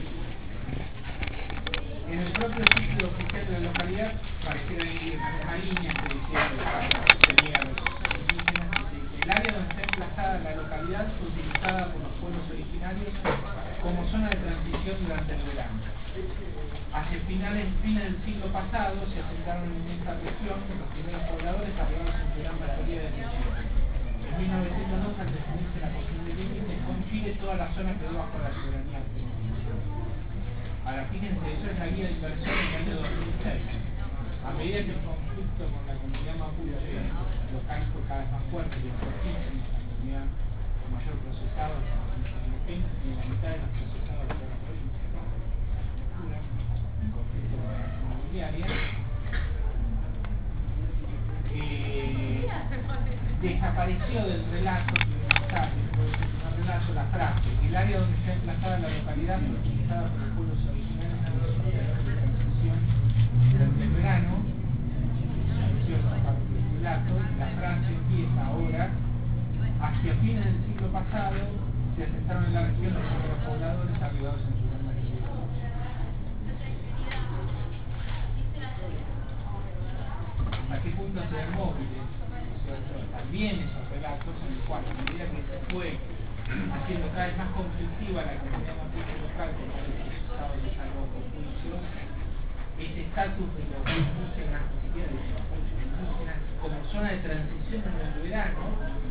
En el propio sitio oficial de la localidad pareciera ir una línea que decía que tenía a los indígenas, dice, el área donde está emplazada la localidad fue utilizada por los pueblos originarios como zona de transición durante el verano. Hacia fines del siglo pasado se asentaron en esta región los primeros pobladores arribados en su gran mayoría de Chile. En 1902, al definirse la cuestión de límites con Chile, toda la zona quedó bajo la soberanía argentina. Ahora fíjense, eso es la guía de inversión del año 2006. A medida que el conflicto con la comunidad mapuche local fue cada vez más fuerte y fuertísimo, la comunidad con mayor procesado, en la mitad de los procesados de la provincia, el conflicto inmobiliario, desapareció del relato la frase, el área donde está emplazada la localidad fue utilizada por los pueblos originarios en la transición durante el verano. La frase empieza ahora, hacia fines del siglo pasado se asentaron en la región los primeros pobladores arribados en su gran mayoría. qué punto se ven móviles, ¿cierto? También esos relatos en los cuales, a medida que se fue haciendo cada vez más conflictiva la comunidad campestre local con el estado de salvo con juicios, ese estatus de los indígenas, ni siquiera de los indígenas, como zona de transición en el verano,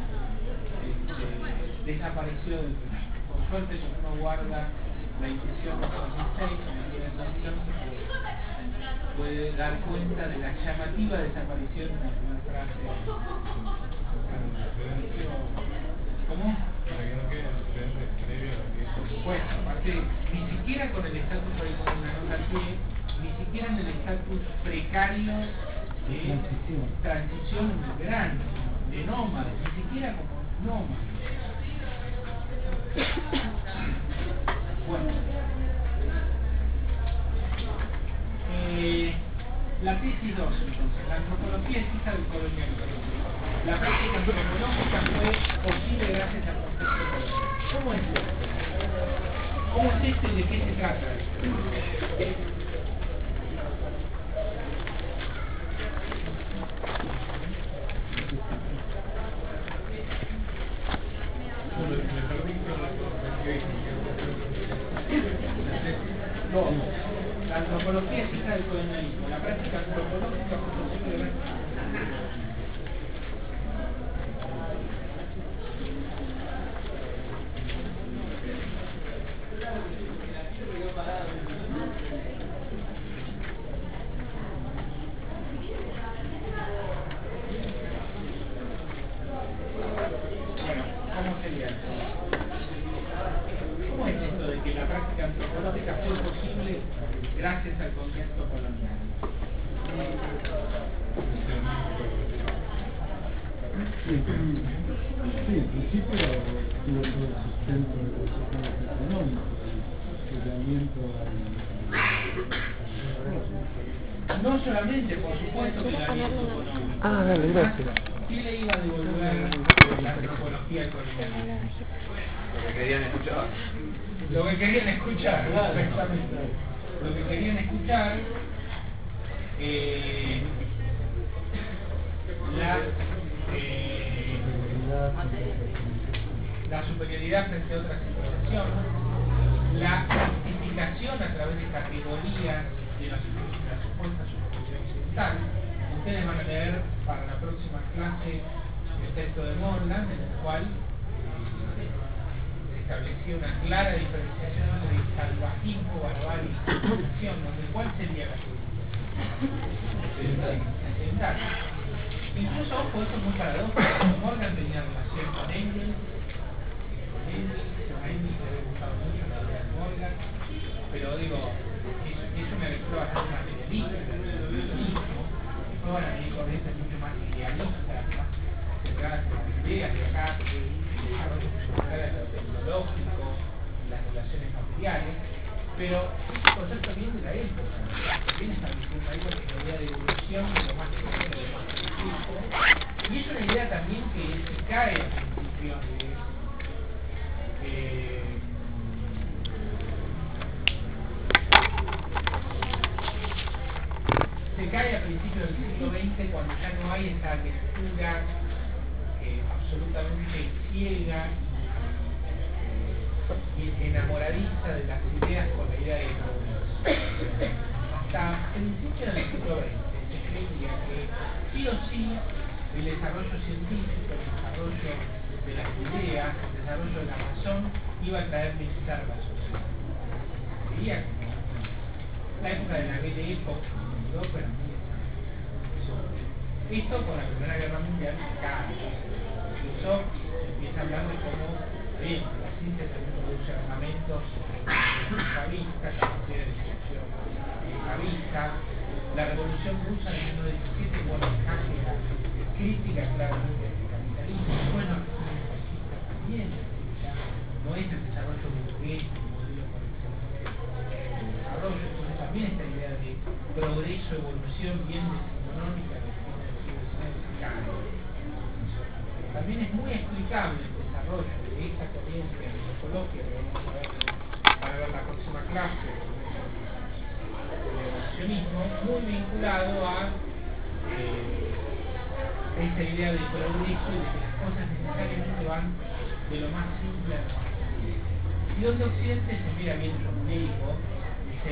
desapareció del relato. Por suerte, si uno guarda la impresión del 2006, en el día de sanción, se puede dar cuenta de la llamativa desaparición de la primera frase. ¿Cómo? Para que no queden antecedentes previos a que... Por supuesto, aparte, ni siquiera con el estatus, por ahí con una nota al pie, ni siquiera en el estatus precario de transición en el verano, de nómades, ni siquiera como nómades. Bueno, la tesis 2, entonces, la antropología es hija del colonialismo. La práctica antropológica fue posible gracias al contexto colonial. ¿Cómo es esto? ¿Cómo es esto y de qué se trata esto? No, la antropología es hija del colonialismo. La práctica antropológica fue posible gracias. Gracias al contexto colonial. Sí, en principio tuvo todo el sustento de los sectores económicos, el seguimiento al... No solamente, por supuesto, que el aliento económico. Ah, dale, gracias. ¿Qué le iba a devolver la antropología al colonialismo? Lo que querían escuchar. Lo que querían escuchar, exactamente. Lo que querían escuchar, la superioridad frente a otra civilización, la justificación a través de categorías de la supuesta superioridad occidental. Ustedes van a leer para la próxima clase el texto de Morland, en el cual establecía una clara diferenciación entre salvajismo, barbarie y civilización, donde ¿cuál sería la civilización occidental? Incluso, ojo, esto es muy paradójico. Morgan tenía relación con Engels, a Engels le había gustado mucho la idea de Morgan, pero digo, es una lectura bastante materialista del liberalismo. Después van a venir corrientes mucho más idealistas, más centradas en las ideas de acá, el desarrollo cultural de lo tecnológico, las relaciones familiares, pero es un concepto bien de la época, bien establecido ahí con la idea de evolución de lo más pequeño, de lo más preciso, y es una idea también que se cae a principios del siglo XX, cuando ya no hay esa lectura absolutamente ciega y enamoradiza de las ideas con la idea de progreso. Hasta principios del siglo XX se creía que sí o sí el desarrollo científico, el desarrollo de las ideas, el desarrollo de la razón iba a traer bienestar a la sociedad. Se veía como la época de la Belle Époque en Europa era muy exacta. Esto con la Primera Guerra Mundial cae. Incluso se empieza a hablar de cómo la ciencia también produce armamentos chavistas, capacidad de destrucción chavista. La Revolución Rusa en 1917 pone en jaque la crítica claramente del capitalismo. Bueno, también no es el desarrollo burgués el modelo por excelencia del desarrollo. Entonces también esta idea de progreso, evolución bien decimonónica del fin del siglo XIX se cae. También es muy explicable el desarrollo de esa corriente antropológica que vamos a ver para ver la próxima clase, el evolucionismo, muy vinculado a esa idea de progreso y de que las cosas necesariamente van de lo más simple a lo más complejo. Y donde Occidente se mira bien numérico y se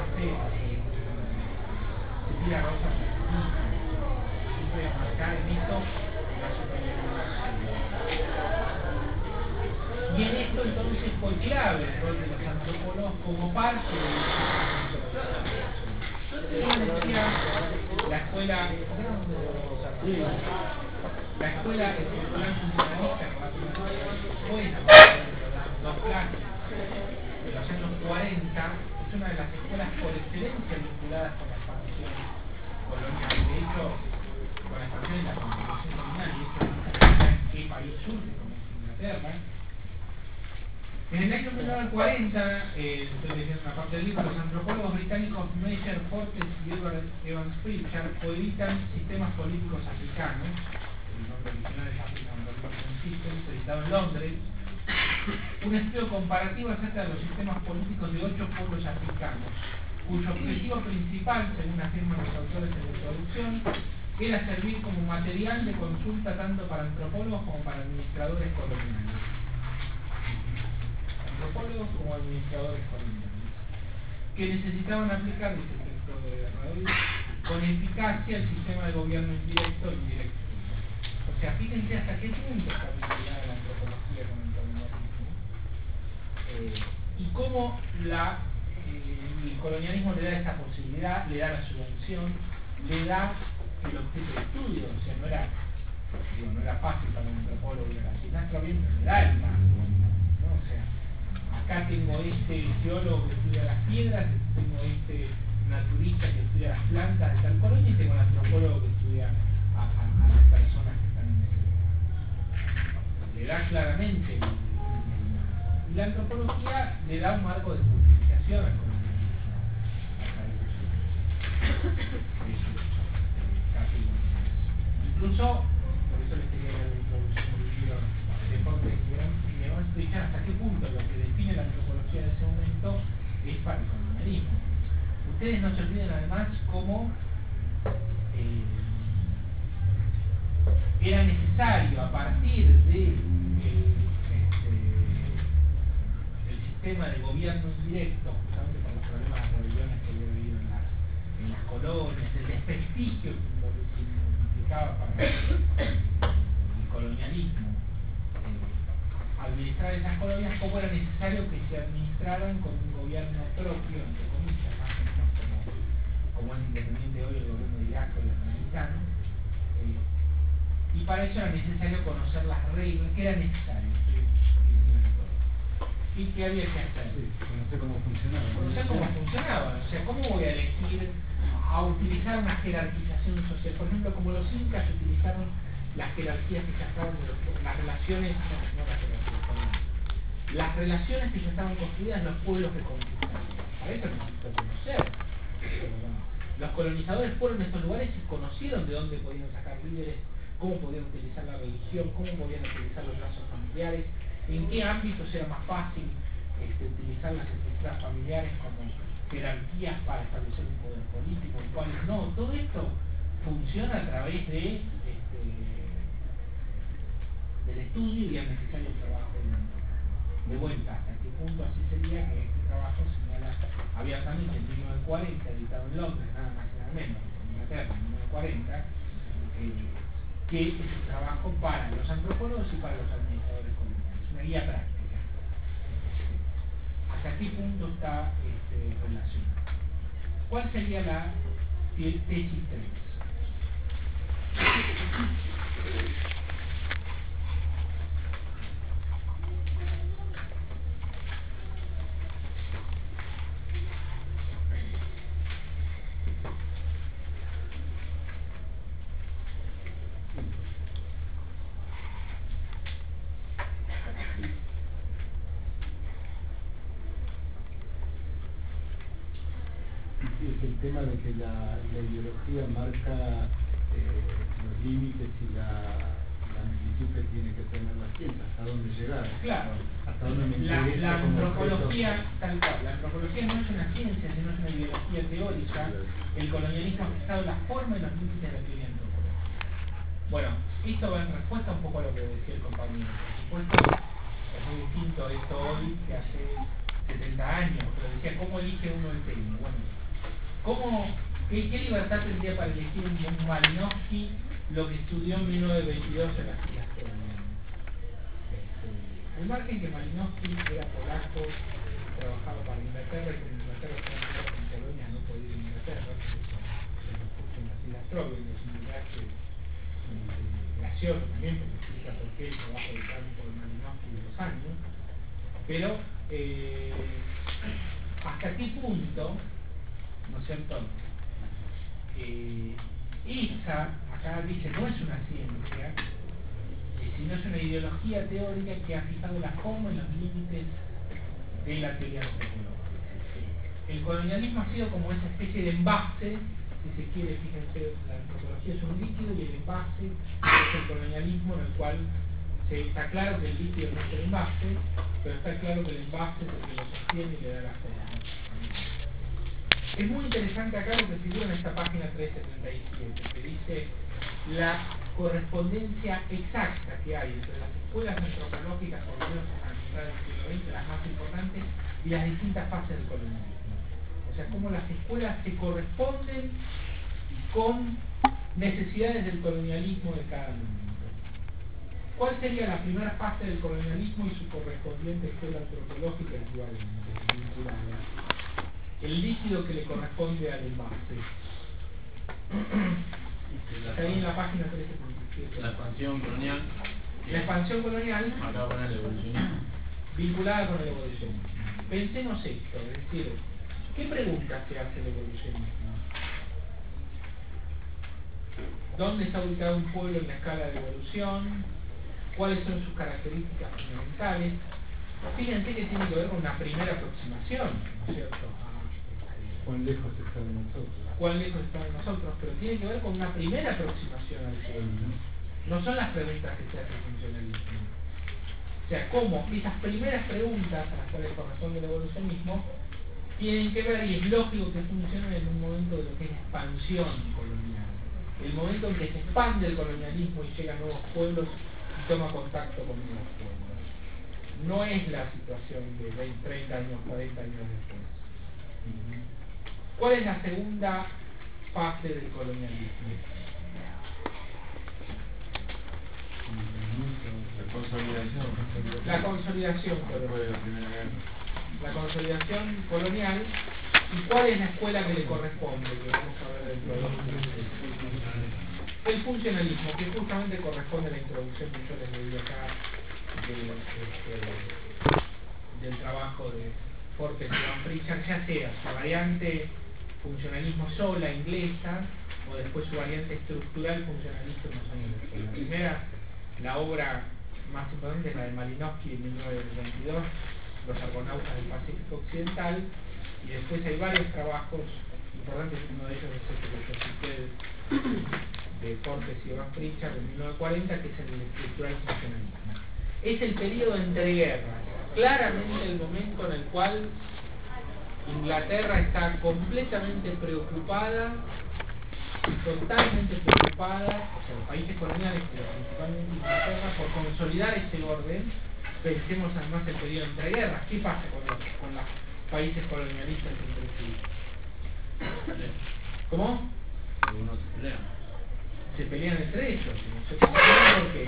tira rosas siempre marcar en esto la superioridad. Y en esto entonces fue clave el rol de los antropólogos como parte de la escuela escolar funcionalista fue dos clases de los años 40, es una de las escuelas por excelencia vinculadas con la expansión colonial. De hecho, con la expansión y la constitución colonial, y esto en qué país surge, como es Inglaterra. En el año 1940, estoy leyendo una parte del libro, los antropólogos británicos Major Fortes y Edward Evans Pritchard coeditan Sistemas Políticos Africanos, el nombre original es African Political Systems, editado en Londres, un estudio comparativo acerca de los sistemas políticos de 8 pueblos africanos, cuyo objetivo principal, según afirman los autores en la introducción, era servir como material de consulta tanto para antropólogos como para administradores coloniales. Antropólogos como administradores coloniales, que necesitaban aplicar, dice el texto de Raúl, con eficacia el sistema de gobierno indirecto e indirecto. O sea, fíjense hasta qué punto está vinculada la antropología con el colonialismo y cómo el colonialismo le da esa posibilidad, le da la subvención, le da el objeto de estudio. O sea, no era fácil para un antropólogo ir a la sinastra, bien, pero le da el marco, ¿no? O sea, acá tengo este geólogo que estudia las piedras, tengo este naturista que estudia las plantas de tal colonia y tengo el antropólogo que estudia a las personas que están en ese lugar. Le da claramente y la antropología le da un marco de justificación al colonialismo. Incluso, por eso les quería dar la introducción del libro de Fortes y me va a explicar hasta qué punto lo que define la antropología de ese momento es para el colonialismo. Ustedes no se olviden además cómo era necesario a partir de el sistema de gobierno indirecto, justamente por los problemas de rebeliones que había habido en las colonias, el desprestigio que implicaba para el colonialismo administrar esas colonias, cómo era necesario que se administraran con un gobierno propio, entre comillas, más o menos como es independiente hoy el gobierno de Irak o el americano. Y para eso era necesario conocer las reglas, que era necesario. ¿Y qué había que hacer? Sí, conocer cómo funcionaba. Conocer cómo funcionaba. O sea, ¿cómo voy a elegir a utilizar una jerarquización social? Por ejemplo, como los incas utilizaron las jerarquías que ya estaban, las relaciones, las relaciones que ya estaban construidas en los pueblos que conquistaron. Para eso necesito conocer. Los colonizadores fueron a estos lugares y conocieron de dónde podían sacar líderes, cómo podían utilizar la religión, cómo podían utilizar los lazos familiares, en qué ámbitos era más fácil utilizar las estructuras familiares como jerarquías para establecer un poder político, en cuáles no. Todo esto funciona a través del estudio y el necesario trabajo de vuelta. Hasta qué punto así sería que este trabajo señala abiertamente en 1940, editado en Londres, nada más y nada menos, en Inglaterra, en 1940, que es un trabajo para los antropólogos y para los administradores coloniales, una guía práctica. ¿Hasta qué punto está relacionado? ¿Cuál sería la tesis 3? El tema de que la ideología marca los límites y la amplitud que tiene que tener la ciencia, hasta dónde llegar. Claro, hasta dónde me la antropología, tal cual, la antropología no es una ciencia, sino es una ideología teórica. El colonialismo ha fijado la forma y los límites de la teoría antropológica. Y Bueno, esto va en respuesta un poco a lo que decía el compañero. Por supuesto, es muy distinto esto hoy que hace 70 años, pero decía, ¿cómo elige uno el tema? Bueno, ¿qué libertad tendría para elegir un Malinowski lo que estudió en 1922 en las Islas Coloniales? Al margen que Malinowski era polaco, trabajaba para Inglaterra, y que en Inglaterra estaba en Polonia, no podía ir a Inglaterra, se lo puso en las Islas Trovel, es un lugar que gracioso también, porque explica por qué el trabajo de campo de Malinowski de los años, pero hasta qué punto, ¿no es cierto? Esa, acá dice, no es una ciencia, sino es una ideología teórica que ha fijado la forma y los límites de la teoría antropológica. El colonialismo ha sido como esa especie de envase, si se quiere, fíjense, la antropología es un líquido y el envase es el colonialismo, en el cual está claro que el líquido no es el envase, pero está claro que el envase es el que lo sostiene y le da la forma. Es muy interesante acá lo que figura en esta página 377, que dice la correspondencia exacta que hay entre las escuelas antropológicas, por lo menos a mitad del siglo XX, las más importantes, y las distintas fases del colonialismo. O sea, cómo las escuelas se corresponden con necesidades del colonialismo de cada momento. ¿Cuál sería la primera fase del colonialismo y su correspondiente escuela antropológica igualmente vinculada? El líquido que le corresponde al envase. Está ahí en la página 377. La expansión colonial. La expansión colonial, Acá con el evolucionismo. vinculada con el evolucionismo. Pensemos esto, es decir, ¿qué preguntas se hace el evolucionismo? ¿Dónde está ubicado un pueblo en la escala de evolución? ¿Cuáles son sus características fundamentales? Fíjense que tiene que ver con una primera aproximación, ¿no es cierto? ¿Cuán lejos está de nosotros? ¿Cuán lejos está de nosotros? Pero tiene que ver con una primera aproximación al pueblo. No son las preguntas que se hace el funcionalismo. O sea, cómo esas primeras preguntas a las cuales corresponde el evolucionismo tienen que ver, y es lógico que funcionen en un momento de lo que es expansión colonial. El momento en que se expande el colonialismo y llega a nuevos pueblos y toma contacto con nuevos pueblos. No es la situación de 20, 30 años, 40 años después. ¿Cuál es la segunda fase del colonialismo? La consolidación colonial. La consolidación colonial. ¿Y cuál es la escuela que le corresponde? Que vamos a ver dentro de los meses. El funcionalismo, que justamente corresponde a la introducción que yo les leí acá del trabajo de Fortes y Van Pritchard, ya sea su variante funcionalismo sola inglesa o después su variante estructural funcionalista en los años después. La primera, la obra más importante es la de Malinowski en 1922, Los Argonautas del Pacífico Occidental, y después hay varios trabajos importantes, uno de ellos es este que yo cité de Fortes y Van Pritchard en 1940, que es el estructural funcionalismo. Es el periodo entre guerras, claramente el momento en el cual Inglaterra está completamente preocupada, totalmente preocupada, o sea, los países coloniales, pero principalmente Inglaterra, por consolidar ese orden. Pensemos además el periodo entre guerras. ¿Qué pasa con los países colonialistas entre sí? ¿Cómo? Algunos se pelean. Se pelean entre ellos. No sé por qué.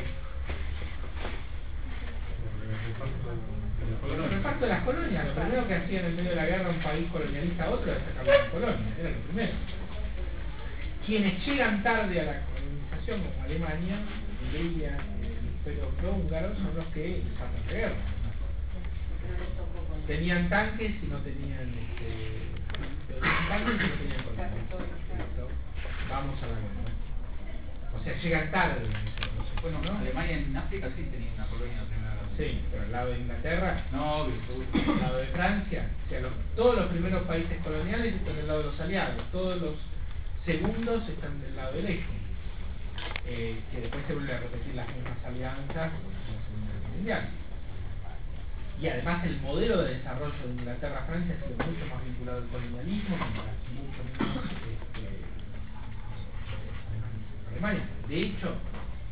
Por el reparto de las colonias. Lo primero que hacían en medio de la guerra un país colonialista a otro era sacar las colonias. Era lo primero. Quienes llegan tarde a la colonización, como Alemania, Hungría, el Imperio Austrohúngaro, son los que pasan la guerra. Tenían tanques y no tenían tanques y no tenían colonias. Vamos a la guerra. O sea, llegan tarde. Bueno, ¿no? Alemania en África sí tenía una colonia en la Primera Guerra Mundial. Sí, pero al lado de Inglaterra, No, al lado de Francia, o sea, todos los primeros países coloniales están del lado de los aliados, todos los segundos están del lado del eje, que después se vuelven a repetir las mismas alianzas en la Segunda Guerra Mundial. Y además el modelo de desarrollo de Inglaterra-Francia ha sido mucho más vinculado al colonialismo, mucho menos Alemania. De hecho,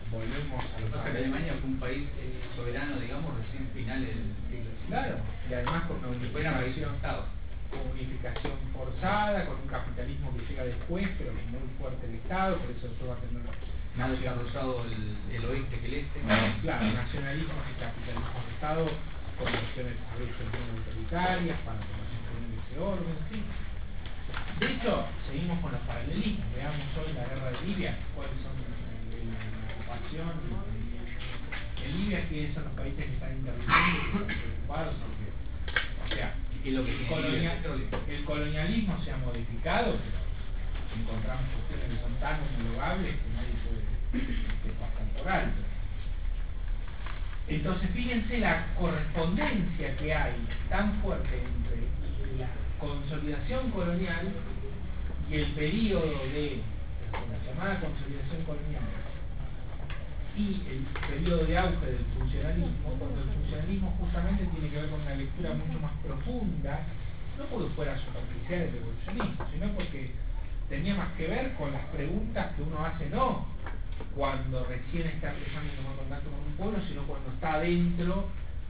volvemos a Lo que pasa es que Alemania fue un país soberano, digamos, recién finales del siglo XIX. Claro, y además con una unificación forzada, con un capitalismo que llega después, pero con muy fuerte el Estado, por eso después va a tener más desarrollado el oeste que el este. Claro, nacionalismo y capitalismo de Estado, con cuestiones a veces muy autoritarias para poner ese orden, sí. De hecho, seguimos con los paralelismos. Veamos hoy la guerra de Libia, cuáles son la ocupación en Libia, quiénes son los países que están interviniendo, que están preocupados, porque, o sea, el colonialismo se ha modificado, pero encontramos cuestiones que son tan homologables que nadie puede pasar por alto. Entonces, fíjense la correspondencia que hay tan fuerte entre la consolidación colonial y el periodo de la llamada consolidación colonial y el periodo de auge del funcionalismo, cuando el funcionalismo justamente tiene que ver con una lectura mucho más profunda, no porque fuera superficial el evolucionismo, sino porque tenía más que ver con las preguntas que uno hace no cuando recién está empezando a tomar contacto con un pueblo, sino cuando está adentro,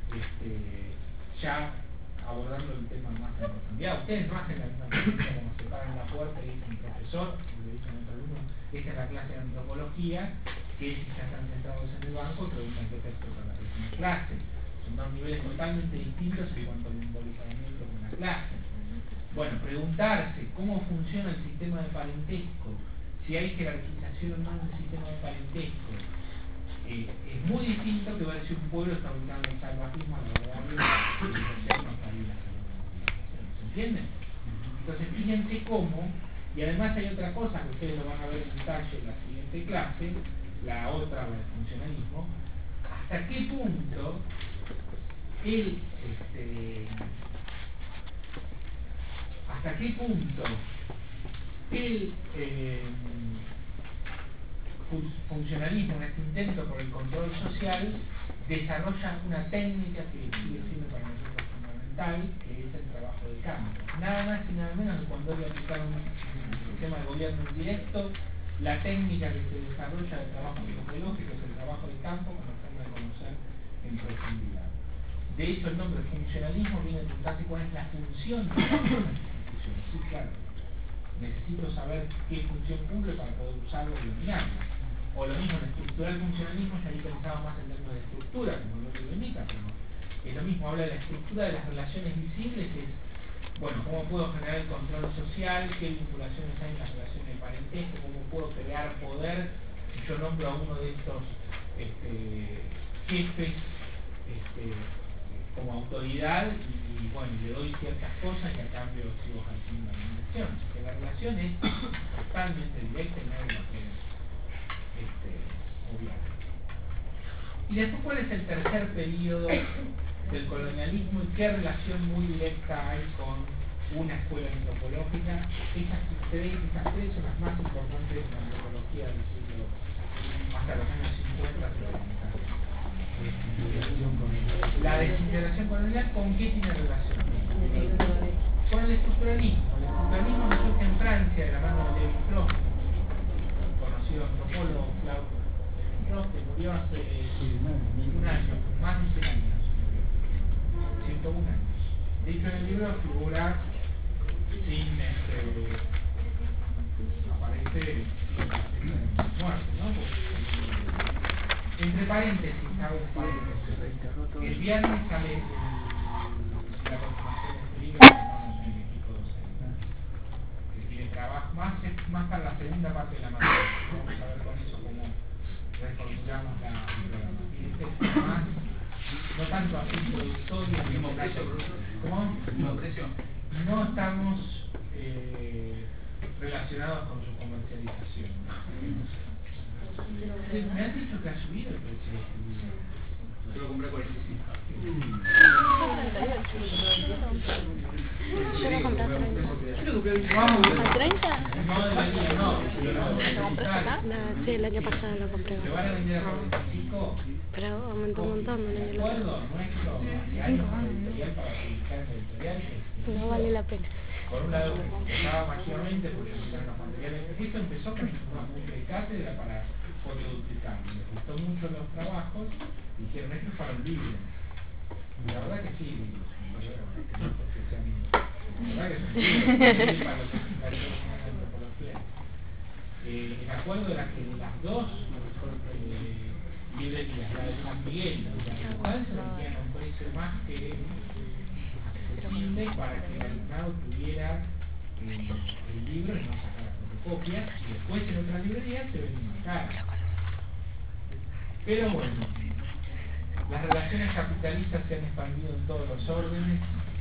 ya abordando el tema más en profundidad. Ustedes no hacen la misma pregunta como se paran en la puerta y dicen profesor, le dicen a otro alumno, esta es la clase de antropología, que si ya están sentados en el banco preguntan qué texto para la próxima clase. Son dos niveles totalmente distintos en cuanto al involucramiento con la clase. Bueno, preguntarse cómo funciona el sistema de parentesco, si hay jerarquización o no en el sistema de parentesco, es muy distinto que ver si un pueblo está ubicado en el salvajismo a la verdad de la civilización no está bien la civilización. ¿Se entiende? Entonces fíjense cómo, y además hay otra cosa que ustedes lo van a ver en detalle en la siguiente clase, la otra, la del funcionalismo, hasta qué punto el funcionalismo, en este intento por el control social, desarrolla una técnica que sigue siendo para nosotros fundamental, que es el trabajo de campo. Nada más y nada menos que cuando hoy aplicaron un sistema de gobierno indirecto, la técnica que se desarrolla de trabajo sociológico es el trabajo de campo con la forma de conocer en profundidad. De hecho, el nombre funcionalismo viene a preguntarse cuál es la función de las instituciones. Sí, claro. Necesito saber qué función cumple para poder usarlo y dominarlo. O lo mismo, en estructural funcionalismo ya ahí pensaba más en términos de estructura, como lo que lo indica, pero es lo mismo, habla de la estructura de las relaciones visibles, es, bueno, cómo puedo generar el control social, qué vinculaciones hay en las relaciones de parentesco, cómo puedo crear poder, si yo nombro a uno de estos jefes como autoridad y bueno, le doy ciertas cosas y a cambio sigo ejerciendo la administración. Así que la relación es totalmente directa y nadie lo puede obviar. Y después, ¿cuál es el tercer periodo del colonialismo y qué relación muy directa hay con una escuela antropológica? Esas tres son las más importantes de la antropología del siglo hasta los años 50, 70. La desintegración colonial, ¿con qué tiene relación? Con el estructuralismo. El estructuralismo que surge en Francia de la mano de Lévi-Strauss, conocido antropólogo Claude Lévi-Strauss, que murió hace un año, más de 100 años, 101 años. De hecho, en el libro figura sin aparece muerte, ¿no? Entre paréntesis, hago un paréntesis. El viernes sale la continuación de este libro que llamamos El equipo docente, que tiene trabajo más para la segunda parte de la materia. Vamos a ver con eso cómo reformulamos la programa. Tiene texto más, no tanto así introductorio, mismo precio, ¿cómo? Mismo precio. No estamos relacionados con su comercialización. Me han dicho que ha subido el precio de este libro. Yo lo compré 45. Yo lo compré a 30. ¿A 30? No, debería, no. ¿Lo compraste acá? Sí, el año pasado lo compré. ¿Se van a vender a 45? Pero aumentó un montón el año pasado. Acuerdo nuestro hace años con la editorial para publicar en la editorial. No vale la pena. Por un lado, empezaba masivamente porque empezaron los materiales. Esto empezó con una multa de cátedra para fotoduplicar. gustó mucho los trabajos, y dijeron, esto es para un libro. Y la verdad que sí, no porque sea mío. La verdad que es un libro para los investigadores de antropología. El acuerdo era que las dos librerías, la de San Miguel y la de Luján, se vendían a un precio más que accesible para que el alumnado tuviera el libro y no sacara fotocopias, y después en otras librerías se vendían más caras. Pero bueno, las relaciones capitalistas se han expandido en todos los órdenes.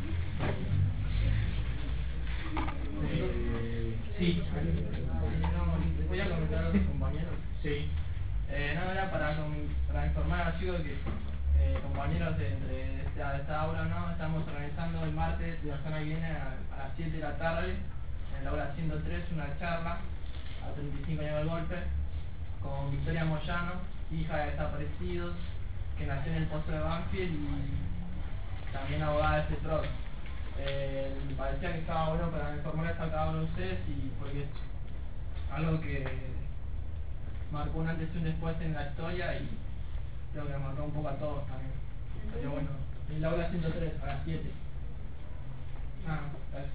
Sí, voy a comentar a los compañeros. Sí. No era para informar a los chicos que compañeros de esta aula, ¿no? Estamos organizando el martes de la semana que viene a las 7 de la tarde en la aula 103 una charla a 35 años del golpe con Victoria Moyano, hija de desaparecidos, que nació en el Pozo de Banfield y también abogada de CETROC. Me parecía que estaba bueno para informarles a cada uno de ustedes, y porque es algo que marcó un antes y un después en la historia, y creo que marcó un poco a todos también. Pero bueno, en la aula 103 a las 7. Gracias.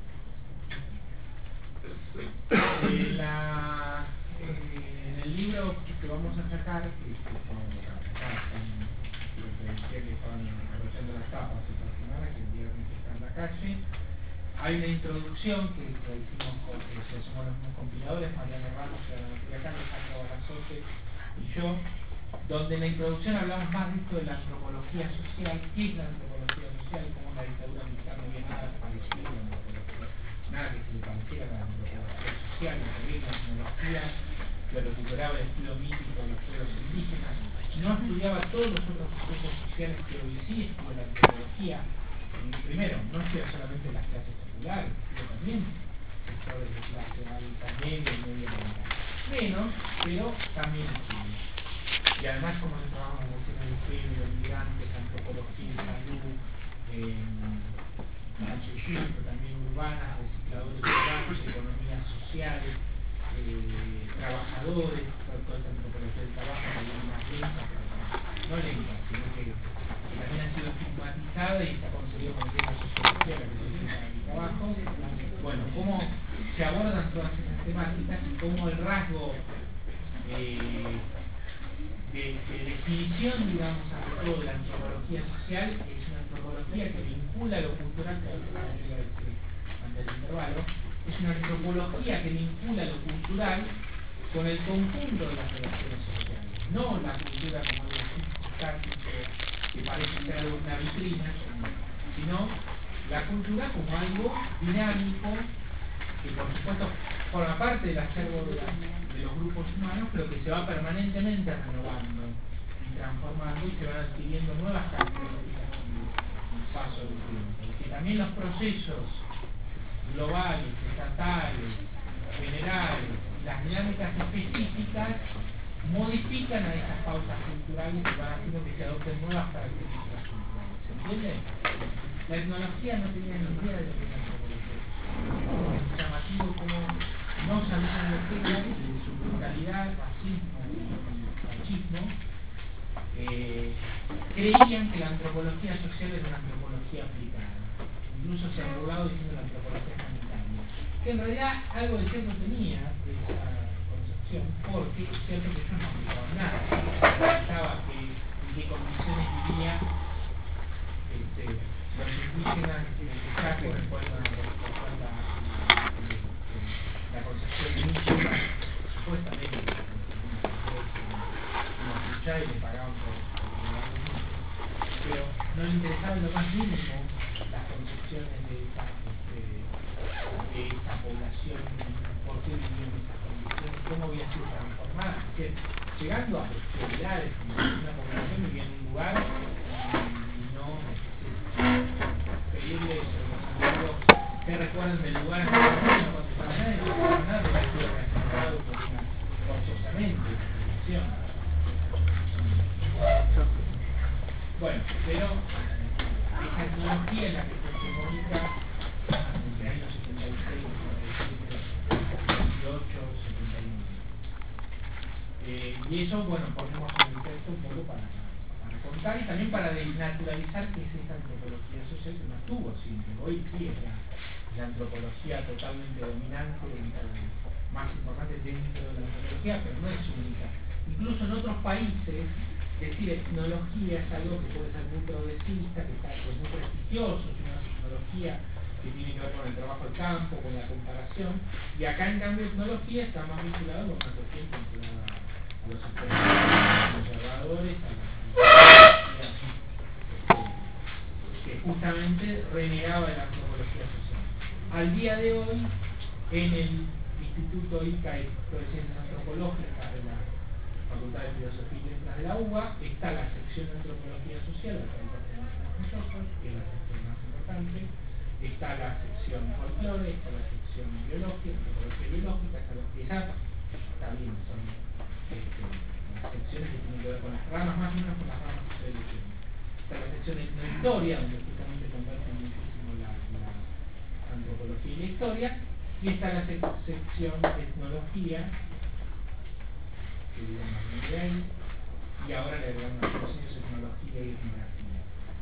En el libro que vamos a sacar, que decía que estaban aprovechando las tapas esta semana, que el viernes está en la calle, hay una introducción que hicimos que somos los mismos compiladores, Mariano Ramos, Ana Carlos, Jacobo Lazote y yo, donde en la introducción hablamos más de esto de la antropología social. ¿Qué es la antropología social? Cómo la dictadura militar no había nada parecido a la antropología, nada que se le pareciera a la antropología social, la tecnología que recuperaba el estilo mítico de los pueblos indígenas, no estudiaba todos los otros procesos sociales que hoy sí estudia la antropología. Primero, no estudia solamente las clases populares, estudia también sectores de clase alta, media y media alta. Menos, pero también estudia. Y además, como se trabaja en cuestiones de género, migrantes, antropología, salud, asociación, también urbanas, recicladores urbanos, economías sociales, trabajadores, toda esta antropología del trabajo, también más lenta, no lenta, sino que también ha sido estigmatizada y se ha conseguido conocer la sociología, la que se dedica al trabajo. Bueno, cómo se abordan todas esas temáticas y cómo el rasgo de definición, digamos, ante todo de la antropología social es una antropología que vincula lo cultural, que yo decía antes del intervalo, es una antropología que vincula lo cultural con el conjunto de las relaciones sociales, no la cultura como algo estático que parece ser algo una vitrina, sino la cultura como algo dinámico que por supuesto forma parte del acervo de los grupos humanos, pero que se va permanentemente renovando y transformando, y se van adquiriendo nuevas características con el paso del tiempo. Y que también los procesos globales, estatales, generales, las dinámicas específicas modifican a esas pautas culturales y van haciendo que se adopten nuevas características culturales. ¿Se entiende? La etnología no tenía ni idea de lo que era antropología. Es llamativo como no sabían lo que era, de su brutalidad, racismo y machismo, creían que la antropología social era una antropología aplicada. Incluso se han burlado diciendo la antropología sanitaria, que en realidad algo de cierto tenía esa concepción, porque es cierto que ellos no aplicaban nada. Estaba en qué condiciones vivía los indígenas de Chaco, después la concepción mística, supuestamente unos luchar y le pagaban por pero no le interesaba en lo más mínimo las concepciones de esa población, por qué vivían en esas condiciones, cómo había sido transformada, es decir, llegando a bestialidades, como una población vivía en un lugar y no pedirle eso, los amigos que recuerdan del lugar en el que no contestaban nada, y no contestaban nada porque ha sido reasentado por una forzosamente población. Bueno, pero esa etnología es la que fue hegemónica entre años 76, 77, 78, 79. Y eso, bueno, ponemos en esto un poco para contar y también para desnaturalizar qué es esta antropología social que no estuvo siempre. Hoy sí es la antropología totalmente dominante, más importante dentro de la antropología, pero no es única. Incluso en otros países, decir etnología es algo que puede ser muy progresista, que está pues, muy prestigioso, es una tecnología que tiene que ver con el trabajo del campo, con la comparación, y acá en cambio etnología está más vinculada con una cuestión vinculada a los observadores, que justamente renegaba de la antropología social. Al día de hoy, en el Instituto ICA de Ciencias Antropológicas de la Facultad de Filosofía y Letras de la UBA, está la sección de Antropología Social, la cual pertenecemos nosotros, que es la sección más importante, está la sección folclore, está la sección biológica, antropología biológica, esa está bien, son las secciones que tienen que ver con las ramas, más o menos con las ramas de evolución. Está la sección de etnohistoria, donde justamente convergen muchísimo la antropología y la historia, y está la sección de etnología, que digamos de ahí, y ahora le agregamos a los años etnología y etnografía.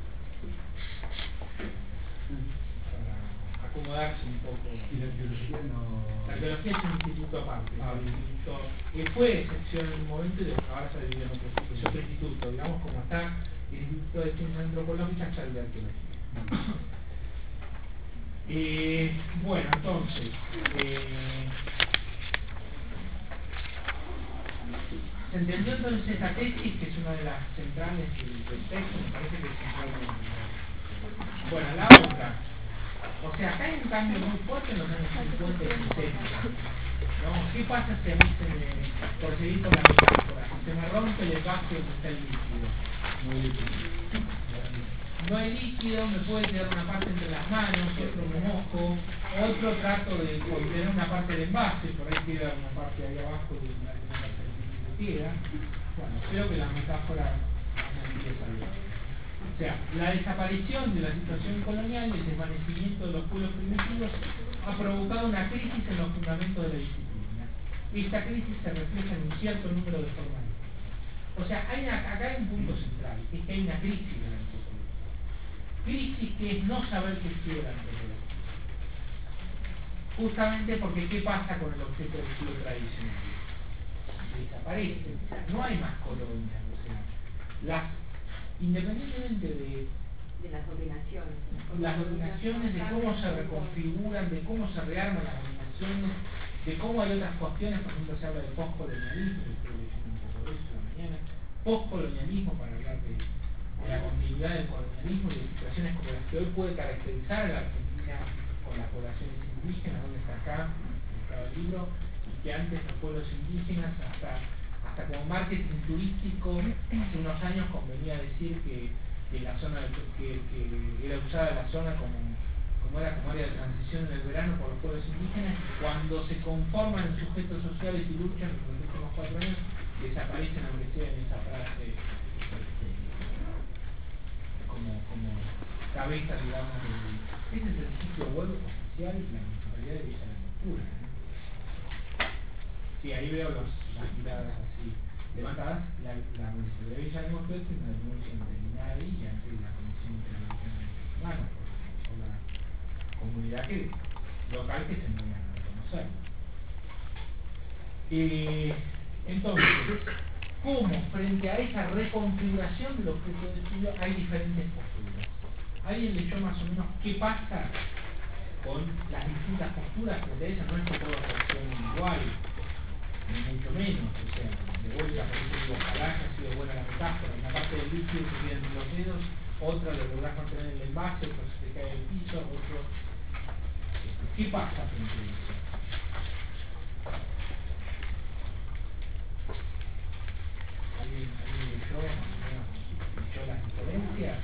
Para acomodarse un poco. ¿Y la arqueología no? La arqueología es un instituto aparte, que fue sección en un momento y ahora se ha dividido en otro instituto, digamos como está el Instituto de Ciencias Antropológicas, está el de Arqueología. Bueno, entonces, se entendió entonces esta tesis, que es una de las centrales del texto, me parece que es central. Bueno, la otra. O sea, acá hay un cambio muy fuerte en los años 50 y 60. ¿No? ¿Qué pasa si a mí se me, por seguir con la metáfora, si se me rompe el vaso donde está el líquido? No hay líquido, me puede quedar una parte entre las manos, otro me mojo, otro trato de contener una parte del envase, por ahí queda una parte ahí abajo de una parte que queda. Bueno, creo que la metáfora empieza bien. O sea, la desaparición de la situación colonial y el desvanecimiento de los pueblos primitivos ha provocado una crisis en los fundamentos de la disciplina. Esta crisis se refleja en un cierto número de formalismos. O sea, acá hay un punto central, es que hay una crisis de la antropología. Crisis que es no saber qué quiere la antropología. Justamente porque ¿qué pasa con el objeto de estudio tradicional? Desaparece, o sea, no hay más colonias, o sea, independientemente de las dominaciones. Las dominaciones, de cómo se reconfiguran, de cómo se rearman las dominaciones, de cómo hay otras cuestiones, por ejemplo se habla de postcolonialismo, estoy leyendo un poco de eso esta mañana, postcolonialismo para hablar de la continuidad del colonialismo y de situaciones como las que hoy puede caracterizar a la Argentina con las poblaciones indígenas, donde está acá, el libro, y que antes los pueblos indígenas hasta como marketing turístico, hace unos años convenía decir que la zona que era usada la zona como área de transición en el verano por los pueblos indígenas, cuando se conforman en sujetos sociales y luchan en los últimos 4 años, desaparecen aunque sea en esa frase como cabeza, digamos, ese es el sitio web oficial de la Municipalidad de Villa de Angostura. Sí, ahí veo las miradas así levantadas. La Municipalidad de Villa de Angostura es una denuncia ante el INADI y ante la Comisión Interamericana de Derechos Humanos por la comunidad local que se niegan a reconocer. Entonces, ¿cómo frente a esa reconfiguración del objeto de estudio hay diferentes posturas? ¿Alguien leyó más o menos qué pasa con las distintas posturas frente a eso? No es que todas reaccionen igual, ni mucho menos, o sea, de vuelta, por eso digo, ojalá haya sido buena la metáfora, una parte del líquido se queda entre los dedos, otra lo lográs mantener en el envase, otro se te cae del piso, otro... ¿Qué pasa frente a eso? ¿Alguien leyó las diferencias?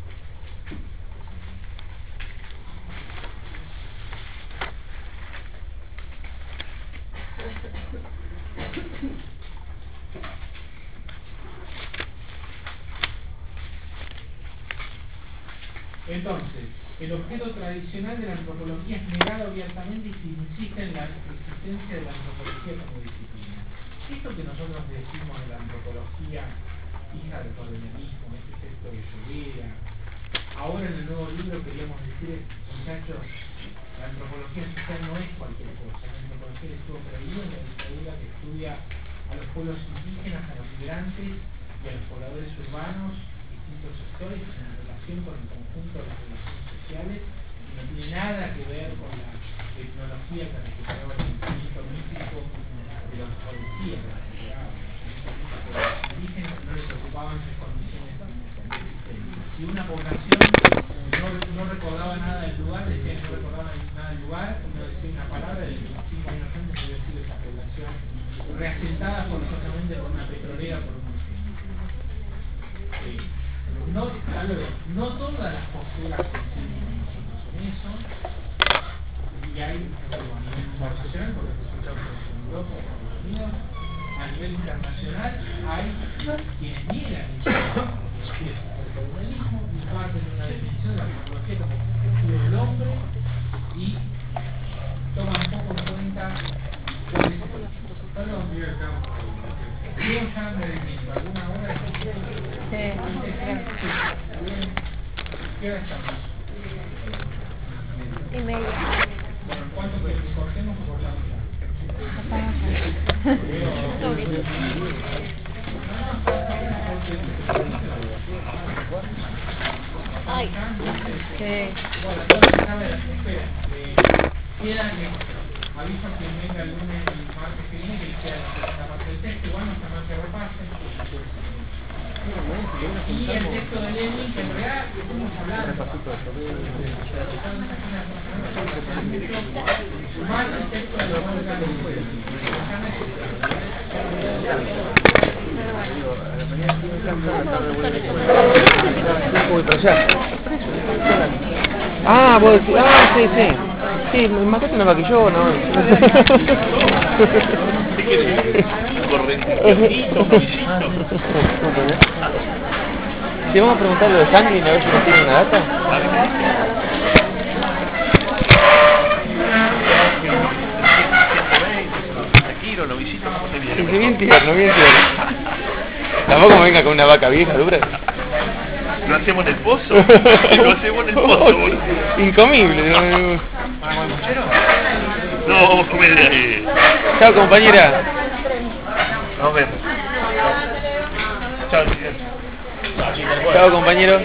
Entonces, el objeto tradicional de la antropología es negado abiertamente y se insiste en la existencia de la antropología como disciplina. Esto que nosotros decimos de la antropología y colonialismo, ese efecto de Llovera. Ahora en el nuevo libro queríamos decir, muchachos, la antropología social no es cualquier cosa. La antropología estuvo prohibida en la dictadura que estudia a los pueblos indígenas, a los migrantes y a los pobladores urbanos, distintos sectores, en relación con el conjunto de las relaciones sociales, y no tiene nada que ver con la tecnología que recuperaba el pensamiento místico de los policías, de las ciudades. Los indígenas no les ocupaban sus condiciones de existencia. Si una población no recordaba nada del lugar, decía que no recordaba nada del lugar, no decía una palabra, de 25 años antes había sido esa población reasentada forzosamente por una petrolera, por un no todas las posturas coinciden con nosotros en eso, y hay a nivel internacional, por los resultados en Europa, en Estados Unidos, a nivel internacional hay quienes niegan el colonialismo y parten de una definición de la antropología como estudio del hombre y toman un poco en cuenta cuál es el perdón, yo ya me desmiento, ¿alguna hora? ¿Qué hora estamos? Y media. Bueno, ¿cuánto que cortemos por la hora? Ay. Sí. Bueno, entonces, a ver, espera. Queda que aviso a quien venga el lunes y el martes que viene que les queda la parte del texto, igual no está mal que repasen. Y el texto de Lenin, que en realidad estuvimos hablando más el texto de Ah, vos decís, sí, sí. Sí, Macate me maquilló, ¿no? ¿Qué querés? Correctito, Si vamos a preguntarle de sangre y a ver si nos tiene una data. Tranquilo, lo visito como se viene. Sí, bien tierno, bien tierno. Tampoco me venga con una vaca vieja, dura. ¿Lo hacemos en el pozo? Lo hacemos en el pozo, boludo. Incomible. No, vamos a comer de ahí. Chao, compañera. Nos vemos. Chao, chao, compañero.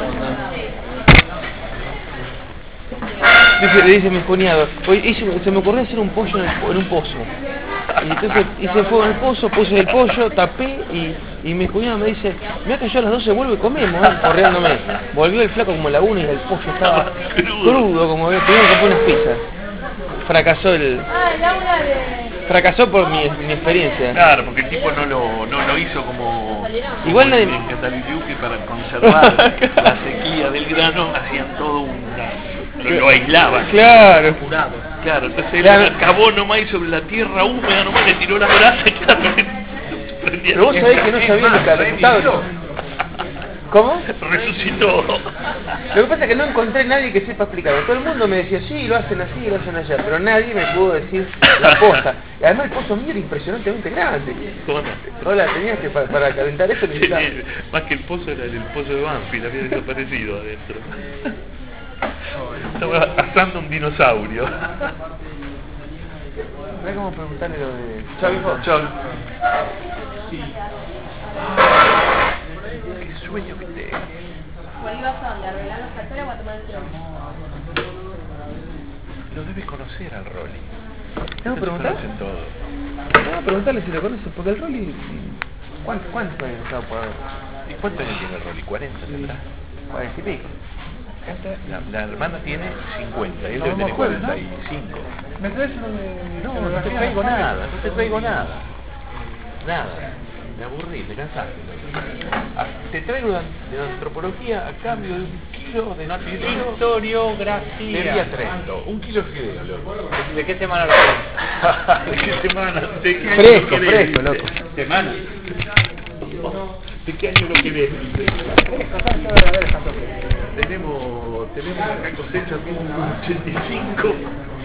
Le dice mi cuñado, se me ocurrió hacer un pollo en un pozo. Y entonces hice fuego en el pozo, puse el pollo, tapé y mi cuñado me dice, mira que yo a las 12 vuelvo y comemos, corriéndome. Volvió el flaco como a la 1 y el pollo estaba crudo, como tuvieron que poner unas pizzas. Fracasó por mi experiencia. Claro, porque el tipo no lo hizo como igual nadie en Cataluyuki para conservar la sequía del grano, hacían todo lo aislaban. Claro. Claro, entonces él acabó nomás y sobre la tierra húmeda nomás le tiró la brasa y claro, pero vos sabés que no sabía lo que resultado. ¿Cómo? Resucitó. Lo que pasa es que no encontré nadie que sepa explicarlo. Todo el mundo me decía, sí, lo hacen así, lo hacen allá, pero nadie me pudo decir la posta. Y además el pozo mío era impresionantemente grande. Hola, tenías que para calentar eso necesitaba. Más que el pozo era el pozo de Banfield, había desaparecido adentro. Estaba asando un dinosaurio. No hay como preguntarle lo de... Chau, hijo. Chau. Sí. Qué sueño que tengo. ¿Cuál ibas a dónde? ¿A arreglar los tractores o a tomar el tren? Lo debes conocer al Rolly. ¿Tengo que preguntar? Conocen todo. Tengo que preguntarle si lo conoce, porque el Rolly... ¿Cuántos años estaba por ahora? ¿Y cuántos años tiene el Rolly? ¿40 tendrá? 40 y pico. La hermana tiene 50, él No, debe me tener acuerdo, 45. ¿Me traes uno de...? No te traigo nada, no te traigo nada. Nada. Me aburrí, me cansaste. Te traigo de antropología a cambio de 1 kilo de historiografía. de Vía Trento. 1 kilo de fideo, loco. ¿De qué semana lo tenés? ¿De qué semana? ¿De qué año Fresco, lo querés? fresco, loco. ¿Semana? ¿De qué año lo querés? Tenemos acá cosecha 1985.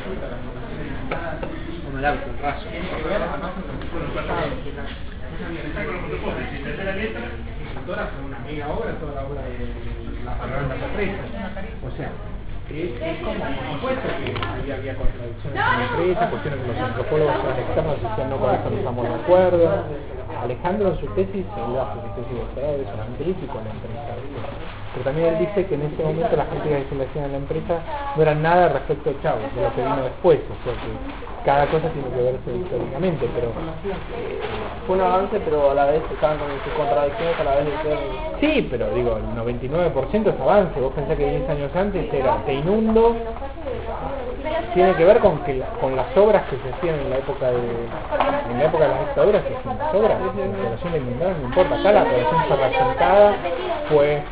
Como el auto, el raso. Tercera letra. consultora son una mega obra, toda la obra de la Fernanda Capresa. O sea, es como, por supuesto que ahí había contradicciones en la empresa, cuestiones que los antropólogos externos decían no, con esto no estamos de acuerdo. Alejandro en su tesis, su tesis de doctorado, es un crítico de la empresa. Pero también él dice que en ese momento las críticas que se le hacían en la empresa no eran nada respecto a Chávez, de lo que vino después, o sea que cada cosa tiene que verse históricamente, pero fue un avance, pero a la vez estaban con sus contradicciones a la vez de ser... Sí, pero digo, el 99% es avance. Vos pensás que 10 años antes era te inundo. Tiene que ver con las obras que se hacían en la época de las dictaduras, que son las obras, la población de inundadas no importa. Acá la población fue resentada, fue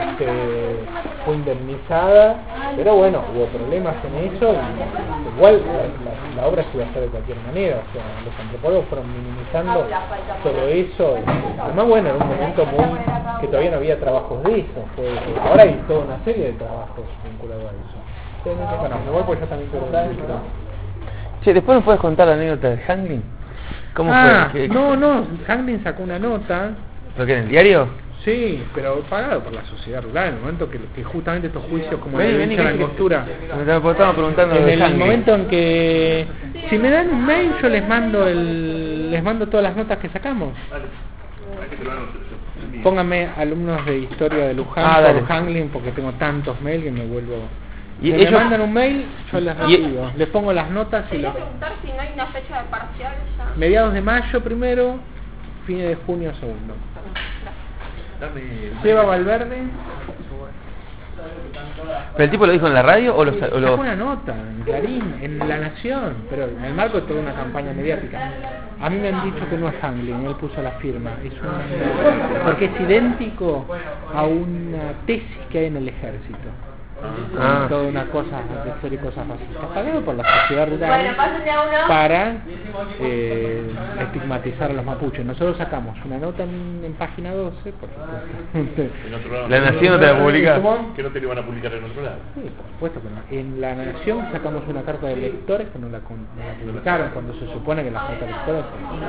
indemnizada, pero bueno, hubo problemas en eso y igual la obra se iba a hacer de cualquier manera, o sea, los antropólogos fueron minimizando todo eso, y además bueno, era un momento que todavía no había trabajos de eso, ahora hay toda una serie de trabajos vinculados a eso. Bueno, me voy porque yo también quiero decir. Che, después nos puedes contar la anécdota de Hanglin. ¿Cómo fue? No, Hanglin sacó una nota. ¿Lo que en el diario? Sí, pero pagado por la sociedad rural, en el momento que justamente estos juicios como la angostura. Me estaba preguntando en el momento en que si me dan un mail yo les mando todas las notas que sacamos. Pónganme alumnos de historia de Luján por Hanglin porque tengo tantos mails que me vuelvo. Y ellos me mandan un mail, yo les recibo, les pongo las notas y Quería preguntar si no hay una fecha de parcial ya. Mediados de mayo primero, fines de junio segundo. Seba Valverde. ¿Pero el tipo lo dijo en la radio o lo sacó una nota en Clarín, en La Nación, pero en el marco de toda una campaña mediática? A mí me han dicho que no es Hanglin, él puso la firma, porque es idéntico a una tesis que hay en el ejército. Toda una cosa de hacer y cosas racistas, pagado por la sociedad rural para estigmatizar a los mapuches. Nosotros sacamos una nota en página 12, por supuesto. La Nación no te la publica, que no te la van a publicar en otro lado. Sí, por supuesto, pero en La Nación sacamos una carta de lectores que no la publicaron cuando se supone que la carta de lectores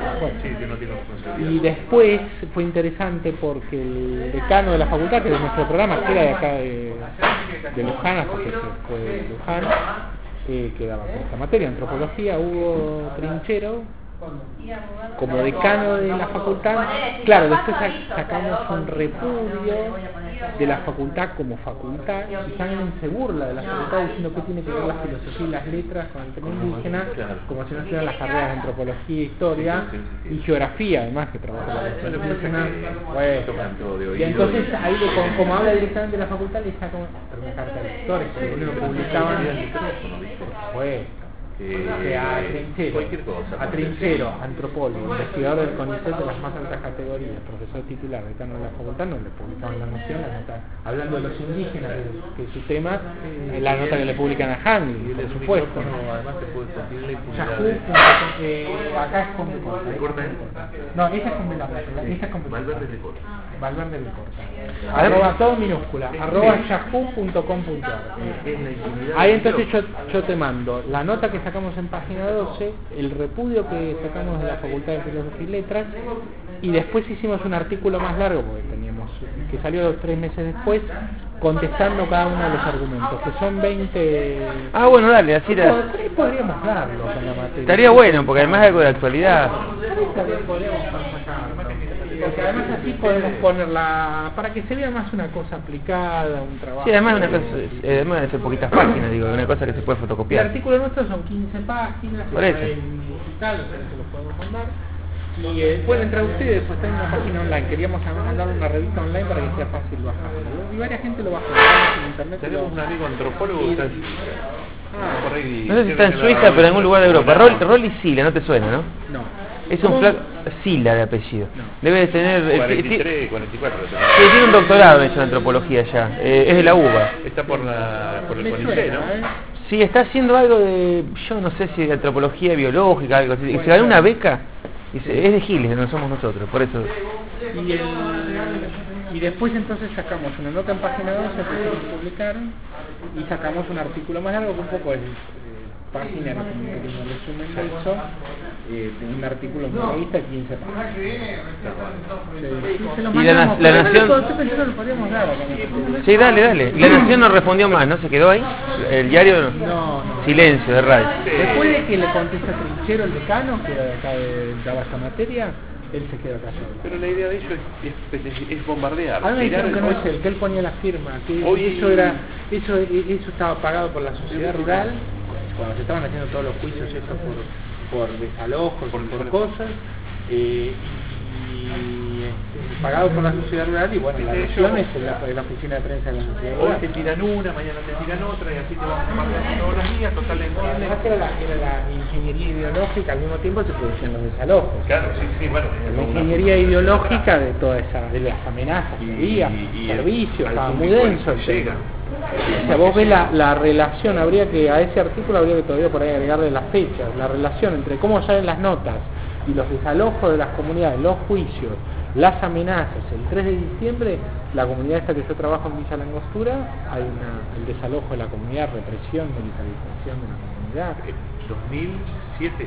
y después fue interesante porque el decano de la facultad, que de nuestro programa, que era de acá de Luján, hasta que se fue de Luján, que daba con esta materia, antropología, Hugo Trinchero, como decano de la facultad. Claro, después sacamos un repudio de la facultad como facultad, y Hanglin se burla de la facultad diciendo que tiene que ver la filosofía y las letras con el tema indígena, como si no fueran las carreras de antropología, historia y geografía, además que trabaja la cuestión indígena. Y entonces ahí como habla directamente de la facultad le saca una carta de lectores, que lo único que publicaban a Trinchero, antropólogo, investigador del CONICET de las más altas categorías, profesor titular, decano de la facultad, no le publicaban la Nación, la nota hablando de los indígenas, que es su tema, la nota que le publican a Hanglin, por supuesto. Además te puede conseguir la Yahoo, acá es con corta. No, esa es con B larga, esa es con Valverde de corta. Valverde de corta. Arroba todo minúscula, arroba yahoo.com.ar. Ahí entonces yo te mando la nota que sacamos en página 12, el repudio que sacamos de la Facultad de Filosofía y Letras, y después hicimos un artículo más largo, porque teníamos, que salió 3 meses después, contestando cada uno de los argumentos, que son 20... bueno, dale, así podríamos darlo con la materia. Estaría bueno, porque además es algo de actualidad. Porque además así podemos ponerla para que se vea más una cosa aplicada, un trabajo. Sí, además además de ser poquitas páginas, digo, una cosa que se puede fotocopiar. El artículo nuestro son 15 páginas, por eso. En digital, o sea, se los podemos mandar. Y pueden entrar ustedes, después está en una página online. Queríamos mandar una revista online para que sea fácil bajarlo. Y varias gente lo baja en internet. Tenemos un amigo antropólogo que está por ahí. No sé si está en Suiza, pero en algún lugar de Europa. Rolly Sila, ¿no te suena, no? No. Es un flaco Sila de apellido. Debe de tener 43, 44. Sí, tiene un doctorado en antropología ya. Es de la UBA. Está por el CONICET, ¿no? Sí, está haciendo algo de, yo no sé si de antropología biológica, algo así. Y se ganó una beca. Es de Giles, no somos nosotros, por eso. Y después entonces sacamos una nota en página 12 que se publicaron y sacamos un artículo más largo que un poco es página, como un resumen de eso, un artículo en una revista de 15 páginas. Y la Nación... Sí, dale. La Nación no respondió más, ¿no? ¿Se quedó ahí? El diario... No. Silencio, de radio. Después de que le contesta Trinchero, el decano, que era de acá daba esa materia, él se queda callado. Pero la idea de ellos es bombardear. A mí me dijeron que no es él, que él ponía la firma, que eso estaba pagado por la sociedad rural, cuando se estaban haciendo todos los juicios estos por desalojos, por cosas, pagado por la sociedad rural, y bueno, la versión es la oficina de prensa de la sociedad rural. Hoy te tiran una, mañana te tiran otra, y así te vas bombardeando todos los días, total entienden. Además era la ingeniería ideológica, al mismo tiempo se producían los desalojos. Claro, sí, bueno. La ingeniería ideológica de toda de las amenazas que había, servicios, estaba muy denso el tema. O sea, vos ves la relación, a ese artículo habría que todavía por ahí agregarle las fechas, la relación entre cómo salen las notas y los desalojos de las comunidades, los juicios, las amenazas. El 3 de diciembre, la comunidad esta que yo trabajo en Villa Langostura, hay el desalojo de la comunidad, represión, militarización de la comunidad. ¿2007?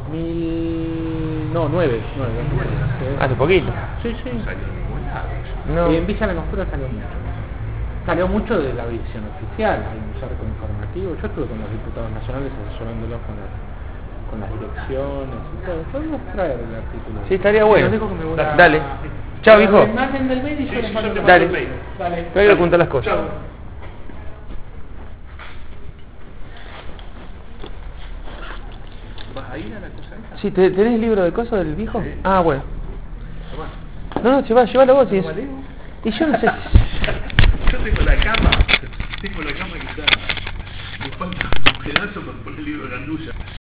2009. Hace poquito. Sí. No. En Villa Langostura salió mucho de la visión oficial, hay un cerco informativo. Yo estuve con los diputados nacionales asesorándolos con las direcciones y todo. Podemos traer el artículo. Sí, estaría bueno. Dale. Dale. Chao, hijo. Dale. Te voy a contar las cosas. Chao. ¿Vas a ir a la cosa esa? Sí, ¿tenés el libro de cosas del viejo? Sí. Ah, bueno. Tomá. No, llévalo vos. Y yo no sé Yo tengo la cama que está... Me falta un pedazo para poner el libro de Gandulla.